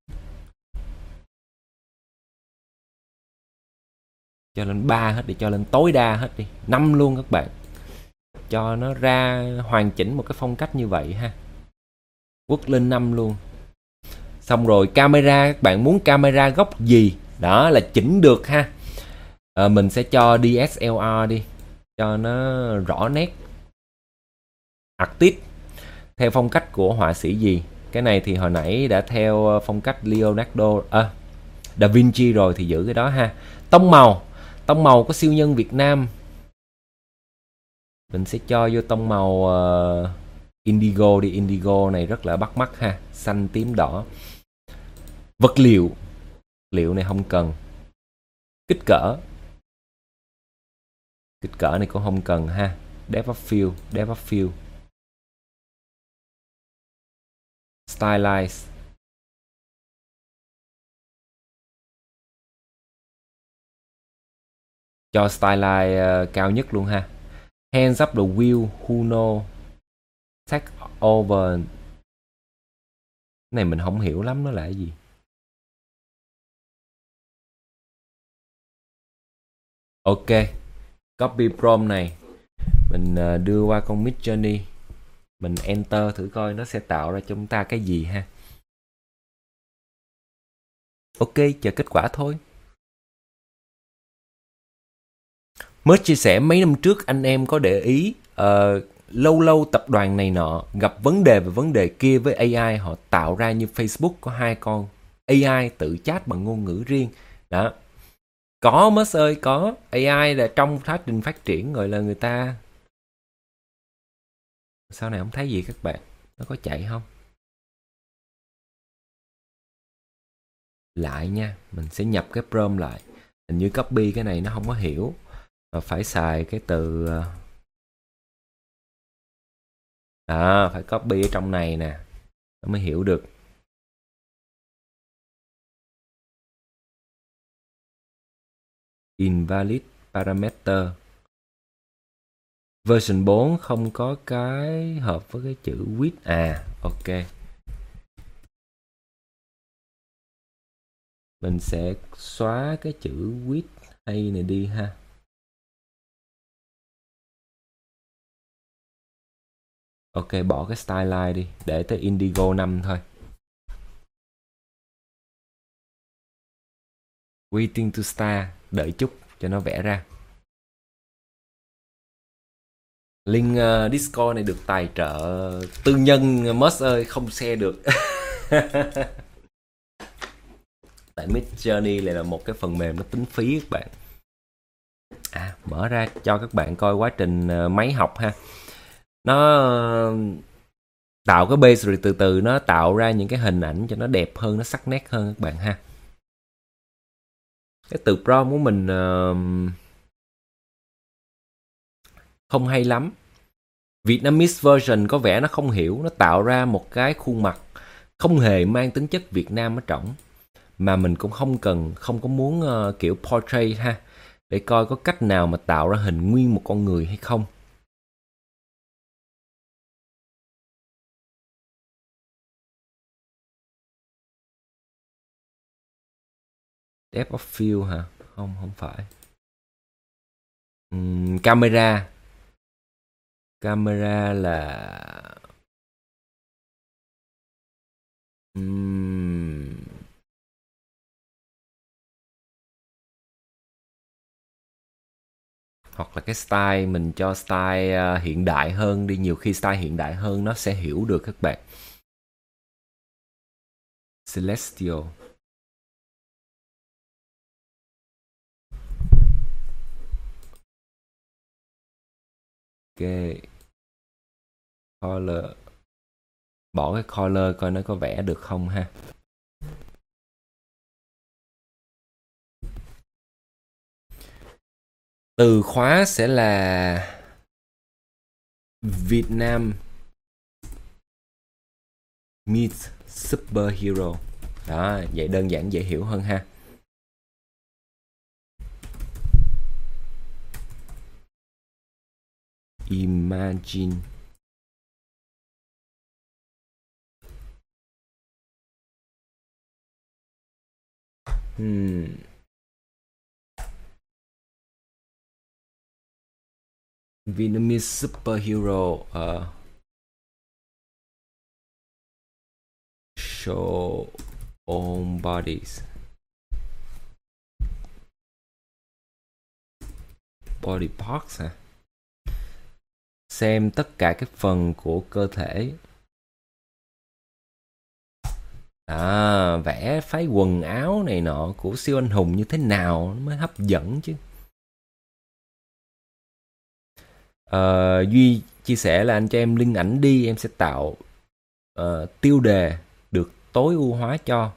Cho lên 3 hết đi, cho lên tối đa hết đi, 5 luôn các bạn. Cho nó ra hoàn chỉnh một cái phong cách như vậy ha. Quất lên 5 luôn. Xong rồi camera, các bạn muốn camera góc gì? Đó là chỉnh được ha. Mình sẽ cho DSLR đi, cho nó rõ nét. Artist, theo phong cách của họa sĩ gì? Cái này thì hồi nãy đã theo phong cách Leonardo, Da Vinci rồi thì giữ cái đó ha. Tông màu có siêu nhân Việt Nam. Mình sẽ cho vô tông màu indigo đi, indigo này rất là bắt mắt ha, xanh tím đỏ. Vật liệu này không cần. Kích cỡ này cũng không cần ha. Depth of field. Stylize. Cho stylize cao nhất luôn ha. Hands up the wheel, who know, take over. Cái này mình không hiểu lắm nó là cái gì. Ok, copy prompt này mình đưa qua con Midjourney, mình enter thử coi nó sẽ tạo ra cho chúng ta cái gì ha. Ok, chờ kết quả thôi. Mới chia sẻ mấy năm trước anh em có để ý lâu tập đoàn này nọ gặp vấn đề về vấn đề kia với AI, họ tạo ra như Facebook có 2 con AI tự chat bằng ngôn ngữ riêng. Đó. Có Mất ơi, có. AI là trong quá trình phát triển gọi là người ta. Sau này không thấy gì các bạn. Nó có chạy không? lại nha. Mình sẽ nhập cái prompt lại. Hình như copy cái này nó không có hiểu, mà phải xài cái từ phải copy ở trong này nè, nó mới hiểu được. Invalid parameter. Version 4 không có cái hợp với cái chữ with. Ok. Mình sẽ xóa cái chữ with hay này đi ha. Ok, bỏ cái style line đi, để tới Indigo 5 thôi. Waiting to start, đợi chút cho nó vẽ ra. Link Discord này được tài trợ tư nhân, Moss ơi, không share được. Tại Midjourney này là một cái phần mềm nó tính phí các bạn. Mở ra cho các bạn coi quá trình máy học ha. Nó tạo cái base rồi từ từ nó tạo ra những cái hình ảnh cho nó đẹp hơn, nó sắc nét hơn các bạn ha. Cái từ prompt của mình không hay lắm. Vietnamese version có vẻ nó không hiểu, nó tạo ra một cái khuôn mặt không hề mang tính chất Việt Nam ở trỏng, mà mình cũng không có muốn kiểu portrait ha, để coi có cách nào mà tạo ra hình nguyên một con người hay không. Depth of field hả? Không phải. Camera là hoặc là cái style mình cho style hiện đại hơn đi, nhiều khi style hiện đại hơn nó sẽ hiểu được các bạn. Celestial. Ok. Color. Bỏ cái color coi nó có vẽ được không ha. Từ khóa sẽ là Việt Nam meets superhero. Đó, vậy đơn giản dễ hiểu hơn ha. Imagine. Vietnamese superhero show on bodies. Body parts hả? Xem tất cả các phần của cơ thể. Vẽ phái quần áo này nọ của siêu anh hùng như thế nào nó mới hấp dẫn chứ. Duy chia sẻ là anh cho em link ảnh đi, em sẽ tạo tiêu đề được tối ưu hóa cho.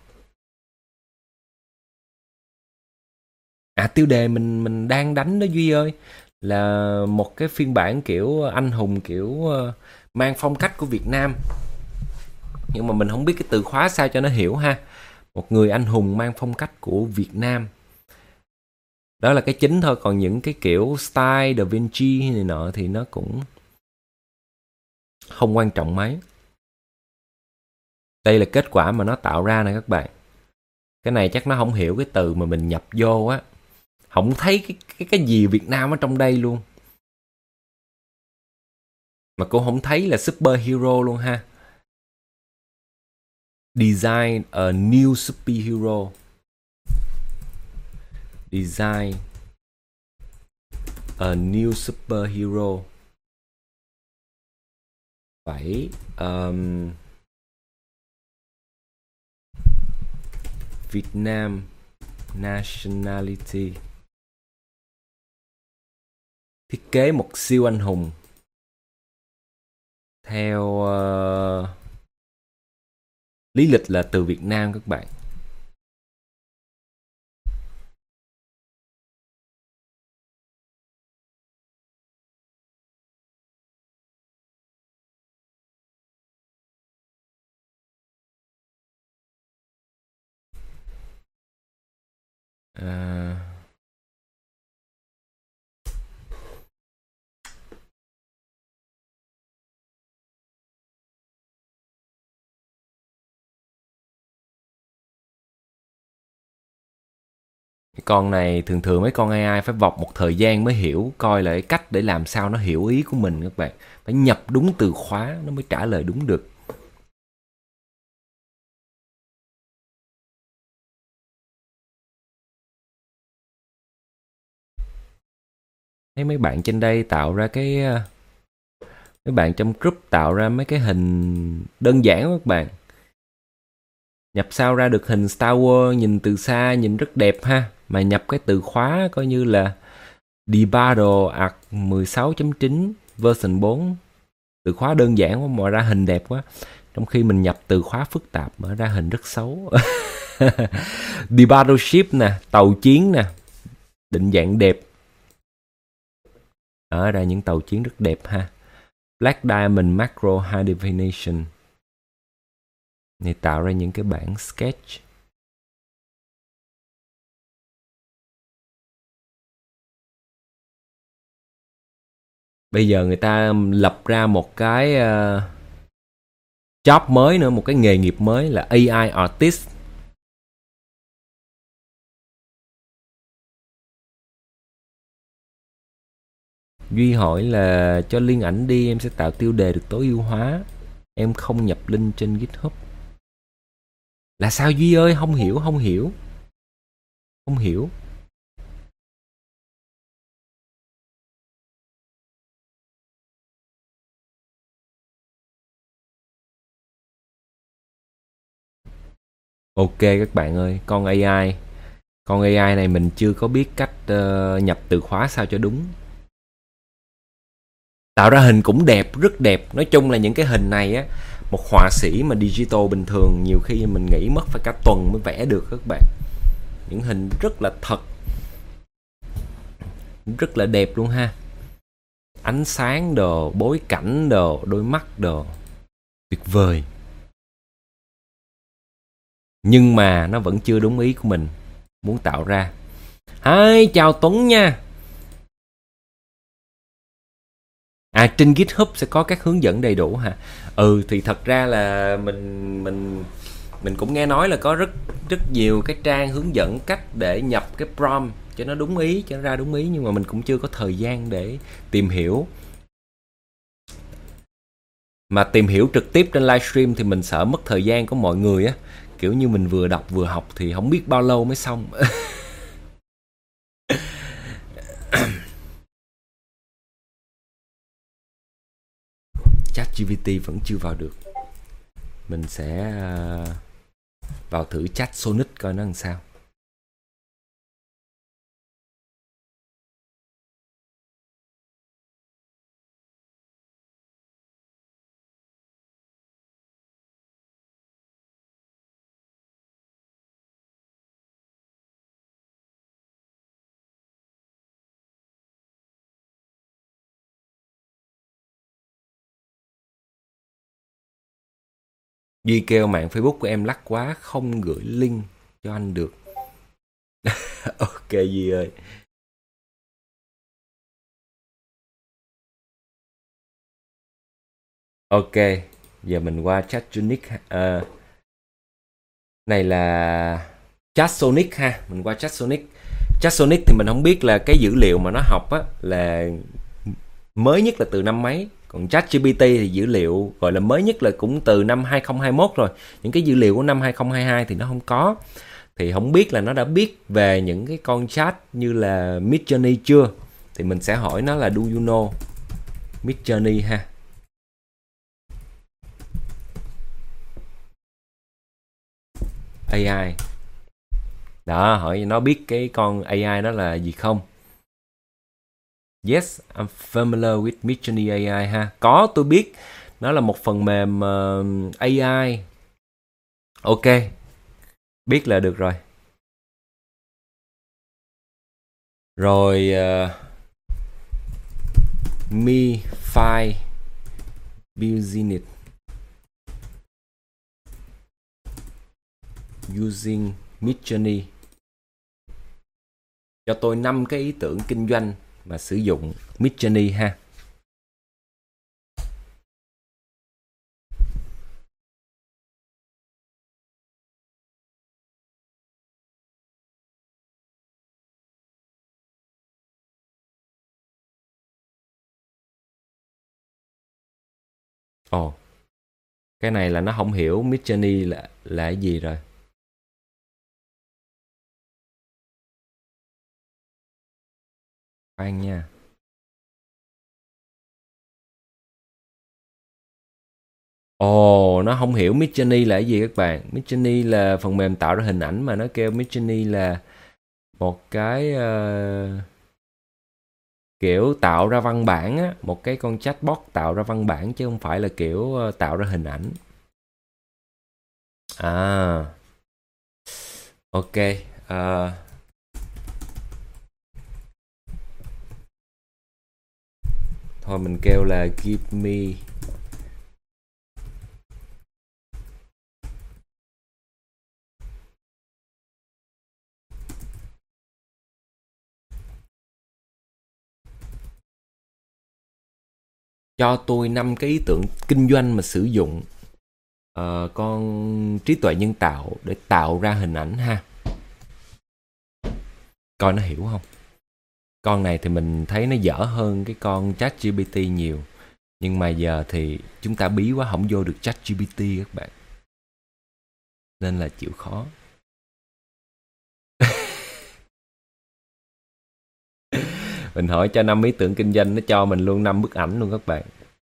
Tiêu đề mình đang đánh đó Duy ơi, là một cái phiên bản kiểu anh hùng, kiểu mang phong cách của Việt Nam, nhưng mà mình không biết cái từ khóa sao cho nó hiểu ha. Một người anh hùng mang phong cách của Việt Nam, đó là cái chính thôi, còn những cái kiểu style Da Vinci này nọ thì nó cũng không quan trọng mấy. Đây là kết quả mà nó tạo ra nè các bạn. Cái này chắc nó không hiểu cái từ mà mình nhập vô á, không thấy cái gì Việt Nam ở trong đây luôn, mà cũng không thấy là superhero luôn ha. Design a new superhero. Design a new superhero. Phải Việt Nam nationality. Thiết kế một siêu anh hùng theo lý lịch là từ Việt Nam các bạn. À, cái con này thường thường mấy con AI phải vọc một thời gian mới hiểu, coi lại cách để làm sao nó hiểu ý của mình các bạn. Phải nhập đúng từ khóa nó mới trả lời đúng được. Thấy mấy bạn trên đây tạo ra mấy bạn trong group tạo ra mấy cái hình đơn giản các bạn. Nhập sao ra được hình Star Wars nhìn từ xa nhìn rất đẹp ha. Mà nhập cái từ khóa coi như là Debado Arc 16.9 version 4. Từ khóa đơn giản quá mà ra hình đẹp quá. Trong khi mình nhập từ khóa phức tạp mà ra hình rất xấu. Debado Ship nè, tàu chiến nè, định dạng đẹp. Ở ra những tàu chiến rất đẹp ha. Black Diamond Macro High Definition. Này tạo ra những cái bản sketch. Bây giờ người ta lập ra một cái job mới nữa, một cái nghề nghiệp mới là AI Artist. Duy hỏi là cho link ảnh đi, em sẽ tạo tiêu đề được tối ưu hóa. Em không nhập link trên GitHub. Là sao Duy ơi? Không hiểu. Ok các bạn ơi, con AI này mình chưa có biết cách nhập từ khóa sao cho đúng. Tạo ra hình cũng đẹp, rất đẹp. Nói chung là những cái hình này á, một họa sĩ mà digital bình thường nhiều khi mình nghĩ mất phải cả tuần mới vẽ được các bạn. Những hình rất là thật, rất là đẹp luôn ha. Ánh sáng đồ, bối cảnh đồ, đôi mắt đồ, tuyệt vời. Nhưng mà nó vẫn chưa đúng ý của mình muốn tạo ra. Hi, chào Tuấn nha. À, trên GitHub sẽ có các hướng dẫn đầy đủ hả? Ừ, thì thật ra là mình cũng nghe nói là có rất nhiều cái trang hướng dẫn cách để nhập cái prompt cho nó đúng ý, cho nó ra đúng ý, nhưng mà mình cũng chưa có thời gian để tìm hiểu. Mà tìm hiểu trực tiếp trên livestream thì mình sợ mất thời gian của mọi người á, kiểu như mình vừa đọc vừa học thì không biết bao lâu mới xong. ChatGPT vẫn chưa vào được. Mình sẽ vào thử chat Sonic coi nó làm sao. Duy kêu mạng Facebook của em lắc quá, không gửi link cho anh được. Ok Duy ơi. Ok, giờ mình qua chat Sonic. Này là chat Sonic ha, mình qua chat Sonic. Chat Sonic thì mình không biết là cái dữ liệu mà nó học á là mới nhất là từ năm mấy. Còn ChatGPT thì dữ liệu gọi là mới nhất là cũng từ năm 2021 rồi. Những cái dữ liệu của năm 2022 thì nó không có. Thì không biết là nó đã biết về những cái con chat như là Midjourney chưa. Thì mình sẽ hỏi nó là do you know Midjourney ha. AI. Đó, hỏi nó biết cái con AI đó là gì không. Yes, I'm familiar with Midjourney AI ha. Có, tôi biết. Nó là một phần mềm AI. Ok, biết là được rồi. Rồi Mi File Building it using Midjourney. Cho tôi 5 cái ý tưởng kinh doanh mà sử dụng Midjourney ha. Ồ, cái này là nó không hiểu Midjourney là cái gì rồi. Khoan nha. Ồ, nó không hiểu Midjourney là cái gì các bạn. Midjourney là phần mềm tạo ra hình ảnh mà nó kêu Midjourney là một cái kiểu tạo ra văn bản á, một cái con chatbot tạo ra văn bản chứ không phải là kiểu tạo ra hình ảnh. À, ok. Ờ, thôi mình kêu là give me cho tôi 5 cái ý tưởng kinh doanh mà sử dụng con trí tuệ nhân tạo để tạo ra hình ảnh ha. Coi nó hiểu không? Con này thì mình thấy nó dở hơn cái con ChatGPT nhiều. Nhưng mà giờ thì chúng ta bí quá không vô được ChatGPT các bạn. Nên là chịu khó. Mình hỏi cho 5 ý tưởng kinh doanh nó cho mình luôn 5 bức ảnh luôn các bạn.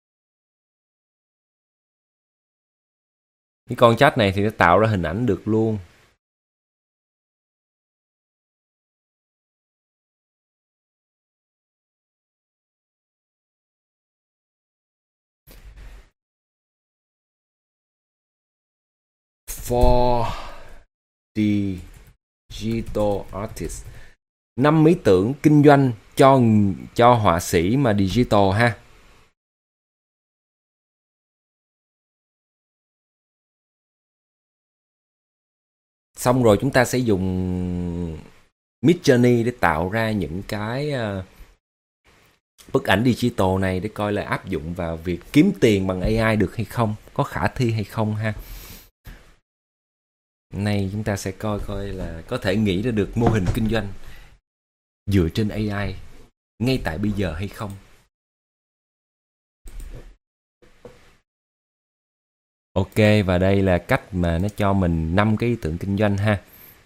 Cái con chat này thì nó tạo ra hình ảnh được luôn. For digital artist. 5 ý tưởng kinh doanh cho họa sĩ mà digital ha. Xong rồi chúng ta sẽ dùng Midjourney để tạo ra những cái bức ảnh digital này để coi là áp dụng vào việc kiếm tiền bằng AI được hay không, có khả thi hay không ha. Nay chúng ta sẽ coi coi là có thể nghĩ ra được mô hình kinh doanh dựa trên AI ngay tại bây giờ hay không. Ok, và đây là cách mà nó cho mình 5 cái ý tưởng kinh doanh ha.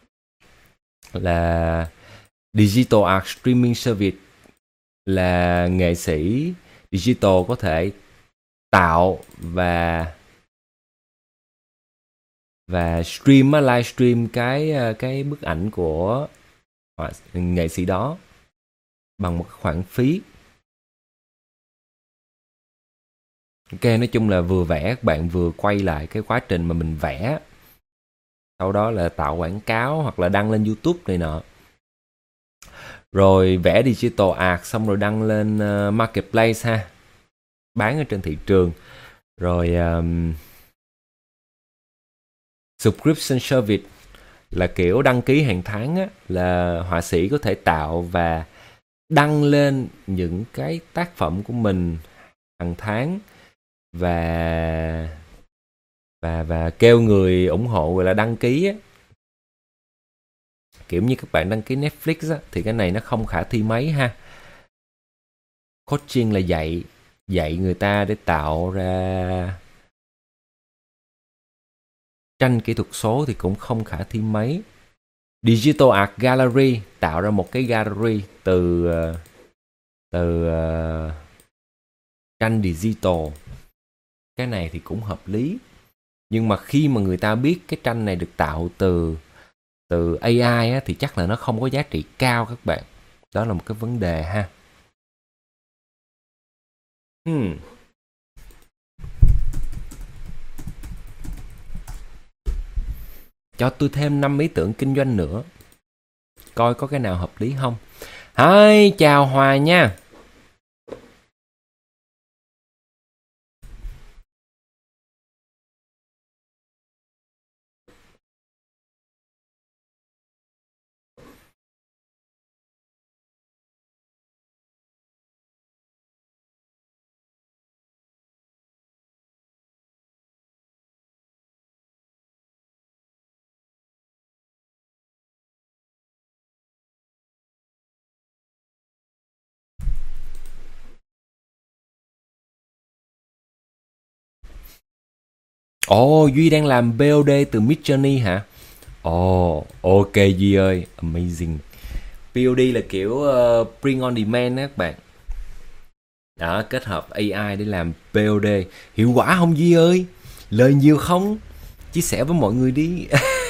Là Digital Art Streaming Service, là nghệ sĩ digital có thể tạo và stream livestream cái bức ảnh của nghệ sĩ đó bằng một khoản phí. Ok, nói chung là vừa vẽ các bạn vừa quay lại cái quá trình mà mình vẽ, sau đó là tạo quảng cáo hoặc là đăng lên YouTube này nọ. Rồi vẽ digital art xong rồi đăng lên marketplace ha, bán ở trên thị trường. Rồi subscription service là kiểu đăng ký hàng tháng á, là họa sĩ có thể tạo và đăng lên những cái tác phẩm của mình hàng tháng và kêu người ủng hộ gọi là đăng ký á. Kiểu như các bạn đăng ký Netflix á, thì cái này nó không khả thi mấy ha. Coaching là dạy người ta để tạo ra tranh kỹ thuật số thì cũng không khả thi mấy. Digital Art Gallery, tạo ra một cái gallery từ tranh digital. Cái này thì cũng hợp lý. Nhưng mà khi mà người ta biết cái tranh này được tạo từ AI á, thì chắc là nó không có giá trị cao các bạn. Đó là một cái vấn đề ha. Cho tôi thêm 5 ý tưởng kinh doanh nữa. Coi có cái nào hợp lý không. Hi, chào Hòa nha. Ồ, Duy đang làm BOD từ Midjourney hả? Ồ, ok Duy ơi, amazing. BOD là kiểu print on demand á các bạn. Đó, kết hợp AI để làm BOD. Hiệu quả không Duy ơi? Lời nhiều không? Chia sẻ với mọi người đi.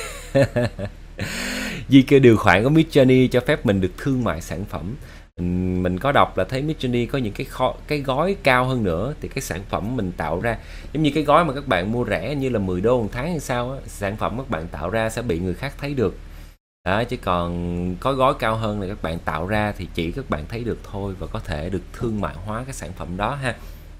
Duy kêu điều khoản của Midjourney cho phép mình được thương mại sản phẩm. Mình có đọc là thấy Midjourney có những cái gói cao hơn nữa, thì cái sản phẩm mình tạo ra giống như cái gói mà các bạn mua rẻ như là 10 đô một tháng hay sao á, sản phẩm các bạn tạo ra sẽ bị người khác thấy được. Đó, chứ còn có gói cao hơn là các bạn tạo ra thì chỉ các bạn thấy được thôi, và có thể được thương mại hóa cái sản phẩm đó ha.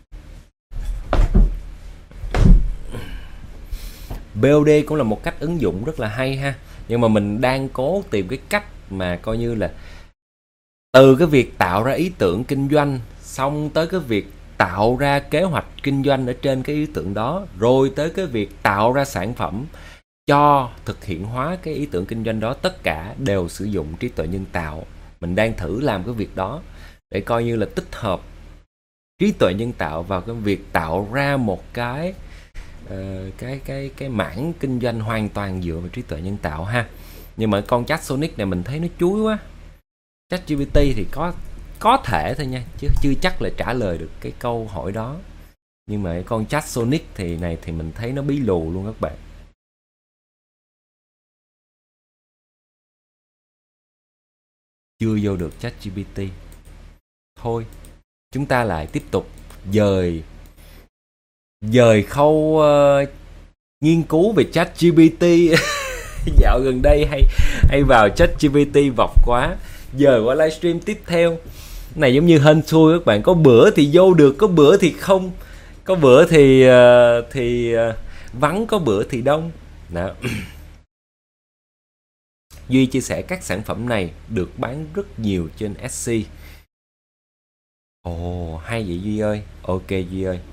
BOD cũng là một cách ứng dụng rất là hay ha, nhưng mà mình đang cố tìm cái cách mà coi như là từ cái việc tạo ra ý tưởng kinh doanh, xong tới cái việc tạo ra kế hoạch kinh doanh ở trên cái ý tưởng đó, rồi tới cái việc tạo ra sản phẩm cho thực hiện hóa cái ý tưởng kinh doanh đó, tất cả đều sử dụng trí tuệ nhân tạo. Mình đang thử làm cái việc đó để coi như là tích hợp trí tuệ nhân tạo vào cái việc tạo ra một cái cái mảng kinh doanh hoàn toàn dựa vào trí tuệ nhân tạo ha. Nhưng mà con chat Sonic này mình thấy nó chuối quá. ChatGPT thì có thể thôi nha, chứ chưa chắc là trả lời được cái câu hỏi đó. Nhưng mà con chat Sonic thì này thì mình thấy nó bí lù luôn các bạn. Chưa vô được ChatGPT. Thôi, chúng ta lại tiếp tục dời khâu nghiên cứu về ChatGPT. Dạo gần đây hay vào ChatGPT vọc quá. Dời qua livestream tiếp theo. Này giống như hên xui các bạn, có bữa thì vô được, có bữa thì không, có bữa thì vắng, có bữa thì đông. Đó. Duy chia sẻ các sản phẩm này được bán rất nhiều trên Etsy. Ồ, hay vậy Duy ơi. Ok Duy ơi.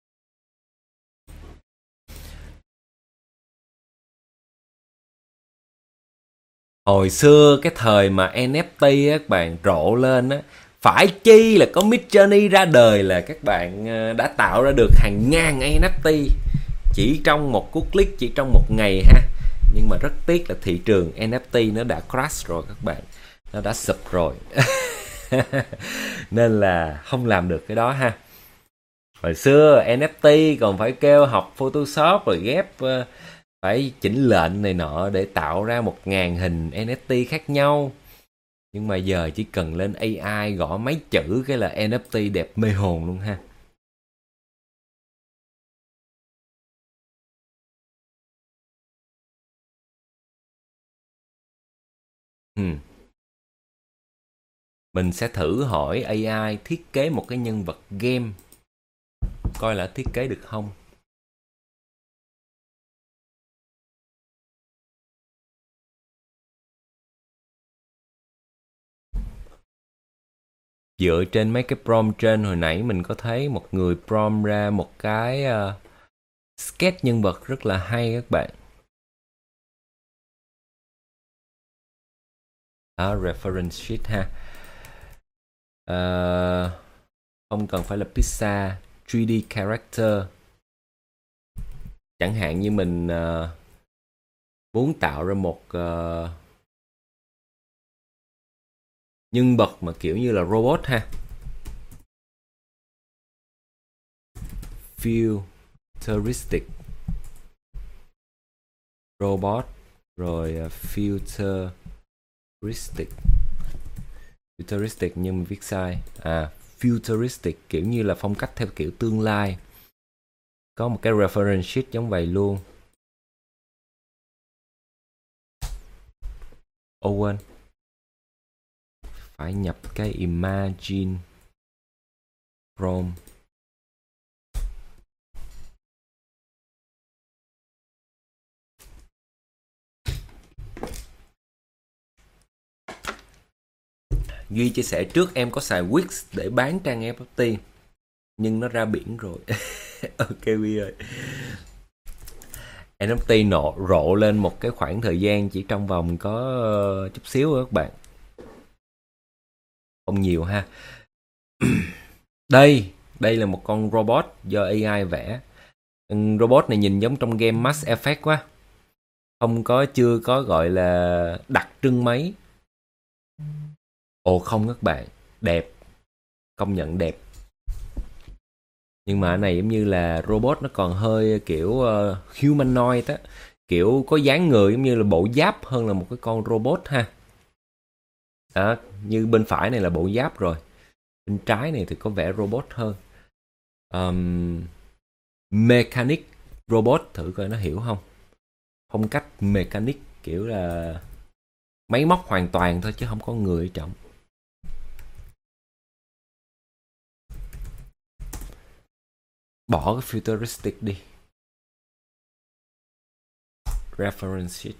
Hồi xưa cái thời mà NFT á, các bạn rộ lên á, phải chi là có Midjourney ra đời là các bạn đã tạo ra được hàng ngàn NFT chỉ trong một cú click, chỉ trong một ngày ha. Nhưng mà rất tiếc là thị trường NFT nó đã crash rồi các bạn, nó đã sụp rồi. Nên là không làm được cái đó ha. Hồi xưa NFT còn phải kêu học Photoshop rồi ghép phải chỉnh lệnh này nọ để tạo ra 1.000 hình NFT khác nhau. Nhưng mà giờ chỉ cần lên AI gõ mấy chữ cái là NFT đẹp mê hồn luôn ha. Mình sẽ thử hỏi AI thiết kế một cái nhân vật game, coi là thiết kế được không. Dựa trên mấy cái prompt trên hồi nãy mình có thấy một người prompt ra một cái sketch nhân vật rất là hay các bạn. Đó, reference sheet ha. Không cần phải là pizza, 3D character. Chẳng hạn như mình muốn tạo ra một nhân vật mà kiểu như là robot ha. Futuristic robot, rồi futuristic nhưng mà viết sai. Futuristic kiểu như là phong cách theo kiểu tương lai. Có một cái reference sheet giống vậy luôn. Owen phải nhập cái imagine prompt. Duy chia sẻ trước em có xài Wix để bán trang NFT nhưng nó ra biển rồi. Ok Duy ơi. NFT rộ lên một cái khoảng thời gian chỉ trong vòng có chút xíu thôi các bạn, không nhiều ha. Đây là một con robot do AI vẽ. Robot này nhìn giống trong game Mass Effect quá. Chưa có gọi là đặc trưng mấy. Ồ không các bạn, đẹp. Công nhận đẹp. Nhưng mà cái này giống như là robot nó còn hơi kiểu humanoid á. Kiểu có dáng người giống như là bộ giáp hơn là một cái con robot ha. Đó, như bên phải này là bộ giáp rồi. Bên trái này thì có vẻ robot hơn. Mechanic robot, thử coi nó hiểu không. Phong cách mechanic kiểu là máy móc hoàn toàn thôi chứ không có người ở trong. Bỏ cái futuristic đi. Reference sheet.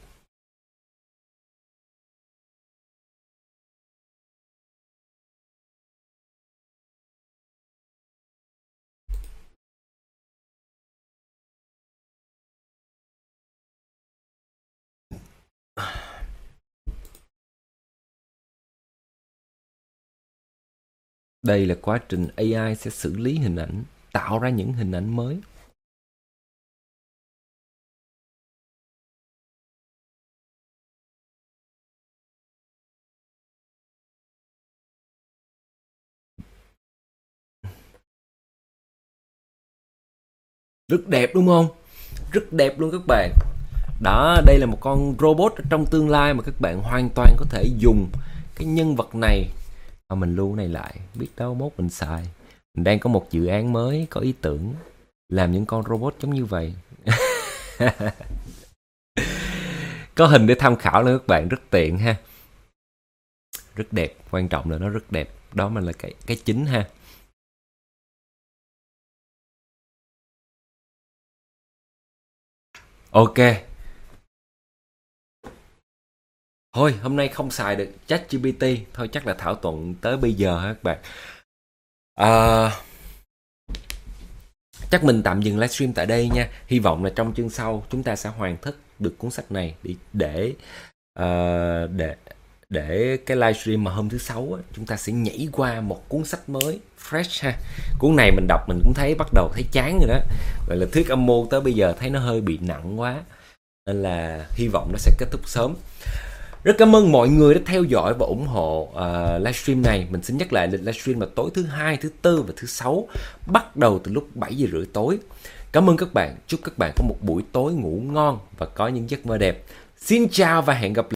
Đây là quá trình AI sẽ xử lý hình ảnh, tạo ra những hình ảnh mới. Rất đẹp đúng không? Rất đẹp luôn các bạn. Đó, đây là một con robot ở trong tương lai mà các bạn hoàn toàn có thể dùng cái nhân vật này. Mình lưu này lại, biết đâu mốt mình xài. Mình đang có một dự án mới, có ý tưởng làm những con robot giống như vậy. Có hình để tham khảo nữa các bạn, rất tiện ha. Rất đẹp, quan trọng là nó rất đẹp. Đó mà là cái chính ha. Ok. Thôi, hôm nay không xài được ChatGPT, thôi chắc là thảo luận tới bây giờ ha các bạn. Chắc mình tạm dừng livestream tại đây nha. Hy vọng là trong chương sau chúng ta sẽ hoàn tất được cuốn sách này để cái livestream mà hôm thứ Sáu á, chúng ta sẽ nhảy qua một cuốn sách mới fresh ha. Cuốn này mình đọc mình cũng thấy bắt đầu thấy chán rồi đó. Vậy là thuyết âm mưu tới bây giờ thấy nó hơi bị nặng quá. Nên là hy vọng nó sẽ kết thúc sớm. Rất cảm ơn mọi người đã theo dõi và ủng hộ livestream này. Mình xin nhắc lại lịch livestream là tối thứ Hai, thứ Tư và thứ Sáu, bắt đầu từ lúc 7 giờ rưỡi tối. Cảm ơn các bạn. Chúc các bạn có một buổi tối ngủ ngon và có những giấc mơ đẹp. Xin chào và hẹn gặp lại.